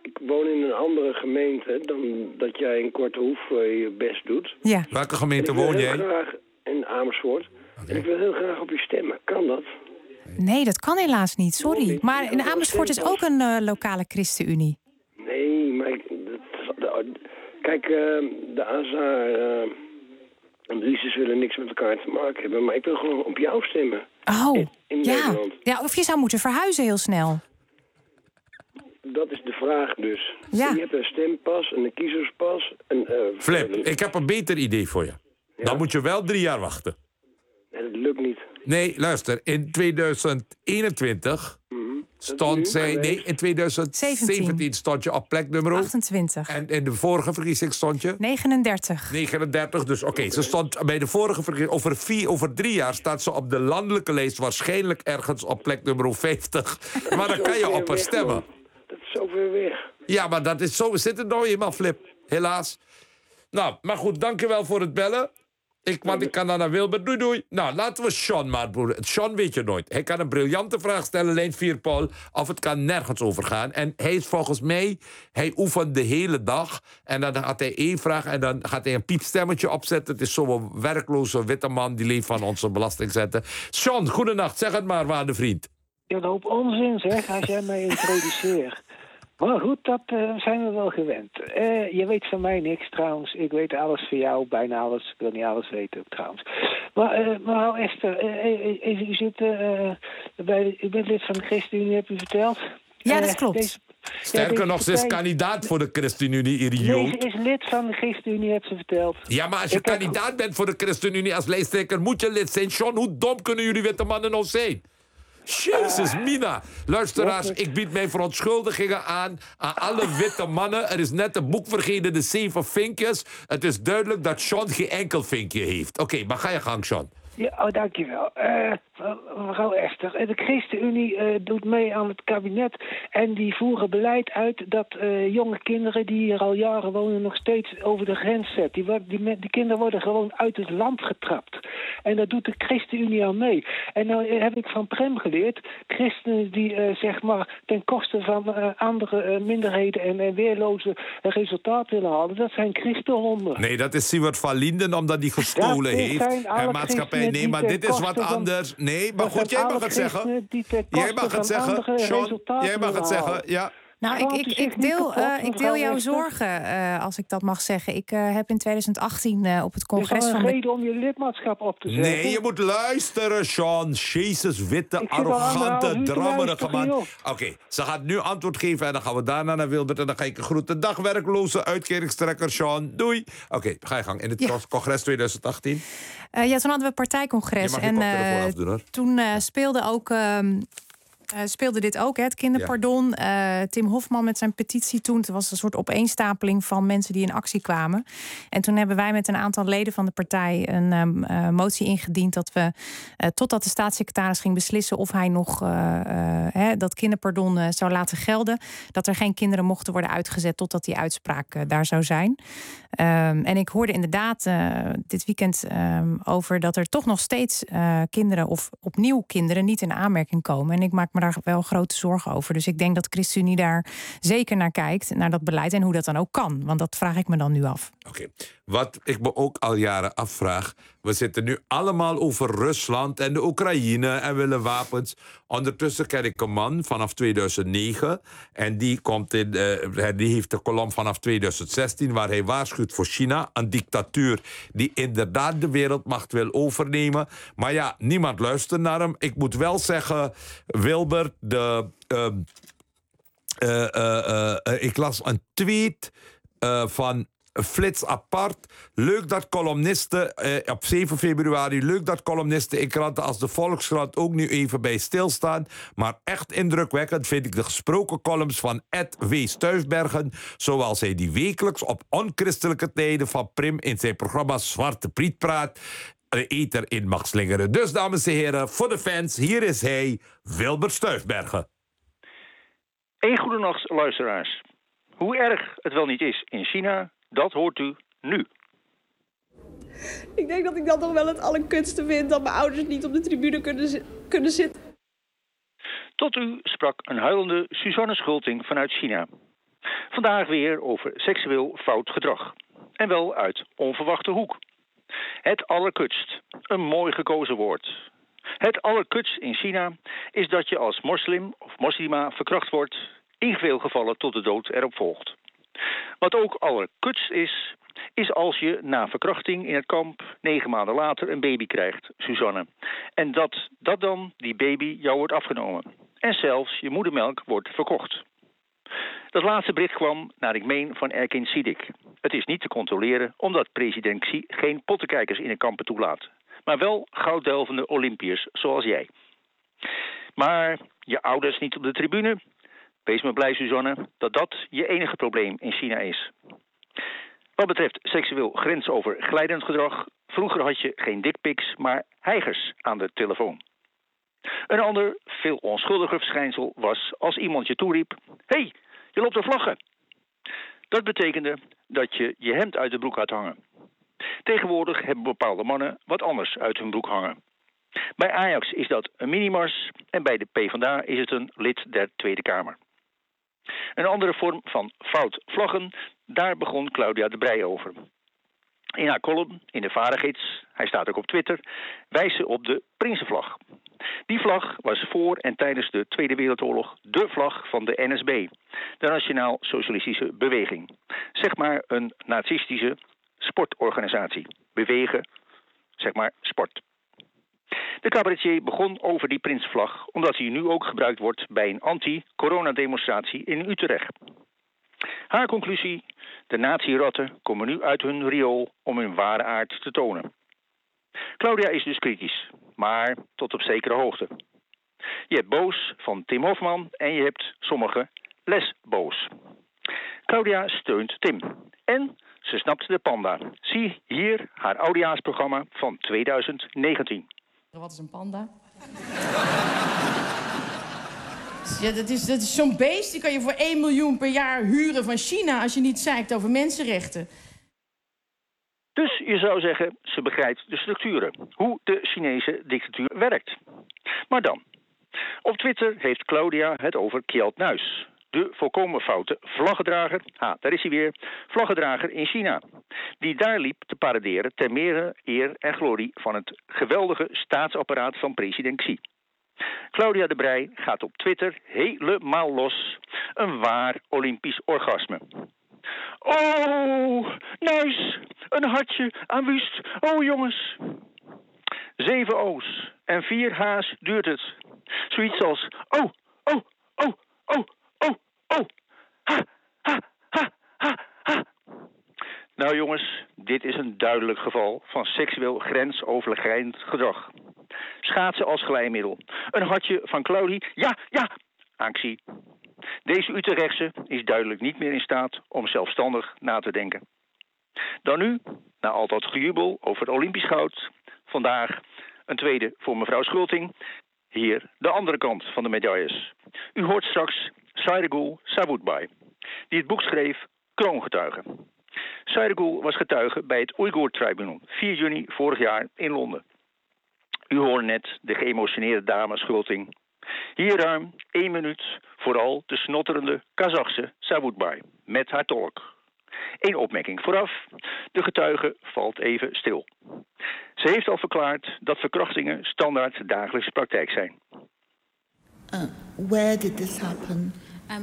Speaker 8: ik woon in een andere gemeente dan dat jij in Kortehoef je best doet.
Speaker 4: Ja.
Speaker 3: Welke gemeente woon jij?
Speaker 8: Graag in Amersfoort.
Speaker 3: Okay.
Speaker 8: En ik wil heel graag op je stemmen. Kan dat?
Speaker 4: Nee, dat kan helaas niet, sorry. Maar in Amersfoort is ook een lokale ChristenUnie.
Speaker 8: Nee, maar kijk, de ASA en de ISIS willen niks met elkaar te maken hebben. Maar ik wil gewoon op jou stemmen.
Speaker 4: Oh,
Speaker 8: in Nederland.
Speaker 4: Ja, of je zou moeten verhuizen heel snel.
Speaker 8: Dat is de vraag dus.
Speaker 4: Ja.
Speaker 8: Je hebt een stempas en een kiezerspas.
Speaker 3: Flip, ik heb een beter idee voor je.
Speaker 8: Ja?
Speaker 3: Dan moet je wel 3 jaar wachten.
Speaker 8: Nee, dat lukt niet.
Speaker 3: Nee, luister. In 2021 stond zij... Nee, in 2017 stond je op plek nummer
Speaker 4: 28.
Speaker 3: En in de vorige verkiezing stond je?
Speaker 4: 39.
Speaker 3: 39, dus oké. Ze stond bij de vorige verkiezing... Over 3 jaar staat ze op de landelijke lijst... waarschijnlijk ergens op plek nummer 50. Maar dan kan je op haar stemmen.
Speaker 8: Man. Dat is zo ver weg.
Speaker 3: Ja, maar dat is zo... We zitten nou eenmaal, Flip. Helaas. Nou, maar goed, dankjewel voor het bellen. Want ik kan dan naar Wilbert. Doei, doei. Nou, laten we Sean maar broer. Sean weet je nooit. Hij kan een briljante vraag stellen, lijn 4 Paul. Of het kan nergens over gaan. En hij is volgens mij... Hij oefent de hele dag. En dan had hij 1 vraag. En dan gaat hij een piepstemmetje opzetten. Het is zo'n werkloze witte man die leeft van onze belastingzetten. Sean, goedenacht. Zeg het maar, waarde vriend.
Speaker 9: Je een hoop onzin, zeg, als jij mij introduceert. Maar goed, dat zijn we wel gewend. Je weet van mij niks trouwens. Ik weet alles van jou, bijna alles. Ik wil niet alles weten trouwens. Maar mevrouw Esther, u bent lid van de ChristenUnie, heb u verteld?
Speaker 4: Ja, dat klopt.
Speaker 3: Sterker nog, ze is kandidaat voor de ChristenUnie, idioot.
Speaker 9: Deze is lid van de ChristenUnie, heeft ze verteld.
Speaker 3: Ja, maar als je kandidaat bent voor de ChristenUnie als lijsttrekker... moet je lid zijn. Sean, hoe dom kunnen jullie witte mannen nou zijn? Jezus, Mina. Luisteraars, ik bied mijn verontschuldigingen aan alle witte mannen. Er is net een boek vergeten, de 7 vinkjes. Het is duidelijk dat Sean geen enkel vinkje heeft. Oké, maar ga je gang, Sean.
Speaker 9: Ja, dankjewel. Mevrouw Esther, de ChristenUnie doet mee aan het kabinet en die voeren beleid uit dat jonge kinderen die hier al jaren wonen nog steeds over de grens zetten. Die kinderen worden gewoon uit het land getrapt. En dat doet de ChristenUnie aan mee. En nou heb ik van Prem geleerd, christenen die zeg maar ten koste van andere minderheden en weerloze resultaat willen halen, dat zijn christenhonden.
Speaker 3: Nee, dat is Siewert van Linden, omdat hij gestolen heeft. En maatschappij. Nee, maar dit is wat anders. Nee, maar goed, jij mag het zeggen. Jij mag het zeggen, Sean. Jij mag het zeggen, ja.
Speaker 4: Nou, ik deel jouw zorgen, als ik dat mag zeggen. Ik heb in 2018 op het congres van...
Speaker 9: een reden om je lidmaatschap op te zetten.
Speaker 3: Nee, je moet luisteren, Sean. Jezus, witte, arrogante, drammerige man. Oké, ze gaat nu antwoord geven en dan gaan we daarna naar Wilbert... en dan ga ik een groeten. Dag, werkloze uitkeringstrekker, Sean. Doei. Oké, ga je gang. In het congres 2018?
Speaker 4: Ja, toen hadden we partijcongres. En toen speelde ook... speelde dit ook, het kinderpardon. Ja. Tim Hofman met zijn petitie toen. Het was een soort opeenstapeling van mensen die in actie kwamen. En toen hebben wij met een aantal leden van de partij... een motie ingediend dat we... totdat de staatssecretaris ging beslissen... of hij nog dat kinderpardon zou laten gelden... dat er geen kinderen mochten worden uitgezet... totdat die uitspraak daar zou zijn. En ik hoorde inderdaad dit weekend over... dat er toch nog steeds kinderen of opnieuw kinderen... niet in aanmerking komen. En ik maak me daar wel grote zorgen over. Dus ik denk dat ChristenUnie daar zeker naar kijkt, naar dat beleid en hoe dat dan ook kan. Want dat vraag ik me dan nu af.
Speaker 3: Oké. Wat ik me ook al jaren afvraag... we zitten nu allemaal over Rusland en de Oekraïne en willen wapens. Ondertussen ken ik een man vanaf 2009... en die heeft de kolom vanaf 2016... waar hij waarschuwt voor China, een dictatuur... die inderdaad de wereldmacht wil overnemen. Maar ja, niemand luistert naar hem. Ik moet wel zeggen, Wilbert, ik las een tweet van... Flits apart. Leuk dat columnisten op 7 februari... leuk dat columnisten in kranten als de Volkskrant... ook nu even bij stilstaan. Maar echt indrukwekkend vind ik de gesproken columns van Ed W. Stuifbergen... zoals hij die wekelijks op onchristelijke tijden van Prim... in zijn programma Zwarte Priet praat... de ether in mag slingeren. Dus, dames en heren, voor de fans, hier is hij, Wilbert Stuifbergen.
Speaker 10: Goedenacht, luisteraars. Hoe erg het wel niet is in China... dat hoort u nu.
Speaker 11: Ik denk dat ik dat nog wel het allerkutste vind... dat mijn ouders niet op de tribune kunnen zitten.
Speaker 10: Tot u sprak een huilende Suzanne Schulting vanuit China. Vandaag weer over seksueel fout gedrag. En wel uit onverwachte hoek. Het allerkutst. Een mooi gekozen woord. Het allerkutst in China is dat je als moslim of moslima verkracht wordt, in veel gevallen tot de dood erop volgt. Wat ook allerkutst is als je na verkrachting in het kamp 9 maanden later een baby krijgt, Suzanne. En dat dan die baby jou wordt afgenomen. En zelfs je moedermelk wordt verkocht. Dat laatste bericht kwam, naar ik meen, van Erkin Siddik. Het is niet te controleren omdat president Xi geen pottenkijkers in de kampen toelaat. Maar wel gouddelvende Olympiërs zoals jij. Maar je ouders niet op de tribune? Wees maar blij, Suzanne, dat je enige probleem in China is. Wat betreft seksueel grensoverglijdend gedrag, vroeger had je geen dickpics, maar heigers aan de telefoon. Een ander, veel onschuldiger verschijnsel was als iemand je toeriep: "Hey, je loopt te vlaggen." Dat betekende dat je je hemd uit de broek had hangen. Tegenwoordig hebben bepaalde mannen wat anders uit hun broek hangen. Bij Ajax is dat een minimars en bij de PvdA is het een lid der Tweede Kamer. Een andere vorm van fout vlaggen, daar begon Claudia de Breij over. In haar column, in de Varengids, hij staat ook op Twitter, wijst ze op de Prinsenvlag. Die vlag was voor en tijdens de Tweede Wereldoorlog de vlag van de NSB, de Nationaal Socialistische Beweging. Zeg maar een nazistische sportorganisatie. Bewegen, zeg maar sport. De cabaretier begon over die Prinsenvlag omdat die nu ook gebruikt wordt bij een anti-coronademonstratie in Utrecht. Haar conclusie: de nazi-ratten komen nu uit hun riool om hun ware aard te tonen. Claudia is dus kritisch, maar tot op zekere hoogte. Je hebt boos van Tim Hofman en je hebt sommige lesboos. Claudia steunt Tim. En ze snapt de panda. Zie hier haar oudejaarsprogramma van 2019.
Speaker 12: Wat is een panda? Ja, dat is zo'n beest. Die kan je voor 1 miljoen per jaar huren van China als je niet zeikt over mensenrechten.
Speaker 10: Dus je zou zeggen, ze begrijpt de structuren. Hoe de Chinese dictatuur werkt. Maar dan. Op Twitter heeft Claudia het over Kjeld Nuis. De volkomen foute vlaggedrager, daar is hij weer, vlaggedrager in China. Die daar liep te paraderen ter mere eer en glorie van het geweldige staatsapparaat van president Xi. Claudia de Breij gaat op Twitter helemaal los. Een waar Olympisch orgasme. Oh, Nuis, een hartje aan Wust. Oh, jongens. 7 O's en 4 H's duurt het. Zoiets als oh, oh, oh, oh, oh, oh. Ha, ha, ha, ha, ha. Nou jongens, dit is een duidelijk geval van seksueel grensoverschrijdend gedrag. Schaatsen als glijmiddel. Een hartje van Claudie, ja, aan Xi. Deze Utrechtse is duidelijk niet meer in staat om zelfstandig na te denken. Dan nu, na al dat gejubel over Olympisch goud, vandaag een tweede voor mevrouw Schulting. Hier de andere kant van de medailles. U hoort straks Saidagul Savoodbhai, die het boek schreef Kroongetuige. Saidagul was getuige bij het Uyghur Tribunal 4 juni vorig jaar in Londen. U hoorde net de geëmotioneerde dame Schulting. Hier ruim 1 minuut vooral de snotterende Kazachse Savoodbhai met haar tolk. Eén opmerking vooraf. De getuige valt even stil. Ze heeft al verklaard dat verkrachtingen standaard dagelijkse praktijk zijn.
Speaker 13: Where did this happen?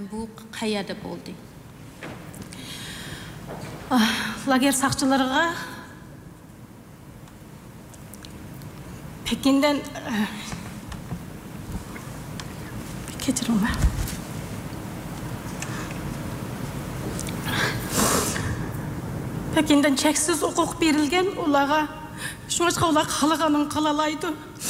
Speaker 14: Lager сақшыларға Пекин'den Geçirin ben. Pekin'den cheksiz hukuk berilgen ularga şoňa ular kalaganyň kalalaydy.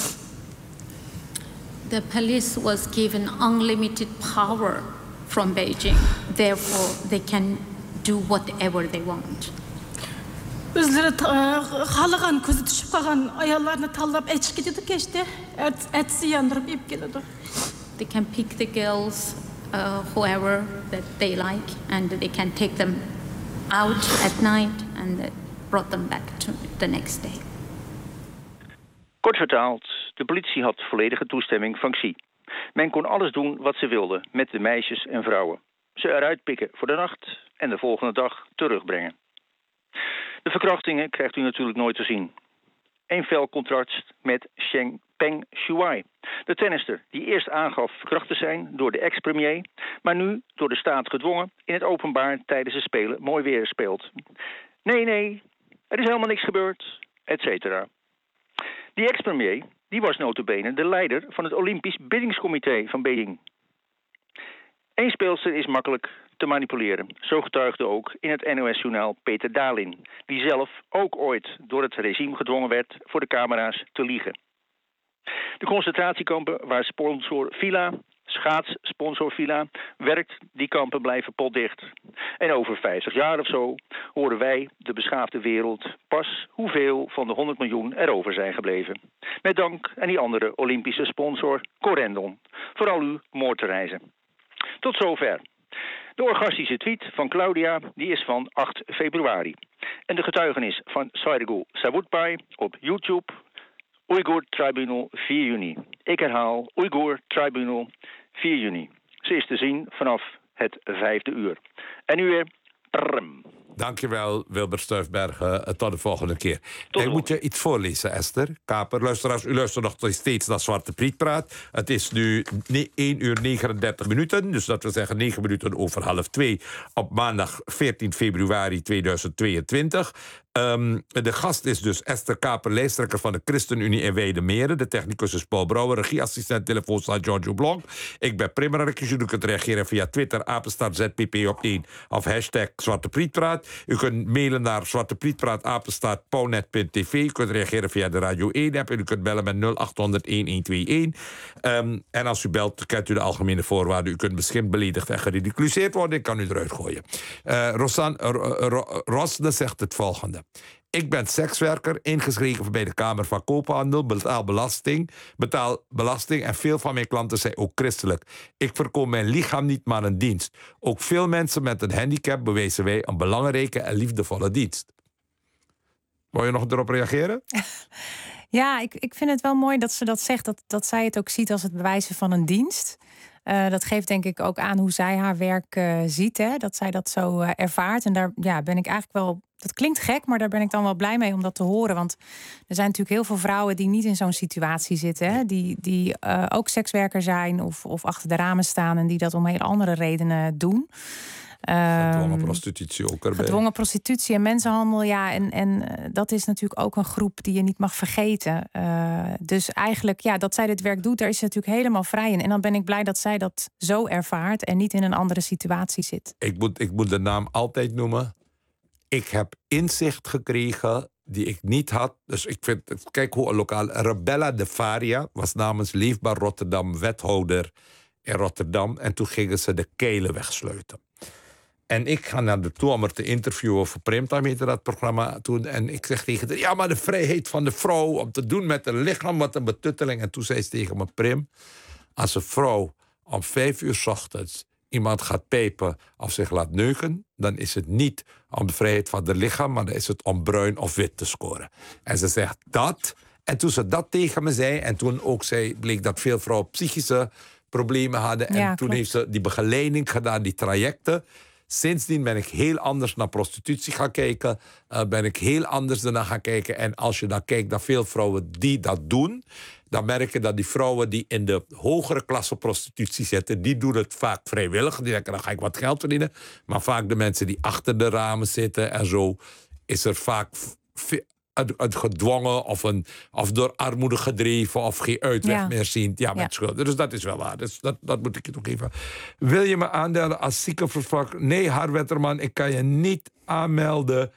Speaker 15: The police was given unlimited power from Beijing. Therefore, they can do whatever they want.
Speaker 14: Özleri kalagan, közü düşüp kalgan ayallarını tallap eçip gidip geçti. Etsi yandırıp ip geledi.
Speaker 15: They can pick the girls, whoever that they like, and they can take them out at night and brought them back to the next day.
Speaker 10: Kort vertaald, de politie had volledige toestemming van Xi. Men kon alles doen wat ze wilde met de meisjes en vrouwen. ze eruit pikken voor de nacht en de volgende dag terugbrengen. De verkrachtingen krijgt u natuurlijk nooit te zien. Een fel contrast met Peng Shuai, de tennister die eerst aangaf verkracht te zijn door de ex-premier, maar nu door de staat gedwongen in het openbaar tijdens de Spelen mooi weer speelt. Nee, er is helemaal niks gebeurd, etc. Die ex-premier die was nota bene de leider van het Olympisch Biddingscomité van Beijing. Eén speelster is makkelijk te manipuleren. Zo getuigde ook in het NOS-journaal Peter Dalin, die zelf ook ooit door het regime gedwongen werd voor de camera's te liegen. De concentratiekampen waar schaatssponsor Fila werkt, die kampen blijven potdicht. En over 50 jaar of zo horen wij, de beschaafde wereld, pas hoeveel van de 100 miljoen er over zijn gebleven. Met dank aan die andere Olympische sponsor Corendon voor al uw moordreizen. Tot zover. De orgastische tweet van Claudia die is van 8 februari. En de getuigenis van Sairgu Savutbai op YouTube. Uyghur Tribunal 4 juni. Ik herhaal, Uyghur Tribunal 4 juni. Ze is te zien vanaf het 5e uur. En nu weer...
Speaker 3: Dankjewel, Wilber Stuifbergen. Tot de volgende keer. Ik moet je iets voorlezen, Esther. Kaper, luisteraars, u luistert nog steeds naar Zwarte Piet Praat. Het is nu 1 uur 39 minuten. Dus dat wil zeggen 9 minuten over 1:30 op maandag 14 februari 2022. De gast is dus Esther Kaper, lijsttrekker van de ChristenUnie in Weidemeren. De technicus is Paul Brouwer, regieassistent telefoon staat Giorgio Blonk. Ik ben Primmerik. Jullie kunt reageren via Twitter, @ZPP op 1 of #Zwarte Piet Praat. U kunt mailen naar zwarteprietpraat@pauwnet.tv. U kunt reageren via de Radio 1-app en u kunt bellen met 0800-1121. En als u belt, kent u de algemene voorwaarden. U kunt beschimpt, beledigd en geridiculiseerd worden. Ik kan u eruit gooien. Rosne zegt het volgende. Ik ben sekswerker, ingeschreven bij de Kamer van Koophandel, betaal belasting en veel van mijn klanten zijn ook christelijk. Ik verkoop mijn lichaam niet, maar een dienst. Ook veel mensen met een handicap bewijzen wij een belangrijke en liefdevolle dienst. Wil je nog erop reageren?
Speaker 4: Ja, ik vind het wel mooi dat ze dat zegt, dat zij het ook ziet als het bewijzen van een dienst. Dat geeft denk ik ook aan hoe zij haar werk ziet, hè? Dat zij dat zo ervaart. En daar ben ik eigenlijk wel... Dat klinkt gek, maar daar ben ik dan wel blij mee om dat te horen. Want er zijn natuurlijk heel veel vrouwen die niet in zo'n situatie zitten. Hè? Die ook sekswerker zijn of achter de ramen staan en die dat om hele andere redenen doen.
Speaker 3: Gedwongen prostitutie ook erbij.
Speaker 4: Gedwongen prostitutie en mensenhandel, ja. En dat is natuurlijk ook een groep die je niet mag vergeten. Dus eigenlijk, dat zij dit werk doet, daar is ze natuurlijk helemaal vrij in. En dan ben ik blij dat zij dat zo ervaart en niet in een andere situatie zit.
Speaker 3: Ik moet de naam altijd noemen. Ik heb inzicht gekregen die ik niet had. Dus ik vind, kijk hoe lokaal. Rebella de Faria was namens Leefbaar Rotterdam wethouder in Rotterdam. En toen gingen ze de keilen wegsluiten. En ik ga naar de toe om er te interviewen voor Primtime, heette dat programma toen. En ik zeg tegen haar, ja, maar de vrijheid van de vrouw om te doen met een lichaam, wat een betutteling. En toen zei ze tegen me, Prim, als een vrouw om 5 uur 's ochtends iemand gaat pijpen of zich laat neuken, dan is het niet om de vrijheid van het lichaam, maar dan is het om bruin of wit te scoren. En ze zegt dat. En toen ze dat tegen me zei, en toen ook bleek dat veel vrouwen psychische problemen hadden. En toen klopt. Heeft ze die begeleiding gedaan, die trajecten. Sindsdien ben ik heel anders naar prostitutie gaan kijken. Ben ik heel anders ernaar gaan kijken. En als je dan kijkt naar veel vrouwen die dat doen, dan merk je dat die vrouwen die in de hogere klasse prostitutie zitten, die doen het vaak vrijwillig. Die denken, dan ga ik wat geld verdienen. Maar vaak de mensen die achter de ramen zitten en zo, is er vaak het gedwongen of door armoede gedreven of geen uitweg meer zien. Ja, met schulden. Dus dat is wel waar. Dus dat moet ik je toch even. Wil je me aandelen als ziekenverslag? Nee, Harwetterman, ik kan je niet aanmelden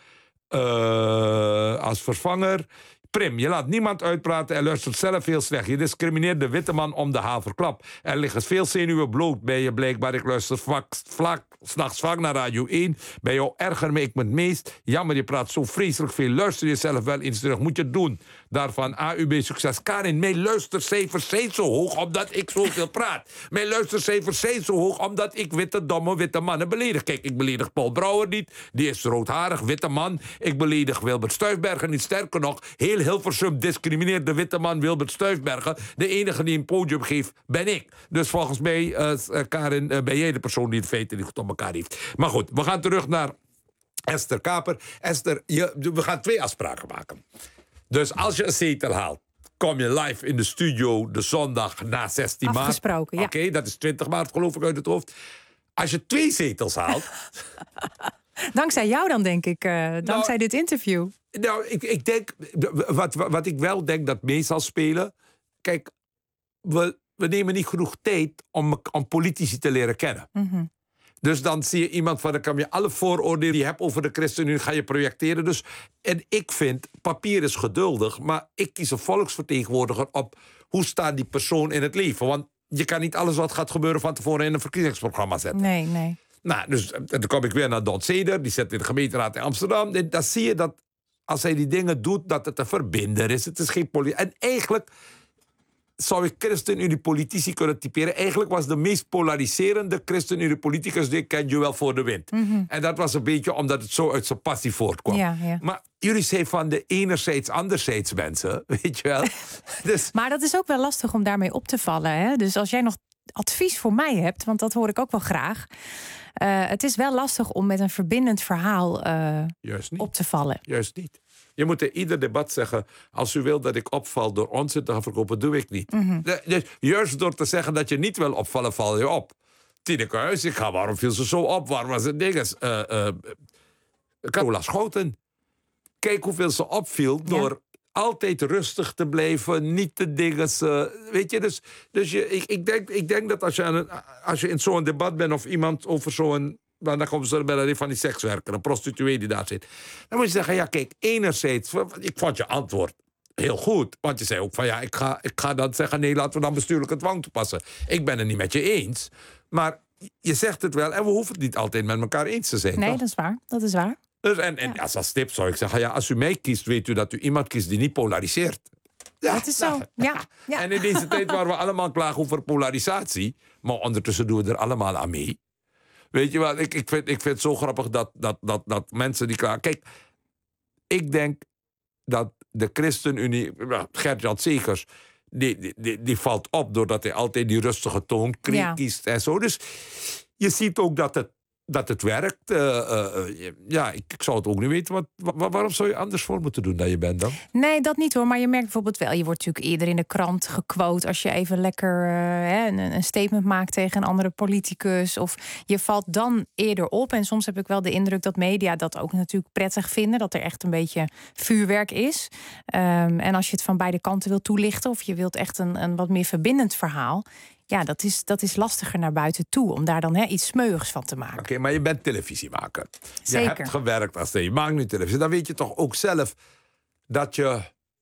Speaker 3: als vervanger. Prim, je laat niemand uitpraten en luistert zelf heel slecht. Je discrimineert de witte man om de haverklap. Er liggen veel zenuwen bloot bij je blijkbaar. Ik luister 's nachts vaak naar Radio 1. Bij jou erger me ik me het meest. Jammer, je praat zo vreselijk veel. Luister jezelf wel eens terug. Moet je doen. daarvan AUB succes. Karin, mijn luistercijfers zijn zo hoog omdat ik zoveel praat. Mijn luistercijfers zijn zo hoog omdat ik domme witte mannen beledig. Kijk, ik beledig Paul Brouwer niet. Die is roodharig, witte man. Ik beledig Wilbert Stuifbergen niet. Sterker nog, heel Hilversum discrimineert de witte man Wilbert Stuifbergen. De enige die een podium geeft, ben ik. Dus volgens mij, Karin, ben jij de persoon die de feiten niet goed op elkaar heeft. Maar goed, we gaan terug naar Esther Kaper. Esther, we gaan 2 afspraken maken. Dus als je een zetel haalt, kom je live in de studio de zondag na 16 maart.
Speaker 4: Afgesproken, ja.
Speaker 3: Oké, dat is 20 maart geloof ik uit het hoofd. Als je 2 zetels haalt...
Speaker 4: Dankzij jou dan, denk ik. Dankzij dit interview.
Speaker 3: Nou, ik denk... Wat ik wel denk dat mee zal spelen... Kijk, we nemen niet genoeg tijd om politici te leren kennen.
Speaker 4: Mm-hmm.
Speaker 3: Dus dan zie je iemand van... dan kan je alle vooroordelen die je hebt over de ChristenUnie... ga je projecteren. Dus, en ik vind, papier is geduldig... maar ik kies een volksvertegenwoordiger op... hoe staat die persoon in het leven? Want je kan niet alles wat gaat gebeuren... van tevoren in een verkiezingsprogramma zetten.
Speaker 4: Nee.
Speaker 3: Nou, dus dan kom ik weer naar Don Ceder. Die zit in de gemeenteraad in Amsterdam. En dan zie je dat als hij die dingen doet... dat het een verbinder is. Het is geen politiek. En eigenlijk... zou ik ChristenUnie-politici kunnen typeren. Eigenlijk was de meest polariserende ChristenUnie-politicus... die ken je wel voor de wind.
Speaker 4: Mm-hmm.
Speaker 3: En dat was een beetje omdat het zo uit zijn passie voortkwam.
Speaker 4: Ja.
Speaker 3: Maar jullie zijn van de enerzijds, anderzijds mensen, weet je wel. Dus...
Speaker 4: Maar dat is ook wel lastig om daarmee op te vallen. Hè? Dus als jij nog advies voor mij hebt... want dat hoor ik ook wel graag... het is wel lastig om met een verbindend verhaal op te vallen.
Speaker 3: Juist niet. Je moet in ieder debat zeggen... als u wil dat ik opval door onzin te gaan verkopen, doe ik niet.
Speaker 4: Mm-hmm.
Speaker 3: Dus juist door te zeggen dat je niet wil opvallen, val je op. Tineke Huizinga, waarom viel ze zo op? Waar was het ding? Carola Schouten. Kijk hoeveel ze opviel door altijd rustig te blijven, niet te dingen. Weet je, dus ik denk dat als je in zo'n debat bent of iemand over zo'n... dan komen ze bij van die sekswerker, een prostituee die daar zit. Dan moet je zeggen, ja kijk, enerzijds... ik vond je antwoord heel goed. Want je zei ook van, ja, ik ga dan zeggen... nee, laten we dan bestuurlijke dwang toepassen. Ik ben het niet met je eens. Maar je zegt het wel en we hoeven het niet altijd met elkaar eens te zijn.
Speaker 4: Nee,
Speaker 3: toch?
Speaker 4: dat is waar.
Speaker 3: Dus, en als tip zou ik zeggen, ja, als u mij kiest... weet u dat u iemand kiest die niet polariseert. Ja,
Speaker 4: dat is zo, ja.
Speaker 3: En in deze tijd waar we allemaal klagen over polarisatie... maar ondertussen doen we er allemaal aan mee... Weet je wat, ik vind het zo grappig dat mensen die klaar... Kijk, ik denk dat de ChristenUnie... Gert-Jan Segers, die valt op... doordat hij altijd die rustige toon kiest en zo. Dus je ziet ook dat het werkt. Ik zou het ook niet weten. Waarom zou je anders voor moeten doen dan je bent dan?
Speaker 4: Nee, dat niet hoor. Maar je merkt bijvoorbeeld wel... je wordt natuurlijk eerder in de krant gequote... als je even lekker een statement maakt tegen een andere politicus. Of je valt dan eerder op. En soms heb ik wel de indruk dat media dat ook natuurlijk prettig vinden. Dat er echt een beetje vuurwerk is. En als je het van beide kanten wilt toelichten... of je wilt echt een wat meer verbindend verhaal... ja, dat is lastiger naar buiten toe... om daar dan iets smeuigs van te maken.
Speaker 3: Oké, maar je bent televisiemaker.
Speaker 4: Zeker.
Speaker 3: Je hebt gewerkt als je maakt nu televisie. Dan weet je toch ook zelf dat je...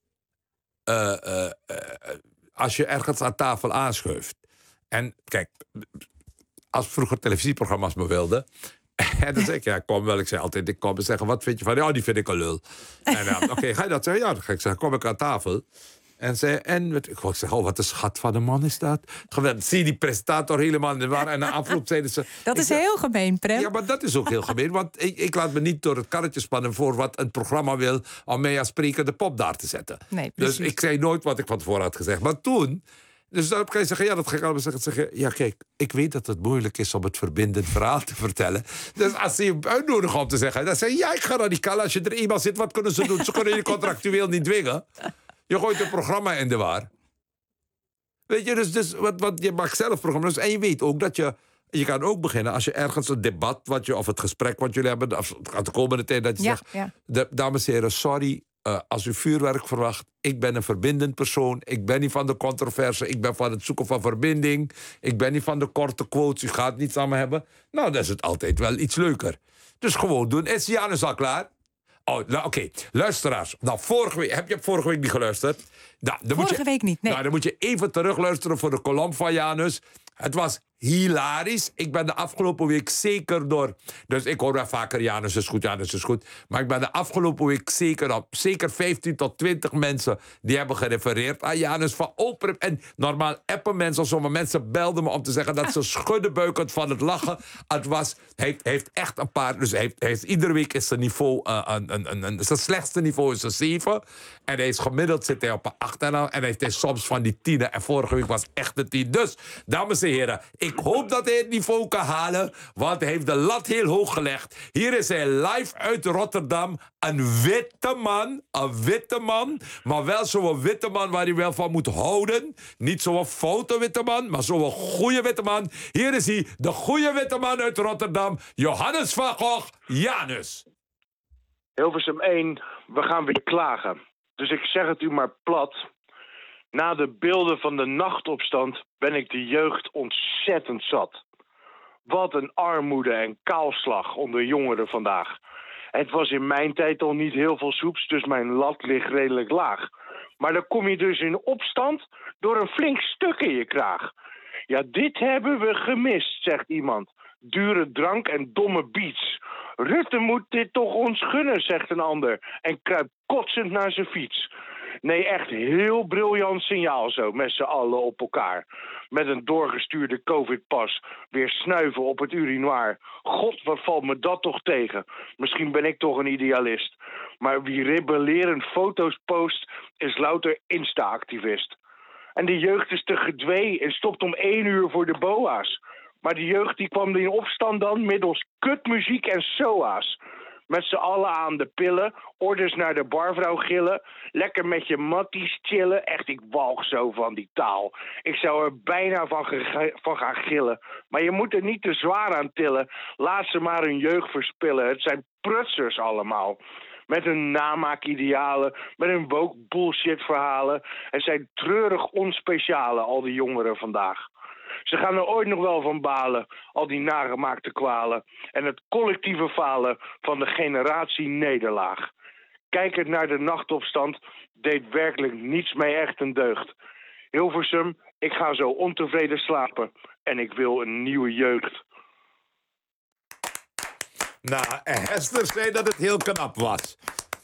Speaker 3: als je ergens aan tafel aanschuift... en kijk, als vroeger televisieprogramma's me wilden... en dan zeg ik, ja, kom wel. Ik zei altijd, ik kom en zeggen, wat vind je van... ja, die vind ik een lul. En oké, ga je dat zeggen? Ja, dan ga ik zeggen, kom ik aan tafel... ik wou zeggen, wat een schat van een man is dat. Geweldig. Zie je die presentator helemaal in de war. En na afloop zeiden ze...
Speaker 4: Dat is heel gemeen, Prem.
Speaker 3: Ja, maar dat is ook heel gemeen. Want ik laat me niet door het karretje spannen... voor wat een programma wil... om mij als sprekende pop daar te zetten.
Speaker 4: Nee,
Speaker 3: dus ik zei nooit wat ik van tevoren had gezegd. Maar toen... Dus dan kan je zeggen, ja, dat ga ik allemaal zeggen. Ja, kijk, ik weet dat het moeilijk is om het verbindend verhaal te vertellen. Dus als ze je uitnodigen om te zeggen... dan zeg je, ja, ik ga radicaal. Als je er eenmaal zit, wat kunnen ze doen? Ze kunnen je contractueel niet dwingen. Je gooit een programma in de war. Weet je, dus wat je maakt zelf programma's. En je weet ook dat je kan ook beginnen als je ergens een debat... of het gesprek wat jullie hebben... of de komende tijd dat je zegt... dames en heren, sorry, als u vuurwerk verwacht... ik ben een verbindend persoon. Ik ben niet van de controverse. Ik ben van het zoeken van verbinding. Ik ben niet van de korte quotes. U gaat niets aan me hebben. Nou, dan is het altijd wel iets leuker. Dus gewoon doen. Is Janus al klaar? Oh, nou, oké. Luisteraars. Nou, heb je vorige week niet geluisterd? Nou,
Speaker 4: vorige week niet, nee.
Speaker 3: Nou, dan moet je even terugluisteren voor de kolom van Janus. Het was hilarisch. Ik ben de afgelopen week zeker door... Dus ik hoor wel vaker, Janus is goed. Maar ik ben de afgelopen week zeker 15 tot 20 mensen... die hebben gerefereerd aan Janus van Oprah. En normaal appen mensen of zo, maar mensen belden me om te zeggen... dat ze schuddebuikend van het lachen. Het was... Hij heeft echt een paar... Dus hij heeft iedere week is zijn niveau... zijn slechtste niveau is een 7. En hij is gemiddeld zit hij op een 8,5. En hij heeft soms van die 10. En vorige week was echt een 10. Dus, dames en heren... Ik hoop dat hij het niveau kan halen, want hij heeft de lat heel hoog gelegd. Hier is hij live uit Rotterdam. Een witte man, maar wel zo'n witte man waar hij wel van moet houden. Niet zo'n foute witte man, maar zo'n goede witte man. Hier is hij, de goede witte man uit Rotterdam, Johannes van Gogh, Janus.
Speaker 13: Hilversum 1, we gaan weer klagen. Dus ik zeg het u maar plat... Na de beelden van de nachtopstand ben ik de jeugd ontzettend zat. Wat een armoede en kaalslag onder jongeren vandaag. Het was in mijn tijd al niet heel veel soeps, dus mijn lat ligt redelijk laag. Maar dan kom je dus in opstand door een flink stuk in je kraag. Ja, dit hebben we gemist, zegt iemand. Dure drank en domme beats. Rutte moet dit toch ons gunnen, zegt een ander. En kruipt kotsend naar zijn fiets. Nee, echt heel briljant signaal zo, met z'n allen op elkaar. Met een doorgestuurde covid-pas, weer snuiven op het urinoir. God, wat valt me dat toch tegen? Misschien ben ik toch een idealist. Maar wie rebellerend foto's post, is louter Insta-activist. En de jeugd is te gedwee en stopt om 1 uur voor de boa's. Maar de jeugd die kwam in opstand dan middels kutmuziek en SOA's. Met z'n allen aan de pillen, orders naar de barvrouw gillen. Lekker met je matties chillen. Echt, ik walg zo van die taal. Ik zou er bijna van gaan gillen. Maar je moet er niet te zwaar aan tillen. Laat ze maar hun jeugd verspillen. Het zijn prutsers allemaal. Met hun namaakidealen, met hun woke bullshit verhalen. Het zijn treurig onspeciale, al die jongeren vandaag. Ze gaan er ooit nog wel van balen, al die nagemaakte kwalen. En het collectieve falen van de generatie nederlaag. Kijkend naar de nachtopstand deed werkelijk niets mee echt een deugd. Hilversum, ik ga zo ontevreden slapen en ik wil een nieuwe jeugd.
Speaker 3: Nou, Hester zei dat het heel knap was.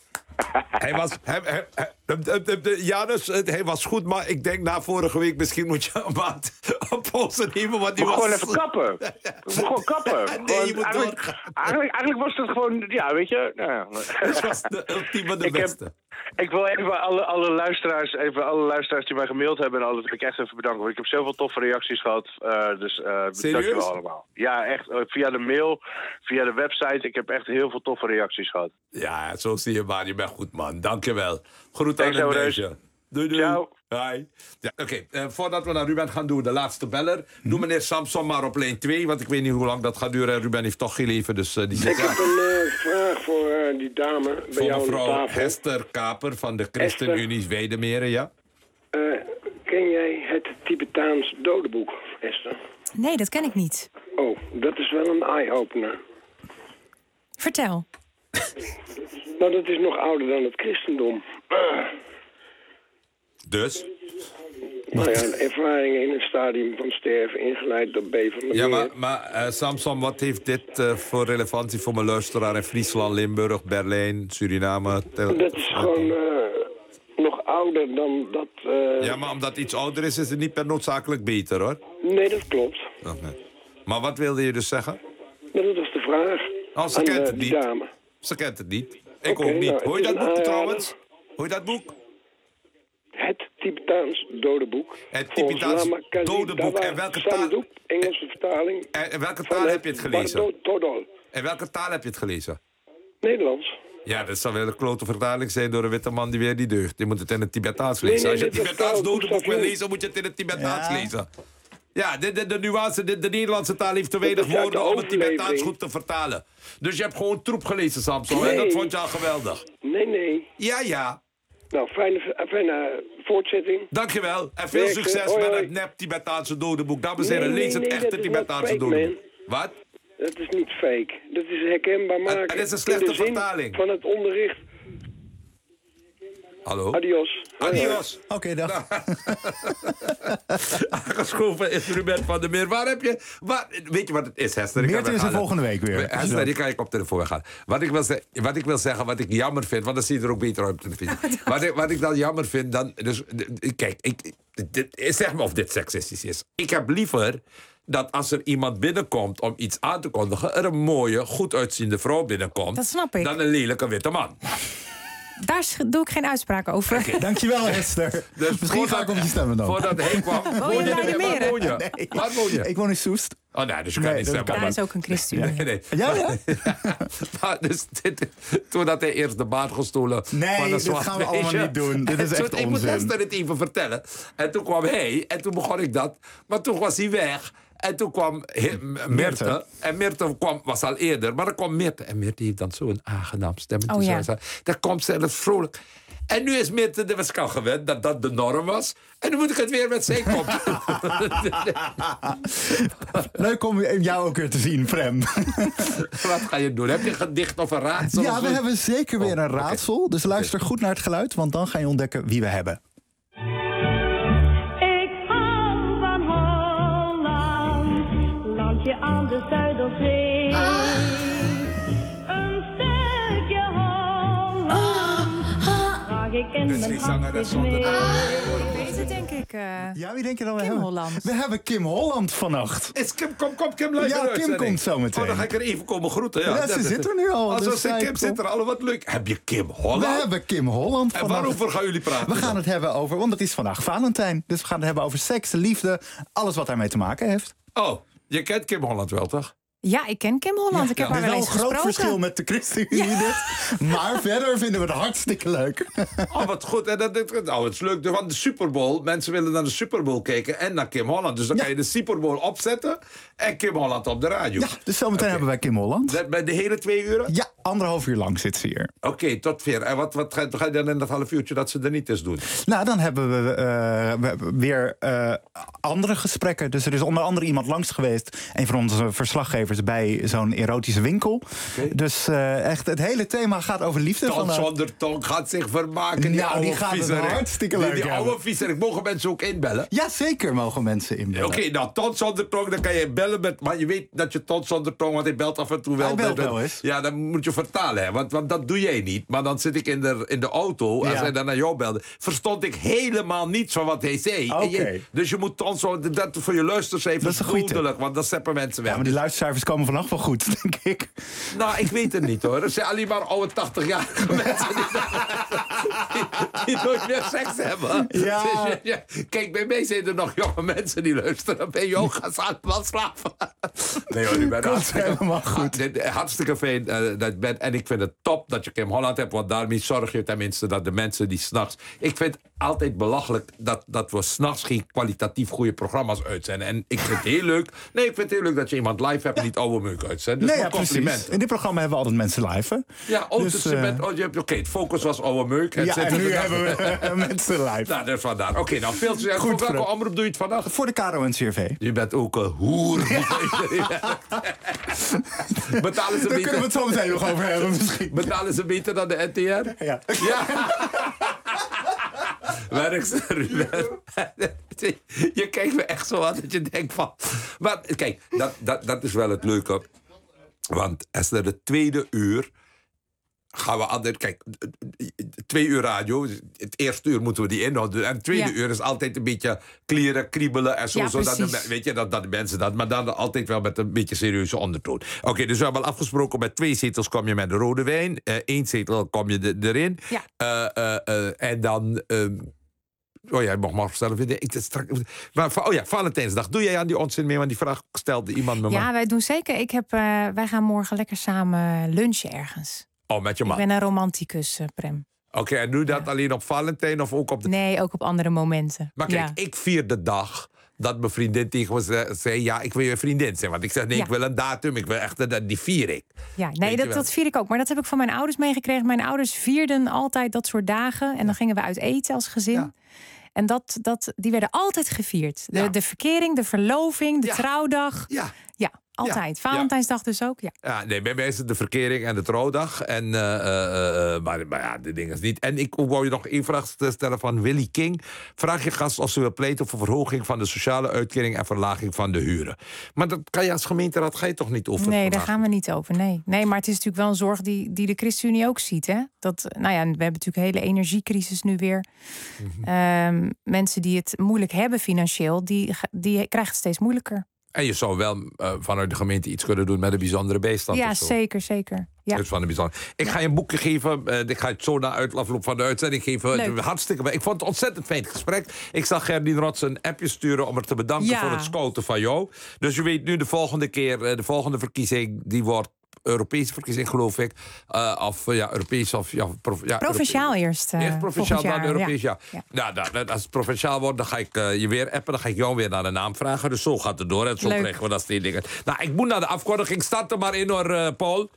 Speaker 3: Janus, hij was goed, maar ik denk na vorige week misschien moet je een maand op pauze nemen. Want die was...
Speaker 13: Gewoon even kappen. Gewoon kappen.
Speaker 3: Nee, je moet
Speaker 13: eigenlijk was het gewoon, ja, weet je. Nou ja.
Speaker 3: Het was de ultieme de beste.
Speaker 13: Ik wil even alle luisteraars die mij gemaild hebben en alles, wil ik echt even bedanken. Want ik heb zoveel toffe reacties gehad. Dus dankjewel allemaal. Ja, echt. Via de mail, via de website. Ik heb echt heel veel toffe reacties gehad.
Speaker 3: Ja, zo zie je maar. Je bent goed, man. Dankjewel. Groet aan het meisje. Doei, doei.
Speaker 13: Ciao.
Speaker 3: Hi. Ja, Oké, voordat we naar Ruben gaan doen, de laatste beller. Doe meneer Samson maar op lijn 2, want ik weet niet hoe lang dat gaat duren. Ruben heeft toch geen leven, dus die zit...
Speaker 8: Ik heb een vraag voor die dame bij jou aan de
Speaker 3: mevrouw
Speaker 8: tafel.
Speaker 3: Hester Kaper van de ChristenUnie Weidemeren, ja?
Speaker 8: Ken jij het Tibetaans dodenboek, Esther?
Speaker 4: Nee, dat ken ik niet.
Speaker 8: Oh, dat is wel een eye-opener.
Speaker 4: Vertel.
Speaker 8: Nou, dat is nog ouder dan het christendom.
Speaker 3: Dus?
Speaker 8: Nou ja, ervaringen in het stadium van sterven ingeleid door B. van der
Speaker 3: Ja,
Speaker 8: Meer.
Speaker 3: maar Samson, wat heeft dit voor relevantie voor mijn luisteraar in Friesland, Limburg, Berlijn, Suriname?
Speaker 8: Dat is gewoon nog ouder dan dat...
Speaker 3: Ja, maar omdat iets ouder is het niet per noodzakelijk beter, hoor.
Speaker 8: Nee, dat klopt.
Speaker 3: Okay. Maar wat wilde je dus zeggen?
Speaker 8: Nou, dat was de vraag.
Speaker 3: Oh, ze kent het niet.
Speaker 8: Dame.
Speaker 3: Ze kent het niet. Ik
Speaker 8: Oké,
Speaker 3: ook niet.
Speaker 8: nou,
Speaker 3: Hoor je
Speaker 8: het
Speaker 3: dat
Speaker 8: is
Speaker 3: boek
Speaker 8: een
Speaker 3: trouwens? Hoor je dat boek?
Speaker 8: Het Tibetaans dodenboek.
Speaker 3: Het Tibetaans dodenboek. En welke taal?
Speaker 8: Engelse vertaling.
Speaker 3: En welke taal heb je het gelezen?
Speaker 8: Todol.
Speaker 3: En welke taal heb je het gelezen?
Speaker 8: Nederlands.
Speaker 3: Ja, dat zal wel een klote vertaling zijn door een witte man die weer niet deugt. Je moet het in het Tibetaans lezen.
Speaker 8: Nee,
Speaker 3: Als je het Tibetaans dodenboek wil
Speaker 8: lezen,
Speaker 3: lezen, moet je het in het Tibetaans lezen. Ja, de nuance, de Nederlandse taal heeft te weinig woorden om het Tibetaans goed te vertalen. Dus je hebt gewoon troep gelezen, Samson.
Speaker 8: Nee.
Speaker 3: En dat vond je al geweldig.
Speaker 8: Nee.
Speaker 3: Ja.
Speaker 8: Nou, fijne voortzetting.
Speaker 3: Dankjewel. En veel succes met het nep Tibetaanse dodenboek. Dames en heren, lees het echte Tibetaanse dodenboek. Wat?
Speaker 8: Dat is niet fake. Dat is herkenbaar maken.
Speaker 3: Het is een slechte
Speaker 8: in de zin
Speaker 3: vertaling.
Speaker 8: Van het onderricht.
Speaker 3: Hallo?
Speaker 8: Adios.
Speaker 3: Adios.
Speaker 16: Oké, dag.
Speaker 3: Aangeschoven instrument van de Meer. Weet je wat het is, Hester?
Speaker 16: Meert is er volgende week weer.
Speaker 3: Hester, die kan ik op telefoon gaan. Wat ik wil zeggen, wat ik jammer vind... want dan zie je er ook beter uit op televisie. Wat ik dan jammer vind... Kijk, zeg me of dit seksistisch is. Ik heb liever dat als er iemand binnenkomt om iets aan te kondigen... er een mooie, goed uitziende vrouw binnenkomt...
Speaker 4: Dat snap ik.
Speaker 3: Dan een lelijke witte man.
Speaker 4: Daar doe ik geen uitspraak over.
Speaker 3: Okay.
Speaker 16: Dankjewel, Hester.
Speaker 3: Dus
Speaker 16: misschien ga ik op je stemmen dan.
Speaker 3: Voordat hij kwam...
Speaker 4: Woon je bij de Meren?
Speaker 16: Nee.
Speaker 3: Waar woon je?
Speaker 16: Ik woon in Soest.
Speaker 3: Oh nee, dus je kan niet stemmen.
Speaker 4: Daar is ook een ChristenUnie.
Speaker 3: Nee.
Speaker 16: Ja?
Speaker 3: Maar dus toen had hij eerst de baard gestolen.
Speaker 16: Nee, dit gaan we allemaal niet doen. Dit is echt onzin.
Speaker 3: Ik moet Hester het even vertellen. En toen kwam hij en toen begon ik dat. Maar toen was hij weg. En toen kwam Meerte. En Meerte was al eerder. Maar dan kwam Meerte. En Meerte heeft dan zo'n aangenaam stemmetje.
Speaker 4: Oh, ja.
Speaker 3: Dat komt zelfs vrolijk. En nu is Meerte de Westkal gewend dat dat de norm was. En nu moet ik het weer met zijn kop.
Speaker 16: Leuk om jou ook weer te zien, Prem.
Speaker 3: Wat ga je doen? Heb je een gedicht of een raadsel?
Speaker 16: Ja, we hebben zeker weer een raadsel. Okay. Dus luister goed naar het geluid, want dan ga je ontdekken wie we hebben.
Speaker 17: Aan de Zuiderzee. Een stukje Holland. Draag ik in mijn hart mee.
Speaker 4: Deze denk ik.
Speaker 16: Ja, wie denk je dan we
Speaker 4: Kim
Speaker 16: hebben?
Speaker 4: Holland.
Speaker 16: We hebben Kim Holland vannacht.
Speaker 3: Is Kim, kom Kim luister
Speaker 16: Ja, Kim komt zo meteen.
Speaker 3: Oh, dan ga ik er even komen groeten.
Speaker 16: Ja, ze zit er nu al.
Speaker 3: Dus Kim zit er al, wat leuk. Heb je Kim Holland?
Speaker 16: We hebben Kim Holland vannacht.
Speaker 3: En waarover gaan jullie praten?
Speaker 16: We gaan het hebben over, want het is vandaag Valentijn. Dus we gaan het hebben over seks, liefde, alles wat daarmee te maken heeft.
Speaker 3: Oh, je kent Kim Holland wel, toch?
Speaker 4: Ja, ik ken Kim Holland. Ik heb haar wel eens gesproken.
Speaker 16: Het is wel een groot verschil met de ChristenUnie dit. Maar verder vinden we het hartstikke leuk.
Speaker 3: Oh, wat goed. En het is leuk. Want de Super Bowl, mensen willen naar de Super Bowl kijken en naar Kim Holland. Dus dan kan je de Super Bowl opzetten en Kim Holland op de radio.
Speaker 16: Ja, dus zometeen hebben wij Kim Holland.
Speaker 3: Bij de hele 2 uur?
Speaker 16: Ja, 1,5 uur lang zit ze hier.
Speaker 3: Oké, tot 4. En wat ga je dan in dat half uurtje dat ze er niet eens doen?
Speaker 16: Nou, dan hebben we weer andere gesprekken. Dus er is onder andere iemand langs geweest, een van onze verslaggevers bij zo'n erotische winkel. Okay. Dus echt, het hele thema gaat over liefde.
Speaker 3: Ton zonder tong gaat zich vermaken.
Speaker 16: Die gaat het hartstikke leuk
Speaker 3: Die oude viezerik. Mogen mensen ook inbellen?
Speaker 16: Ja, zeker mogen mensen inbellen.
Speaker 3: Oké, nou, Ton zonder tong, dan kan je bellen met... Maar je weet dat je Ton zonder tong, want hij belt af en toe wel.
Speaker 16: Hij belt wel eens.
Speaker 3: Ja, dan moet je vertalen, hè. Want dat doe jij niet. Maar dan zit ik in de auto, als hij dan naar jou belde, verstond ik helemaal niets van wat hij zei.
Speaker 16: Okay.
Speaker 3: Dus je moet Ton zo... Dat voor je luisteraars even duidelijk, want dat zeppen mensen wel.
Speaker 16: Ja, maar die luistercijfers komen vanaf wel goed, denk ik.
Speaker 3: Nou, ik weet het niet, hoor. Er zijn alleen maar oude 80-jarige mensen die nooit meer seks hebben.
Speaker 16: Ja.
Speaker 3: Dus, kijk, bij mij zijn er nog jonge mensen die luisteren. Bij jou gaan ze allemaal slapen. Nee hoor, u bent
Speaker 16: helemaal goed.
Speaker 3: Hartstikke fijn dat je bent. En ik vind het top dat je Kim Holland hebt, want daarmee zorg je tenminste dat de mensen die s'nachts... Ik vind het altijd belachelijk dat we s'nachts geen kwalitatief goede programma's uitzenden. En ik vind het heel leuk. Nee, ik vind het heel leuk dat je iemand live hebt en niet oude meuk uitzendt. Dus
Speaker 16: nee, ja, precies. In dit programma hebben we altijd mensen live, hè?
Speaker 3: Ja, dus, oké, het focus was oude meuk.
Speaker 16: En nu hebben we mensen live.
Speaker 3: Nou, dat is vandaar. Oké, nou, veel succes. Voor welke omroep doe je het vandaag?
Speaker 16: Voor de KRO-NCRV.
Speaker 3: Je bent ook een hoer. Betalen ze
Speaker 16: Daar kunnen we het zo meteen nog over hebben, misschien.
Speaker 3: Betalen ze beter dan de NTR?
Speaker 16: Ja.
Speaker 3: Werk ze, Ruben. Je kijkt me echt zo aan dat je denkt van... Maar kijk, dat is wel het leuke. Want als er de tweede uur... gaan we altijd... Kijk, 2 uur radio. Het eerste uur moeten we die inhouden. En het tweede uur is altijd een beetje klieren, kriebelen en zo.
Speaker 4: Ja,
Speaker 3: zodat weet je, dat de mensen dat... Maar dan altijd wel met een beetje serieuze ondertoon. Oké, dus we hebben al afgesproken... met 2 zetels kom je met de rode wijn. 1 zetel kom je erin. Ja. En dan... Oh ja, je mag maar vertellen. Valentijnsdag. Doe jij aan die onzin mee? Want die vraag stelde iemand me.
Speaker 4: Ja, wij doen zeker. Wij gaan morgen lekker samen lunchen ergens.
Speaker 3: Oh, met je man?
Speaker 4: Ik ben een romanticus, Prem.
Speaker 3: Oké, en doe je dat alleen op Valentijn of ook op de...
Speaker 4: Nee, ook op andere momenten.
Speaker 3: Maar kijk, ik vier de dag dat mijn vriendin tegen me zei... ja, ik wil je vriendin zijn. Want ik zeg, nee, ik wil een datum. Ik wil echt, die vier ik.
Speaker 4: Ja, nee, dat vier ik ook. Maar dat heb ik van mijn ouders meegekregen. Mijn ouders vierden altijd dat soort dagen. En dan gingen we uit eten als gezin. Ja. En die werden altijd gevierd. De verkering, de verloving, de trouwdag.
Speaker 3: Ja.
Speaker 4: Ja, Altijd. Valentijnsdag dus ook, ja.
Speaker 3: Ja, nee, bij mij is het de verkering en de trouwdag. En, maar ja, die dingen is niet. En ik wou je nog één vraag stellen van Willy King. Vraag je gast of ze wil pleiten voor verhoging van de sociale uitkering en verlaging van de huren. Maar dat kan je als gemeenteraad ga je toch niet over?
Speaker 4: Nee, daar gaan we niet over. Nee, maar het is natuurlijk wel een zorg die de ChristenUnie ook ziet. Hè? Dat, nou ja, we hebben natuurlijk een hele energiecrisis nu weer. Mensen die het moeilijk hebben financieel, die krijgen het steeds moeilijker.
Speaker 3: En je zou wel vanuit de gemeente iets kunnen doen met een bijzondere bijstand.
Speaker 4: Ja,
Speaker 3: of zo.
Speaker 4: zeker. Ja.
Speaker 3: Dus van de bijzonder. Ik ga je een boekje geven. Ik ga het zo na afloop van de uitzending geven. Hartstikke. Ik vond het een ontzettend fijn gesprek. Ik zal Gerdien Rots een appje sturen om haar te bedanken voor het scouten van jou. Dus je weet nu de volgende keer, de volgende verkiezing, die wordt Europese verkiezing, geloof ik. Europees of
Speaker 4: provinciaal eerst.
Speaker 3: Eerst provinciaal, dan Europees, ja.
Speaker 4: Ja.
Speaker 3: Nou, als het provinciaal wordt, dan ga ik je weer appen. Dan ga ik jou weer naar de naam vragen. Dus zo gaat het door. En zo krijgen we dat steeds dingen. Nou, ik moet naar de afkondiging. Start er maar in hoor, Paul.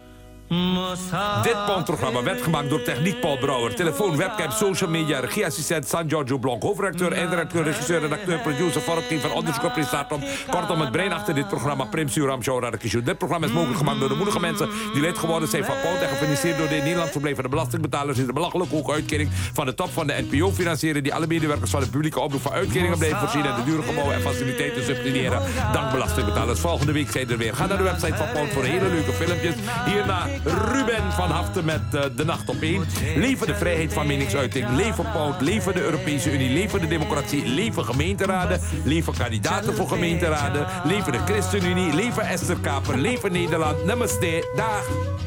Speaker 3: Dit Pound-programma werd gemaakt door Techniek Paul Brouwer. Telefoon, webcam, social media, regieassistent San Giorgio Blonk. Hoofdredacteur, eindredacteur, regisseur, redacteur, producer, vormgever, onderzoeker, presentator. Kortom, het brein achter dit programma, Prim Suram Show Radakishou. Dit programma is mogelijk gemaakt door de moedige mensen die lid geworden zijn van Pound en gefinancierd door de in Nederland verbleven belastingbetalers die de belachelijk hoge uitkering van de top van de NPO financieren, die alle medewerkers van de publieke omroep van uitkeringen blijven voorzien en de dure gebouwen en faciliteiten subsidiëren. Dank belastingbetalers. Volgende week zijn er weer. Ga naar de website van Pound voor hele leuke filmpjes. Hierna Ruben van Haften met De Nacht op 1. Leven de vrijheid van meningsuiting. Leven Pound. Leven de Europese Unie. Leven de democratie. Leven gemeenteraden. Leven kandidaten voor gemeenteraden. Leven de ChristenUnie. Leven Esther Kaper. Leven Nederland. Namaste. Dag.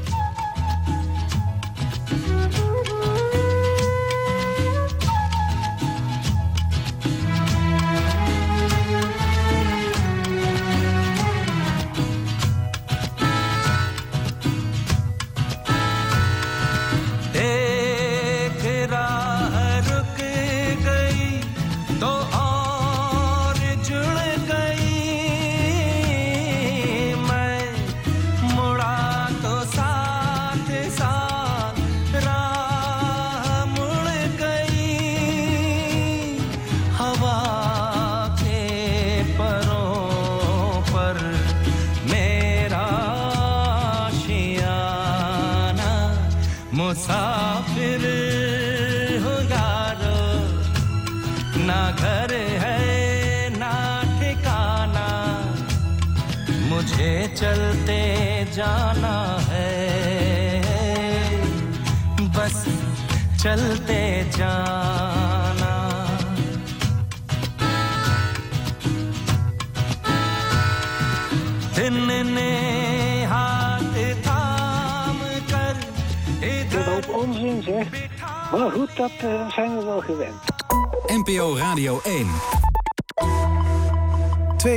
Speaker 17: मुसाफिर हो यारो ना घर है ना ठिकाना मुझे चलते जाना है बस चलते जाना दिन ने हाथ थाम कर
Speaker 9: Een hoop onzin zeg. Maar goed, dat zijn we wel gewend.
Speaker 2: NPO Radio 1.